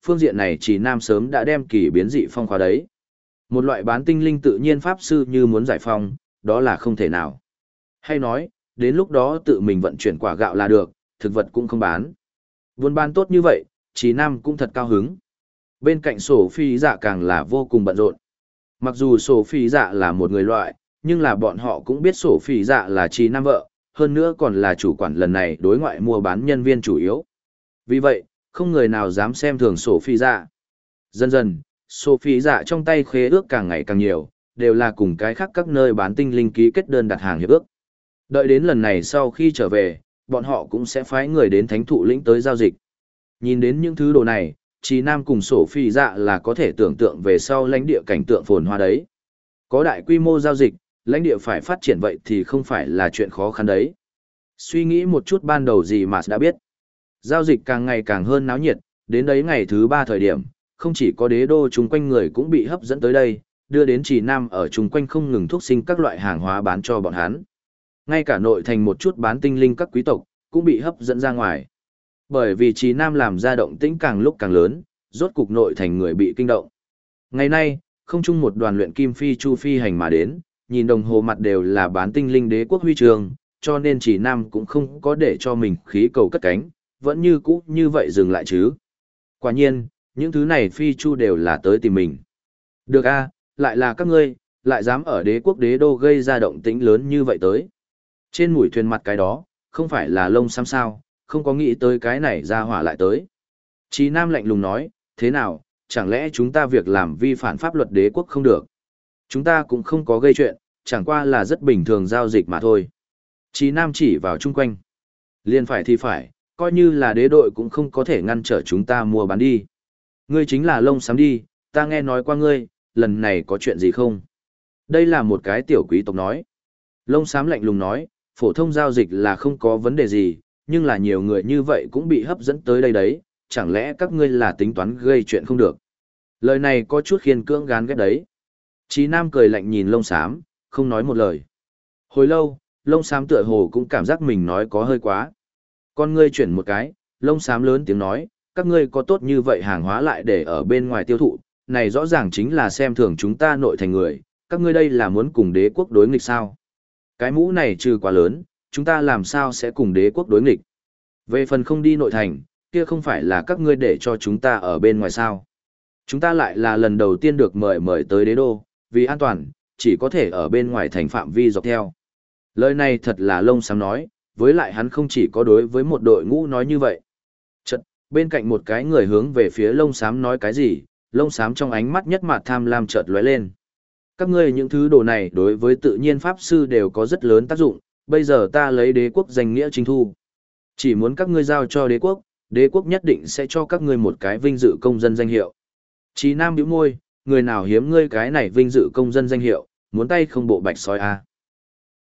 phương diện này chỉ Nam sớm đã đem kỳ biến dị phong khóa đấy. Một loại bán tinh linh tự nhiên pháp sư như muốn giải phong, đó là không thể nào. Hay nói, đến lúc đó tự mình vận chuyển quả gạo là được, thực vật cũng không bán. Buôn bán tốt như vậy, chỉ Nam cũng thật cao hứng. Bên cạnh sổ phi dạ càng là vô cùng bận rộn. Mặc dù sổ phi dạ là một người loại, nhưng là bọn họ cũng biết sổ phi dạ là chỉ Nam vợ, hơn nữa còn là chủ quản lần này đối ngoại mua bán nhân viên chủ yếu. Vì vậy, không người nào dám xem thường sổ phi dạ. Dần dần, sổ phi dạ trong tay khế ước càng ngày càng nhiều, đều là cùng cái khác các nơi bán tinh linh ký kết đơn đặt hàng hiệp ước. Đợi đến lần này sau khi trở về, bọn họ cũng sẽ phái người đến thánh thụ lĩnh tới giao dịch. Nhìn đến những thứ đồ này, Chí Nam cùng sổ phi dạ là có thể tưởng tượng về sau lãnh địa cảnh tượng phồn hoa đấy. Có đại quy mô giao dịch, lãnh địa phải phát triển vậy thì không phải là chuyện khó khăn đấy. Suy nghĩ một chút ban đầu gì mà đã biết. Giao dịch càng ngày càng hơn náo nhiệt, đến đấy ngày thứ 3 thời điểm, không chỉ có đế đô chung quanh người cũng bị hấp dẫn tới đây, đưa đến Chí Nam ở chung quanh không ngừng thúc sinh các loại hàng hóa bán cho bọn hắn. Ngay cả nội thành một chút bán tinh linh các quý tộc, cũng bị hấp dẫn ra ngoài. Bởi vì Chí Nam làm ra động tĩnh càng lúc càng lớn, rốt cục nội thành người bị kinh động. Ngày nay, không chung một đoàn luyện kim phi chu phi hành mà đến, nhìn đồng hồ mặt đều là bán tinh linh đế quốc huy chương, cho nên Chí Nam cũng không có để cho mình khí cầu cất cánh, vẫn như cũ như vậy dừng lại chứ. Quả nhiên, những thứ này phi chu đều là tới tìm mình. Được a, lại là các ngươi, lại dám ở đế quốc đế đô gây ra động tĩnh lớn như vậy tới. Trên mũi thuyền mặt cái đó, không phải là lông xăm sao, không có nghĩ tới cái này ra hỏa lại tới. Chí Nam lạnh lùng nói, thế nào, chẳng lẽ chúng ta việc làm vi phạm pháp luật đế quốc không được? Chúng ta cũng không có gây chuyện, chẳng qua là rất bình thường giao dịch mà thôi. Chí Nam chỉ vào chung quanh. Liên phải thì phải, coi như là đế đội cũng không có thể ngăn trở chúng ta mua bán đi. Ngươi chính là lông xám đi, ta nghe nói qua ngươi, lần này có chuyện gì không? Đây là một cái tiểu quý tộc nói. Lông xám lạnh lùng nói, phổ thông giao dịch là không có vấn đề gì, nhưng là nhiều người như vậy cũng bị hấp dẫn tới đây đấy, chẳng lẽ các ngươi là tính toán gây chuyện không được? Lời này có chút khiên cưỡng gán ghép đấy. Chí Nam cười lạnh nhìn lông xám, không nói một lời. Hồi lâu, lông xám tựa hồ cũng cảm giác mình nói có hơi quá. Con ngươi chuyển một cái, lông xám lớn tiếng nói, các ngươi có tốt như vậy hàng hóa lại để ở bên ngoài tiêu thụ, này rõ ràng chính là xem thường chúng ta nội thành người, các ngươi đây là muốn cùng đế quốc đối nghịch sao? Cái mũ này trừ quá lớn, chúng ta làm sao sẽ cùng đế quốc đối nghịch? Về phần không đi nội thành, kia không phải là các ngươi để cho chúng ta ở bên ngoài sao? Chúng ta lại là lần đầu tiên được mời tới đế đô, vì an toàn, chỉ có thể ở bên ngoài thành phạm vi dọc theo. Lời này thật là lông xám nói, với lại hắn không chỉ có đối với một đội ngũ nói như vậy. Chật, bên cạnh một cái người hướng về phía lông xám nói cái gì, lông xám trong ánh mắt nhất mặt tham lam chợt lóe lên. Các ngươi những thứ đồ này đối với tự nhiên pháp sư đều có rất lớn tác dụng, bây giờ ta lấy đế quốc danh nghĩa chính thu. Chỉ muốn các ngươi giao cho đế quốc nhất định sẽ cho các ngươi một cái vinh dự công dân danh hiệu. Chí Nam bĩu môi, người nào hiếm ngươi cái này vinh dự công dân danh hiệu, muốn tay không bộ bạch sói a.